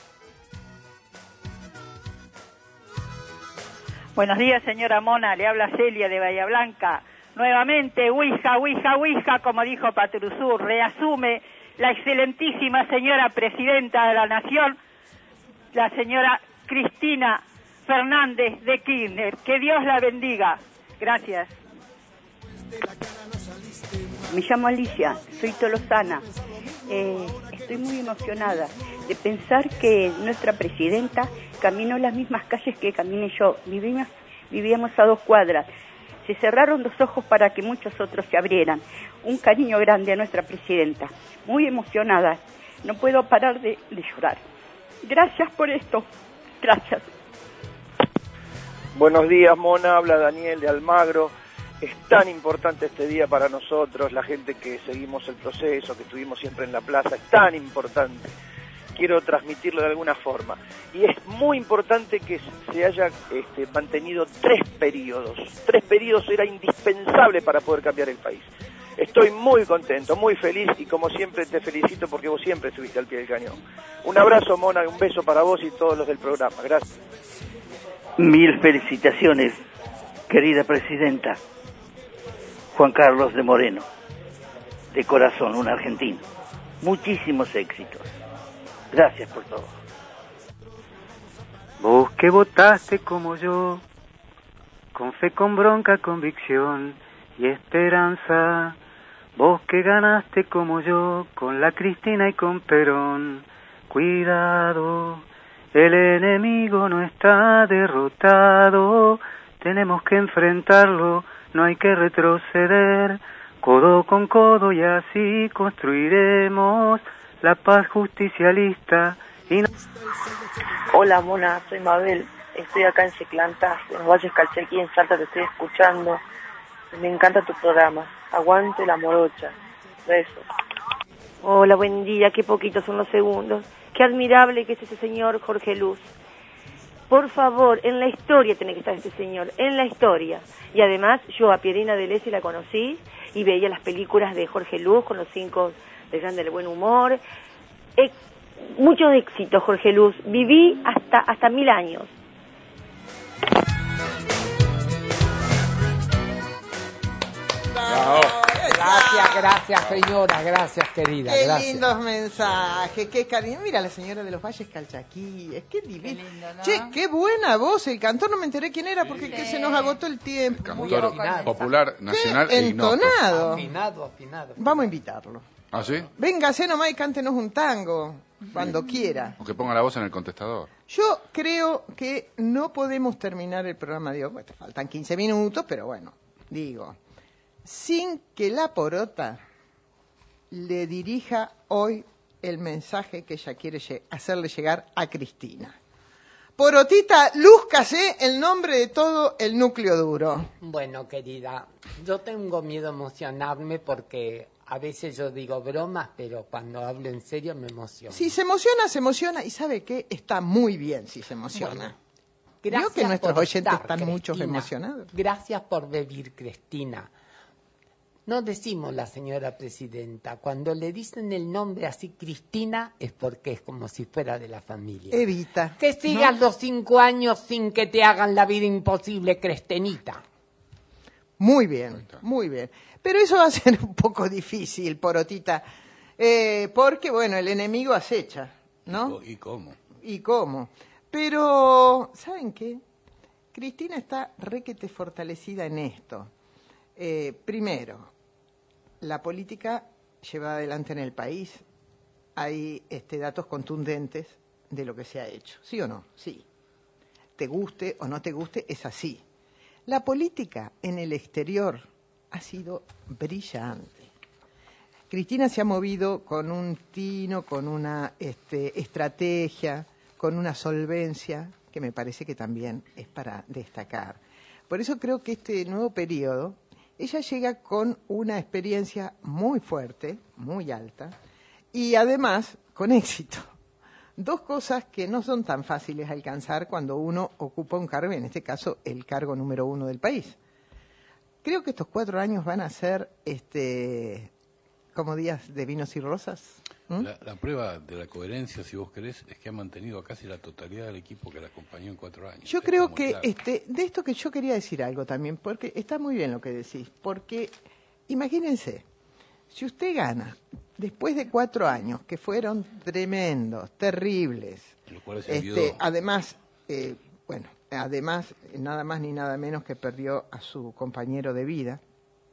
Buenos días, señora Mona, le habla Celia de Bahía Blanca. Nuevamente, Ouija, Ouija, Ouija, como dijo Patrusur, reasume la excelentísima señora presidenta de la Nación, la señora Cristina Fernández de Kirchner. Que Dios la bendiga. Gracias. Me llamo Alicia, soy tolosana. Eh, estoy muy emocionada de pensar que nuestra presidenta caminó las mismas calles que caminé yo. Vivimos, vivíamos a dos cuadras. Se cerraron los ojos para que muchos otros se abrieran. Un cariño grande a nuestra presidenta. Muy emocionada. No puedo parar de, de llorar. Gracias por esto. Gracias. Buenos días, Mona. Habla Daniel de Almagro. Es tan importante este día para nosotros, la gente que seguimos el proceso, que estuvimos siempre en la plaza. Es tan importante. Quiero transmitirlo de alguna forma. Y es muy importante que se haya este, mantenido tres periodos. Tres periodos era indispensable para poder cambiar el país. Estoy muy contento, muy feliz y como siempre te felicito porque vos siempre estuviste al pie del cañón. Un abrazo, Mona, y un beso para vos y todos los del programa. Gracias. Mil felicitaciones, querida presidenta. Juan Carlos de Moreno, de corazón, un argentino. Muchísimos éxitos. Gracias por todo. Vos que votaste como yo, con fe, con bronca, convicción y esperanza. Vos que ganaste como yo, con la Cristina y con Perón. Cuidado, el enemigo no está derrotado. Tenemos que enfrentarlo, no hay que retroceder. Codo con codo y así construiremos la paz justicialista. Y no... Hola Mona, soy Mabel, estoy acá en Seclantas, en los Valles Calchaquí, en Salta, te estoy escuchando. Me encanta tu programa, aguante la morocha. Besos. Hola, buen día, qué poquitos son los segundos. Qué admirable que es ese señor Jorge Luz. Por favor, en la historia tiene que estar este señor, en la historia. Y además, yo a Pierina de Lesi la conocí y veía las películas de Jorge Luz con los cinco del Grande del Buen Humor. Eh, mucho éxito, Jorge Luz. Viví hasta, hasta mil años. Gracias, gracias señora, gracias querida. Qué gracias. lindos mensajes, qué cariño. Mira la señora de los Valles Calchaquíes, qué divino. Qué lindo, ¿no? Che, qué buena voz. El cantor no me enteré quién era porque sí. que se nos agotó el tiempo. Cantor popular, nacional qué e ignoto. entonado. Afinado, afinado. Vamos a invitarlo. ¿Ah, sí? Véngase nomás y cántenos un tango cuando quiera. O que ponga la voz en el contestador. Yo creo que no podemos terminar el programa de hoy. Bueno, faltan quince minutos, pero bueno, digo, sin que la porota le dirija hoy el mensaje que ella quiere hacerle llegar a Cristina. Porotita, lúzcase el nombre de todo el núcleo duro. Bueno, querida, yo tengo miedo a emocionarme porque a veces yo digo bromas, pero cuando hablo en serio me emociono. Si se emociona, se emociona. ¿Y sabe qué? Está muy bien si se emociona. Bueno, gracias. Creo que nuestros por oyentes estar, están Cristina. muchos emocionados. Gracias por venir, Cristina. No decimos la señora presidenta. Cuando le dicen el nombre así, Cristina, es porque es como si fuera de la familia. Evita. Que sigas ¿no? los cinco años sin que te hagan la vida imposible, Crestenita. Muy bien, muy bien. Pero eso va a ser un poco difícil, Porotita, eh, porque, bueno, el enemigo acecha, ¿no? ¿Y cómo? ¿Y cómo? Pero, ¿saben qué? Cristina está requete fortalecida en esto. Eh, primero, la política llevada adelante en el país, hay este, datos contundentes de lo que se ha hecho. ¿Sí o no? Sí. te guste o no te guste, es así. La política en el exterior ha sido brillante. Cristina se ha movido con un tino, con una este, estrategia, con una solvencia que me parece que también es para destacar. Por eso creo que este nuevo periodo, ella llega con una experiencia muy fuerte, muy alta, y además con éxito. Dos cosas que no son tan fáciles de alcanzar cuando uno ocupa un cargo, en este caso el cargo número uno del país. Creo que estos cuatro años van a ser este, como días de vinos y rosas. ¿Mm? La, la prueba de la coherencia, si vos querés, es que ha mantenido a casi la totalidad del equipo que la acompañó en cuatro años. Yo Esto creo que claro. este, de esto que yo quería decir algo también, porque está muy bien lo que decís, porque imagínense, si usted gana después de cuatro años que fueron tremendos, terribles, este, además, eh, bueno, además nada más ni nada menos que perdió a su compañero de vida,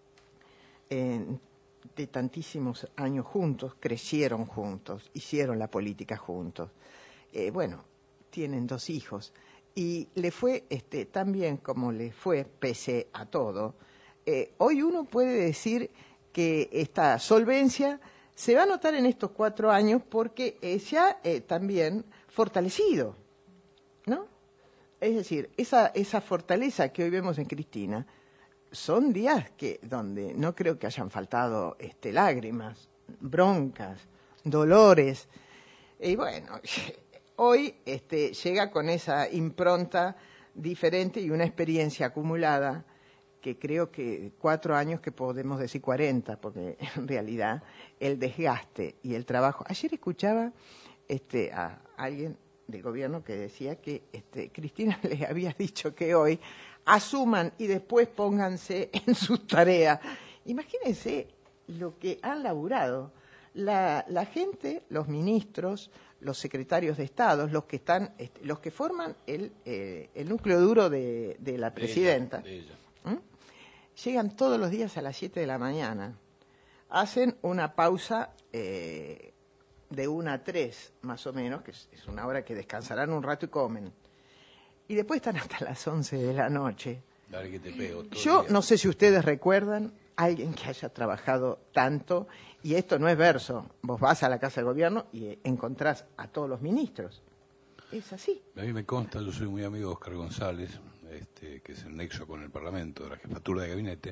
eh, de tantísimos años juntos, crecieron juntos, hicieron la política juntos, eh, bueno, tienen dos hijos y le fue este, tan bien como le fue pese a todo. Eh, hoy uno puede decir que esta solvencia se va a notar en estos cuatro años porque eh, se ha eh, también fortalecido, ¿no? Es decir, esa, esa fortaleza que hoy vemos en Cristina, son días que donde no creo que hayan faltado este, lágrimas, broncas, dolores. Y bueno, hoy este, llega con esa impronta diferente y una experiencia acumulada que creo que cuatro años que podemos decir cuarenta, porque en realidad el desgaste y el trabajo. Ayer escuchaba este, a alguien del gobierno que decía que este, Cristina les había dicho que hoy asuman y después pónganse en sus tareas. Imagínense lo que han laburado la, la gente, los ministros, los secretarios de Estado, los que están, este, los que forman el, eh, el núcleo duro de, de la presidenta. De ella, de ella. ¿Mm? Llegan todos los días a las siete de la mañana, hacen una pausa eh, de una a tres, más o menos, que es, es una hora que descansarán un rato y comen. Y después están hasta las once de la noche. Dale que te pego, Yo no sé si ustedes recuerdan a alguien que haya trabajado tanto, y esto no es verso. Vos vas a la Casa del Gobierno y encontrás a todos los ministros. Es así. A mí me consta, yo soy muy amigo de Oscar González, este, que es el nexo con el Parlamento, de la jefatura de gabinete,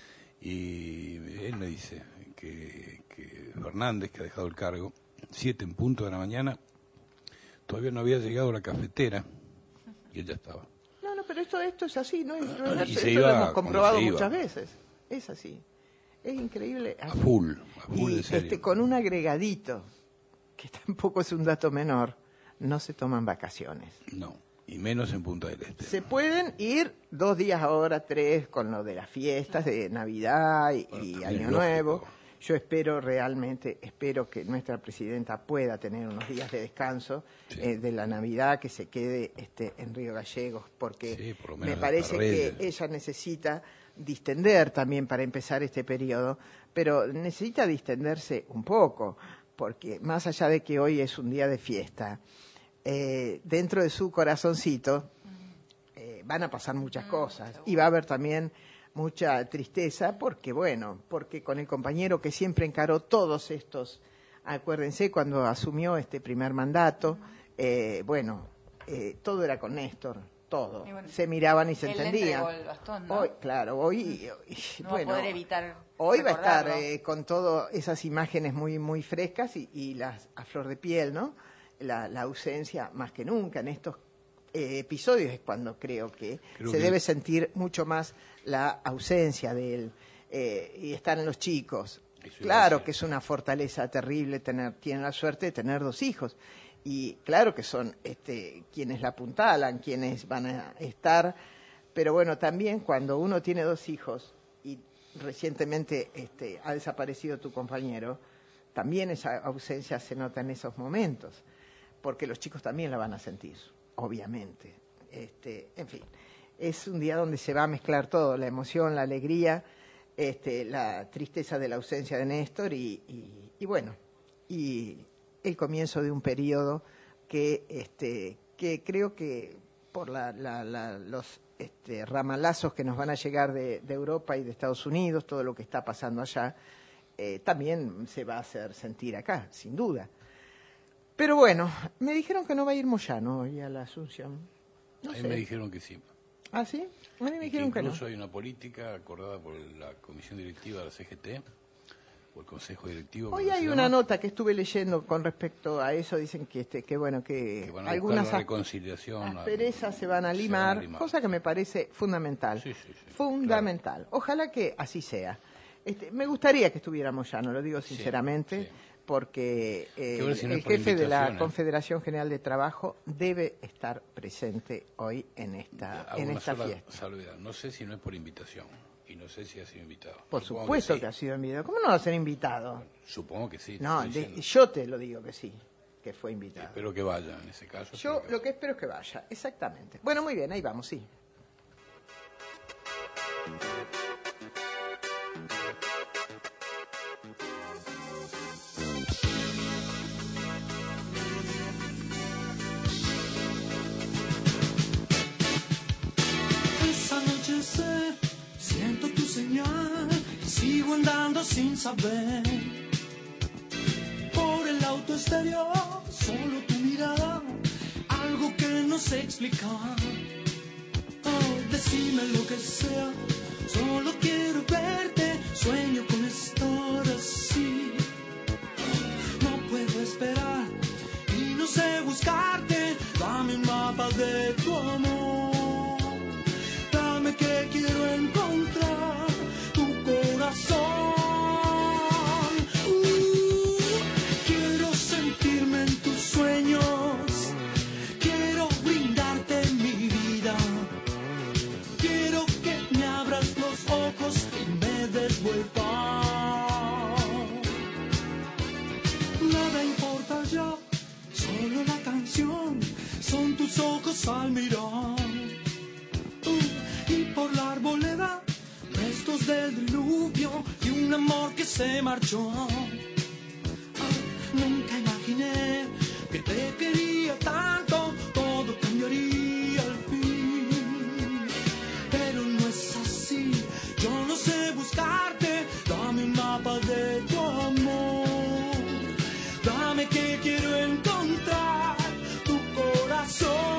y él me dice que, que Fernández, que ha dejado el cargo, siete en punto de la mañana, todavía no había llegado a la cafetera, y él ya estaba. No, no, pero esto, esto es así, no es, no es Y esto se lo iba hemos comprobado cuando se muchas iba. veces. Es así. Es increíble. A full, a full, Y en serio. este, con un agregadito, que tampoco es un dato menor, no se toman vacaciones. No, y menos en Punta del Este. Se pueden ir dos días ahora, tres, con lo de las fiestas de Navidad y, Bueno, y también Año es Nuevo. lógico. Yo espero realmente, espero que nuestra presidenta pueda tener unos días de descanso Sí. eh, de la Navidad, que se quede este, en Río Gallegos, porque Sí, por lo me menos parece hasta que Reyes. ella necesita distender también para empezar este periodo, pero necesita distenderse un poco, porque más allá de que hoy es un día de fiesta, eh, dentro de su corazoncito eh, van a pasar muchas cosas y va a haber también mucha tristeza porque, bueno, porque con el compañero que siempre encaró todos estos, acuérdense cuando asumió este primer mandato, eh, bueno, eh, todo era con Néstor, todo, Y bueno, se miraban y se él le entendían. entregó el bastón, ¿no? Hoy, claro, hoy, hoy- No bueno, va a poder evitar hoy va a estar recordarlo. eh, con todas esas imágenes muy muy frescas y, y las a flor de piel, ¿no? La, la ausencia más que nunca en estos eh, episodios es cuando creo que Creo se que- debe sentir mucho más la ausencia de él eh, y están los chicos. Eso iba a Claro decir. que es una fortaleza terrible tener, tienen la suerte de tener dos hijos y claro que son este, quienes la apuntalan, quienes van a estar, pero bueno, también cuando uno tiene dos hijos y recientemente este, ha desaparecido tu compañero, también esa ausencia se nota en esos momentos, porque los chicos también la van a sentir, obviamente. Este, en fin, es un día donde se va a mezclar todo, la emoción, la alegría, este, la tristeza de la ausencia de Néstor y, y, y bueno, y el comienzo de un periodo que, este, que creo que por la, la, la, los este, ramalazos que nos van a llegar de, de Europa y de Estados Unidos, todo lo que está pasando allá, eh, también se va a hacer sentir acá, sin duda. Pero bueno, me dijeron que no va a ir Moyano hoy a la Asunción. No a mí sé. me dijeron que sí. ¿Ah, sí? A mí me Y dijeron que, que incluso no. hay una política acordada por la comisión directiva de la C G T, o el consejo directivo. Hoy como hay se una llama, nota que estuve leyendo con respecto a eso, dicen que este que bueno que, que van a algunas buscar la as- reconciliación. asperezas se van a se van a limar, limar. cosa que me parece fundamental. Sí, sí, sí, fundamental. Ojalá que así sea. Este, me gustaría que estuviéramos ya, no lo digo sinceramente, sí. porque eh, Que ver si no el es por jefe de la invitación, ¿eh? Confederación General de Trabajo debe estar presente hoy en esta, Hago en una esta sola fiesta. salvedad. No sé si no es por invitación y no sé si ha sido invitado. Por Supongo supuesto que, que, sí. ha sido invitado. ¿Cómo no va a ser invitado? Supongo que sí. No, estoy de- diciendo. yo te lo digo que sí, que fue invitado. Espero que vaya en ese caso. Yo lo que espero es que vaya, exactamente. Bueno, muy bien, ahí vamos, sí. Esa noche sé, siento tu señal y sigo andando sin saber. Por el auto exterior, solo tu mirada, algo que no sé explicar. Oh, decime lo que sea, solo quiero verte, sueño con estar así. No puedo esperar y no sé buscarte, dame un mapa de tu amor. Dame que quiero encontrar tu corazón. Uh, quiero sentirme en tus sueños. Quiero brindarte mi vida. Quiero que me abras los ojos y me des vuelta. Nada importa ya, solo la canción. Son tus ojos al mirar. Y por la arboleda, restos del diluvio y un amor que se marchó. Ah, nunca imaginé que te quería tanto, todo cambiaría al fin. Pero no es así, yo no sé buscarte, dame un mapa de tu amor. Dame que quiero encontrar tu corazón.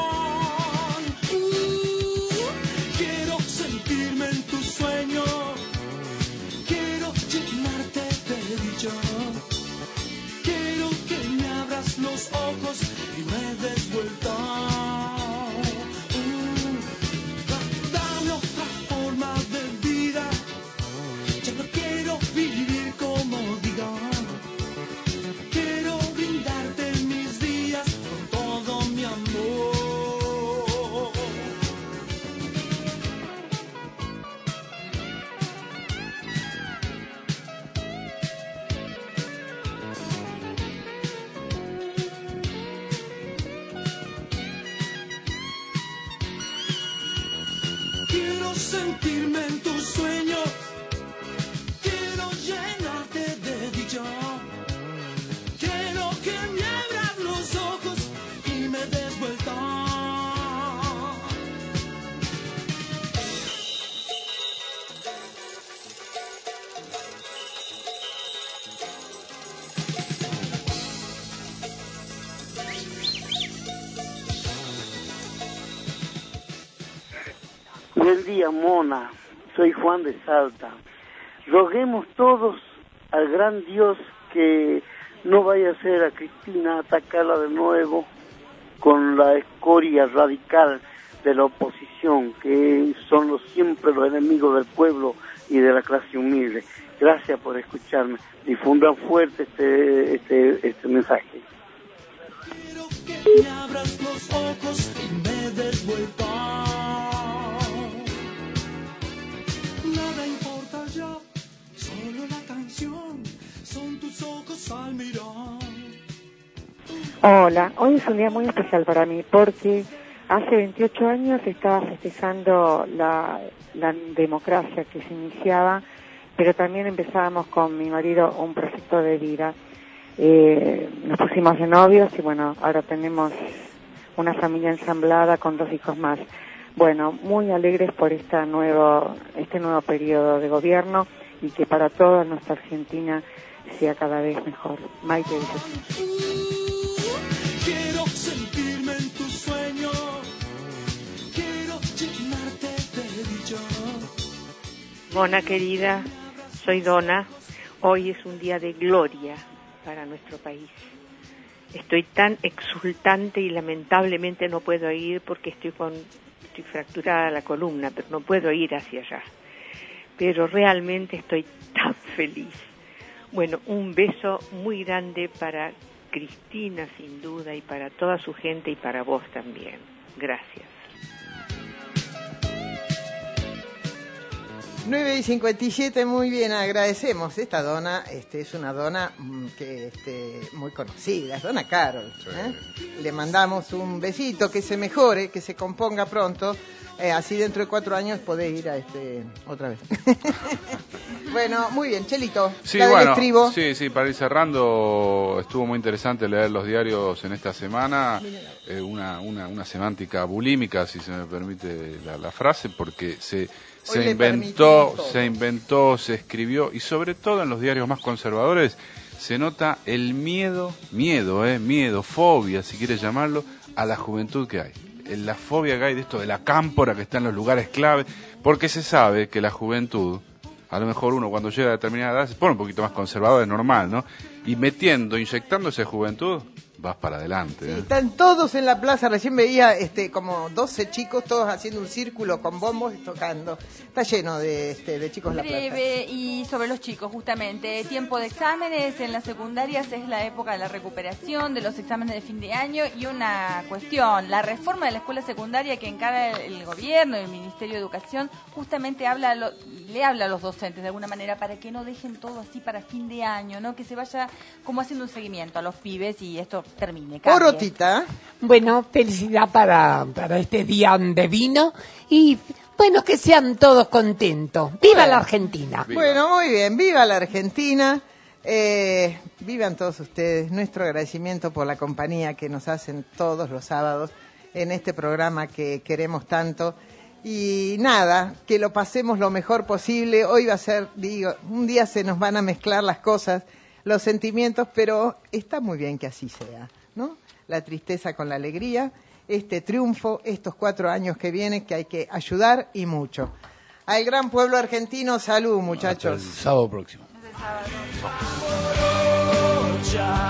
Quiero sentirme en tus sueños, quiero llenarte de dicha, quiero que me abras los ojos y me des vuelta. Uh, dame otra forma de vida, ya no quiero vivir como diga, quiero brindarte mis días con todo mi amor. Quiero sentirme en tus sueños, quiero llenarte de dicha, quiero que me abras los ojos y me des vuelta. Buen día, Mona. Soy Juan de Salta. Roguemos todos al gran Dios que no vaya a ser a Cristina atacarla de nuevo con la escoria radical de la oposición, que son los, siempre los enemigos del pueblo y de la clase humilde. Gracias por escucharme. Difundan fuerte este, este, este mensaje. Que me abras los ojos y me des vuelta. Nada importa ya, solo la canción, son tus ojos al mirar. Hola, hoy es un día muy especial para mí porque hace veintiocho años estaba festejando la, la democracia que se iniciaba, pero también empezábamos con mi marido un proyecto de vida. Eh, nos pusimos de novios y bueno, ahora tenemos una familia ensamblada con dos hijos más. Bueno, muy alegres por esta nuevo, este nuevo periodo de gobierno y que para toda nuestra Argentina sea cada vez mejor. Maite Villasensi. Quiero sentirme en tus sueños, quiero llenarte de dicho. Mona querida, soy Dona. Hoy es un día de gloria para nuestro país. Estoy tan exultante y lamentablemente no puedo ir porque estoy con estoy fracturada la columna, pero no puedo ir hacia allá. Pero realmente estoy tan feliz. Bueno, un beso muy grande para Cristina, sin duda, y para toda su gente y para vos también. Gracias. nueve y cincuenta y siete, muy bien, agradecemos. Esta dona este, es una dona mm, que este, muy conocida, es Dona Carol. ¿eh? Le mandamos un besito, que se mejore, que se componga pronto. Eh, así dentro de cuatro años podés ir a este otra vez. Bueno, muy bien, Chelito. Sí, la del bueno, estribo. sí, sí, para ir cerrando, estuvo muy interesante leer los diarios en esta semana, eh, una, una, una semántica bulímica, si se me permite la, la frase, porque se, se inventó, se inventó, se escribió, y sobre todo en los diarios más conservadores, se nota el miedo, miedo, eh, miedo, fobia, si quieres llamarlo, a la juventud que hay. La fobia que hay de esto de la cámpora que está en los lugares clave, porque se sabe que la juventud, a lo mejor uno cuando llega a determinada edad se pone un poquito más conservador, es normal, ¿no? Y metiendo, inyectando esa juventud, vas para adelante. ¿eh? Sí, están todos en la plaza, recién veía este como doce chicos, todos haciendo un círculo con bombos y tocando. Está lleno de, este, de chicos en la plaza. Breve, y sobre los chicos, justamente, tiempo de exámenes en las secundarias es la época de la recuperación de los exámenes de fin de año, y una cuestión, la reforma de la escuela secundaria que encara el, el gobierno y el Ministerio de Educación, justamente habla lo, le habla a los docentes de alguna manera para que no dejen todo así para fin de año, ¿no? Que se vaya como haciendo un seguimiento a los pibes y esto termine. Porotita. Bueno, felicidad para, para este día de vino y bueno, que sean todos contentos. ¡Viva bueno, la Argentina! Viva. Bueno, muy bien, viva la Argentina. Eh, vivan todos ustedes. Nuestro agradecimiento por la compañía que nos hacen todos los sábados en este programa que queremos tanto. Y nada, que lo pasemos lo mejor posible. Hoy va a ser, digo, un día se nos van a mezclar las cosas, los sentimientos, pero está muy bien que así sea, ¿no? La tristeza con la alegría, este triunfo, estos cuatro años que vienen, que hay que ayudar y mucho. Al gran pueblo argentino, salud, muchachos. Hasta el sábado próximo. Hasta el sábado.